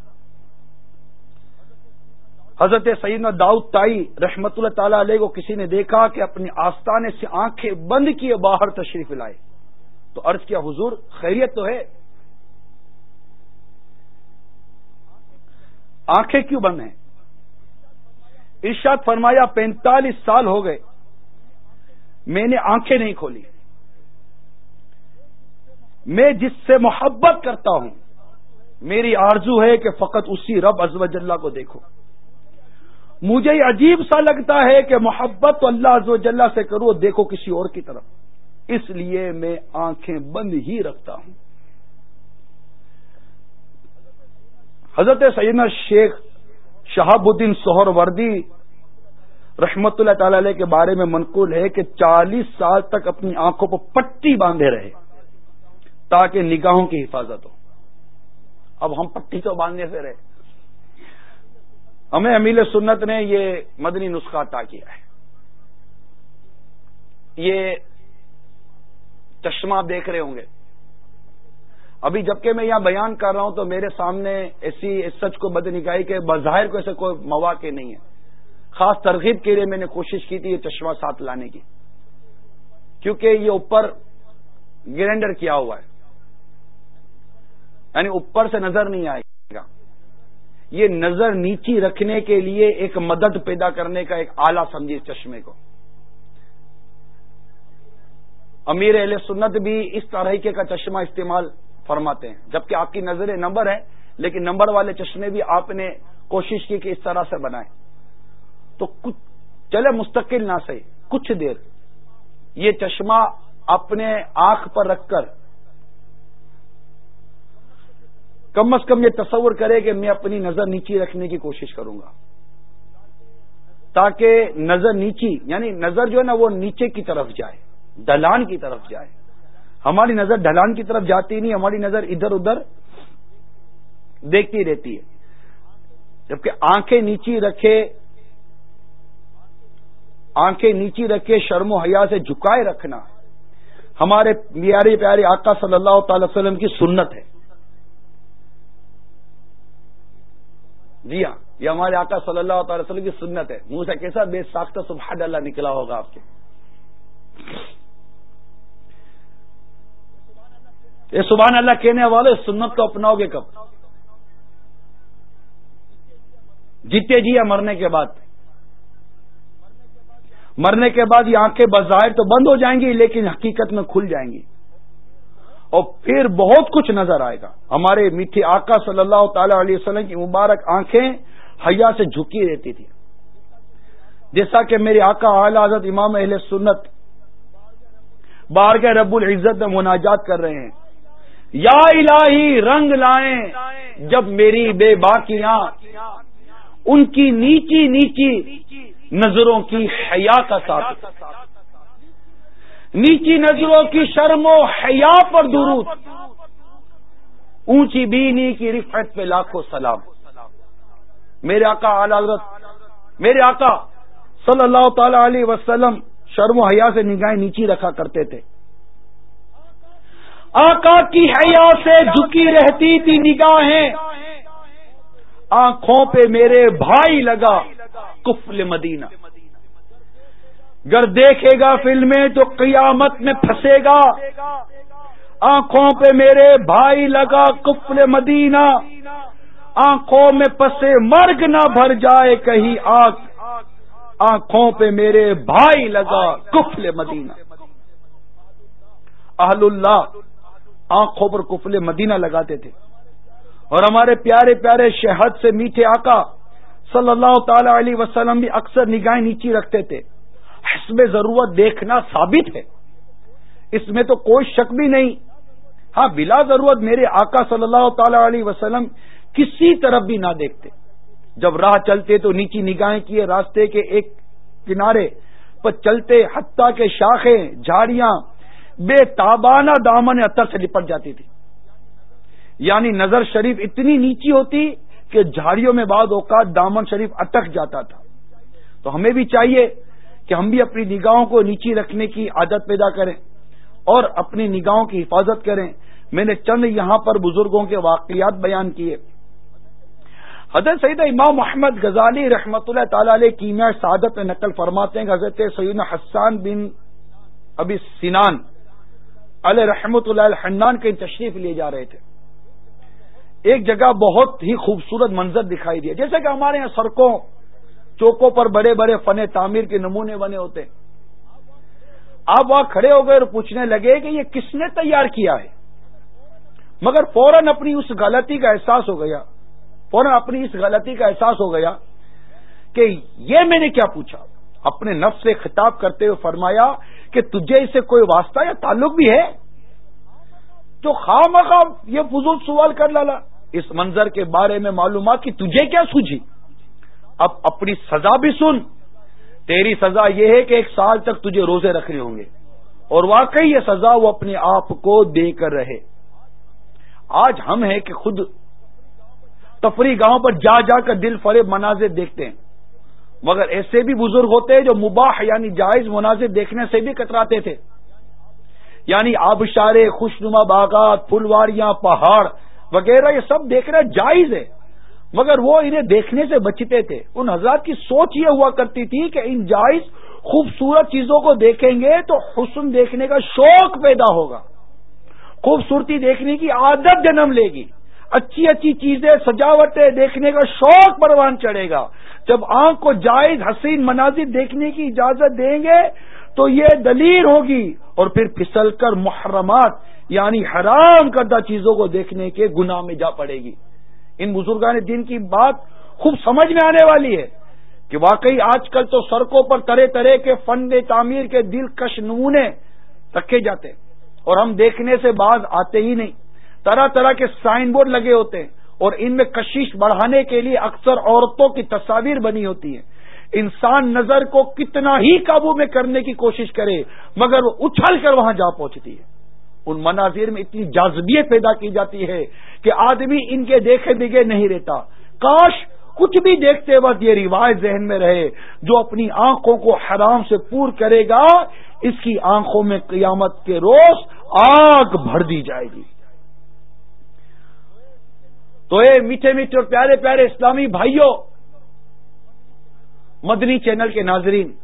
حضرت سیدنا داؤد تائی رحمت اللہ تعالی علیہ کو کسی نے دیکھا کہ اپنی آستانے سے آنکھیں بند کیے باہر تشریف لائے، تو عرض کیا حضور خیریت تو ہے؟ آنکھیں کیوں بند ہیں؟ ارشاد فرمایا پینتالیس سال ہو گئے میں نے آنکھیں نہیں کھولی. میں جس سے محبت کرتا ہوں میری آرزو ہے کہ فقط اسی رب عز و جل کو دیکھو. مجھے یہ عجیب سا لگتا ہے کہ محبت تو اللہ عز و جل سے کرو، دیکھو کسی اور کی طرف، اس لیے میں آنکھیں بند ہی رکھتا ہوں. حضرت سیدنا شیخ شہاب الدین سہروردی رحمت اللہ تعالی علیہ کے بارے میں منقول ہے کہ چالیس سال تک اپنی آنکھوں پر پٹی باندھے رہے تاکہ نگاہوں کی حفاظت ہو. اب ہم پٹی تو باندھنے سے رہے، ہمیں امیل سنت نے یہ مدنی نسخہ عطا کیا ہے. یہ چشمہ آپ دیکھ رہے ہوں گے. ابھی جبکہ میں یہاں بیان کر رہا ہوں تو میرے سامنے ایسی اس سچ کو بدنگاہی کہ بظاہر کو ایسے کوئی مواقع نہیں ہے. خاص ترغیب کے لیے میں نے کوشش کی تھی یہ چشمہ ساتھ لانے کی، کیونکہ یہ اوپر گرینڈر کیا ہوا ہے، یعنی اوپر سے نظر نہیں آئے گا. یہ نظر نیچی رکھنے کے لیے ایک مدد پیدا کرنے کا ایک آلہ سمجھے اس چشمے کو. امیر اہل سنت بھی اس طریقے کا چشمہ استعمال فرماتے ہیں، جبکہ آپ کی نظریں نمبر ہے، لیکن نمبر والے چشمے بھی آپ نے کوشش کی کہ اس طرح سے بنائیں. تو کچھ چلے مستقل نہ صحیح، کچھ دیر یہ چشمہ اپنے آنکھ پر رکھ کر کم از کم یہ تصور کرے کہ میں اپنی نظر نیچی رکھنے کی کوشش کروں گا، تاکہ نظر نیچی یعنی نظر جو ہے نا وہ نیچے کی طرف جائے، ڈھلان کی طرف جائے. ہماری نظر ڈھلان کی طرف جاتی نہیں، ہماری نظر ادھر ادھر دیکھتی رہتی ہے. جبکہ آنکھیں نیچی رکھے آنکھیں نیچی رکھے شرم و حیا سے جھکائے رکھنا ہمارے پیارے پیارے آقا صلی اللہ تعالی وسلم کی سنت ہے. جی ہاں، یہ ہمارے آقا صلی اللہ تعالی وسلم کی سنت ہے. منہ سے کیسا بے ساختہ سبحان اللہ نکلا ہوگا آپ کے. یہ سبحان اللہ کہنے والے سنت کو اپناؤ گے کب؟ جیتے جی یا مرنے کے بعد؟ مرنے کے بعد یہ آنکھیں بظاہر تو بند ہو جائیں گی لیکن حقیقت میں کھل جائیں گی اور پھر بہت کچھ نظر آئے گا. ہمارے میٹھے آقا صلی اللہ تعالی علیہ وسلم کی مبارک آنکھیں حیا سے جھکی رہتی تھی. جیسا کہ میرے آقا اعلی حضرت امام اہل سنت بارگاہ رب العزت میں مناجات کر رہے ہیں, یا الہی رنگ لائیں جب میری بے باکیاں ان کی نیچی نیچی نظروں کی حیا کا ساتھ, نیچی نظروں کی شرم و حیا پر درود, اونچی بینی کی رفعت پہ لاکھوں سلام. میرے آقا اعلی حضرت میرے آقا صلی اللہ تعالی علیہ وسلم شرم و حیا سے نگاہیں نیچی رکھا کرتے تھے. آقا کی حیا سے جھکی رہتی تھی نگاہیں, آنکھوں پہ میرے بھائی لگا کفل مدینہ. گر دیکھے گا فلمیں تو قیامت میں پھنسے گا, آنکھوں پہ میرے بھائی لگا کفل مدینہ. آنکھوں میں پسے مرگ نہ بھر جائے کہیں آنکھ, آنکھوں پہ میرے بھائی لگا کفل مدینہ. اہل اللہ آنکھوں پر کفل مدینہ لگاتے تھے اور ہمارے پیارے پیارے شہد سے میٹھے آقا صلی اللہ تعالی علیہ وسلم بھی اکثر نگاہیں نیچی رکھتے تھے. حسب ضرورت دیکھنا ثابت ہے, اس میں تو کوئی شک بھی نہیں. ہاں بلا ضرورت میرے آقا صلی اللہ تعالی علیہ وسلم کسی طرف بھی نہ دیکھتے. جب راہ چلتے تو نیچی نگاہیں کیے راستے کے ایک کنارے پر چلتے, حتیٰ کہ شاخیں جھاڑیاں بے تابانہ دامن عطر سے لپٹ جاتی تھی. یعنی نظر شریف اتنی نیچی ہوتی کہ جھاڑیوں میں بعض اوقات دامن شریف اٹک جاتا تھا. تو ہمیں بھی چاہیے کہ ہم بھی اپنی نگاہوں کو نیچی رکھنے کی عادت پیدا کریں اور اپنی نگاہوں کی حفاظت کریں. میں نے چند یہاں پر بزرگوں کے واقعات بیان کیے. حضرت سید امام محمد غزالی رحمۃ اللہ تعالی علیہ کیمیا سعادت میں نقل فرماتے ہیں کہ حضرت سیدنا حسان بن ابی سنان علیہ رحمۃ اللہ الحنان کے تشریف لیے جا رہے تھے. ایک جگہ بہت ہی خوبصورت منظر دکھائی دیا. جیسے کہ ہمارے یہاں سڑکوں چوکوں پر بڑے بڑے فن تعمیر کے نمونے بنے ہوتے. آپ وہاں کھڑے ہو گئے اور پوچھنے لگے کہ یہ کس نے تیار کیا ہے, مگر فوراً اپنی اس غلطی کا احساس ہو گیا فوراً اپنی اس غلطی کا احساس ہو گیا کہ یہ میں نے کیا پوچھا. اپنے نفس سے خطاب کرتے ہوئے فرمایا کہ تجھے اس سے کوئی واسطہ یا تعلق بھی ہے جو خواہ مخواہ یہ فضول سوال کر لالا. اس منظر کے بارے میں معلومات کی تجھے کیا سوجھی. اب اپنی سزا بھی سن. تیری سزا یہ ہے کہ ایک سال تک تجھے روزے رکھنے ہوں گے, اور واقعی یہ سزا وہ اپنے آپ کو دے کر رہے. آج ہم ہیں کہ خود تفریح گاہوں پر جا جا کر دل فریب مناظر دیکھتے ہیں, مگر ایسے بھی بزرگ ہوتے ہیں جو مباح یعنی جائز مناظر دیکھنے سے بھی کتراتے تھے. یعنی آبشارے, خوشنما باغات, پھلواریاں, پہاڑ وغیرہ یہ سب دیکھنا جائز ہے, مگر وہ انہیں دیکھنے سے بچتے تھے. ان حضرات کی سوچ یہ ہوا کرتی تھی کہ ان جائز خوبصورت چیزوں کو دیکھیں گے تو حسن دیکھنے کا شوق پیدا ہوگا, خوبصورتی دیکھنے کی عادت جنم لے گی, اچھی اچھی چیزیں سجاوٹیں دیکھنے کا شوق پروان چڑھے گا. جب آنکھ کو جائز حسین مناظر دیکھنے کی اجازت دیں گے تو یہ دلیر ہوگی اور پھر پھسل کر محرمات یعنی حرام کردہ چیزوں کو دیکھنے کے گناہ میں جا پڑے گی. ان بزرگان دین کی بات خوب سمجھ میں آنے والی ہے کہ واقعی آج کل تو سڑکوں پر طرح طرح کے فن تعمیر کے دلکش نمونے رکھے جاتے ہیں اور ہم دیکھنے سے باز آتے ہی نہیں. طرح طرح کے سائن بورڈ لگے ہوتے ہیں اور ان میں کشش بڑھانے کے لیے اکثر عورتوں کی تصاویر بنی ہوتی ہیں. انسان نظر کو کتنا ہی قابو میں کرنے کی کوشش کرے مگر وہ اچھل کر وہاں جا پہنچتی ہے. ان مناظر میں اتنی جاذبیت پیدا کی جاتی ہے کہ آدمی ان کے دیکھے بگے نہیں رہتا. کاش کچھ بھی دیکھتے وقت یہ روایت ذہن میں رہے, جو اپنی آنکھوں کو حرام سے پور کرے گا اس کی آنکھوں میں قیامت کے روز آگ بھر دی جائے گی. تو اے میٹھے میٹھے اور پیارے پیارے اسلامی بھائیوں, مدنی چینل کے ناظرین,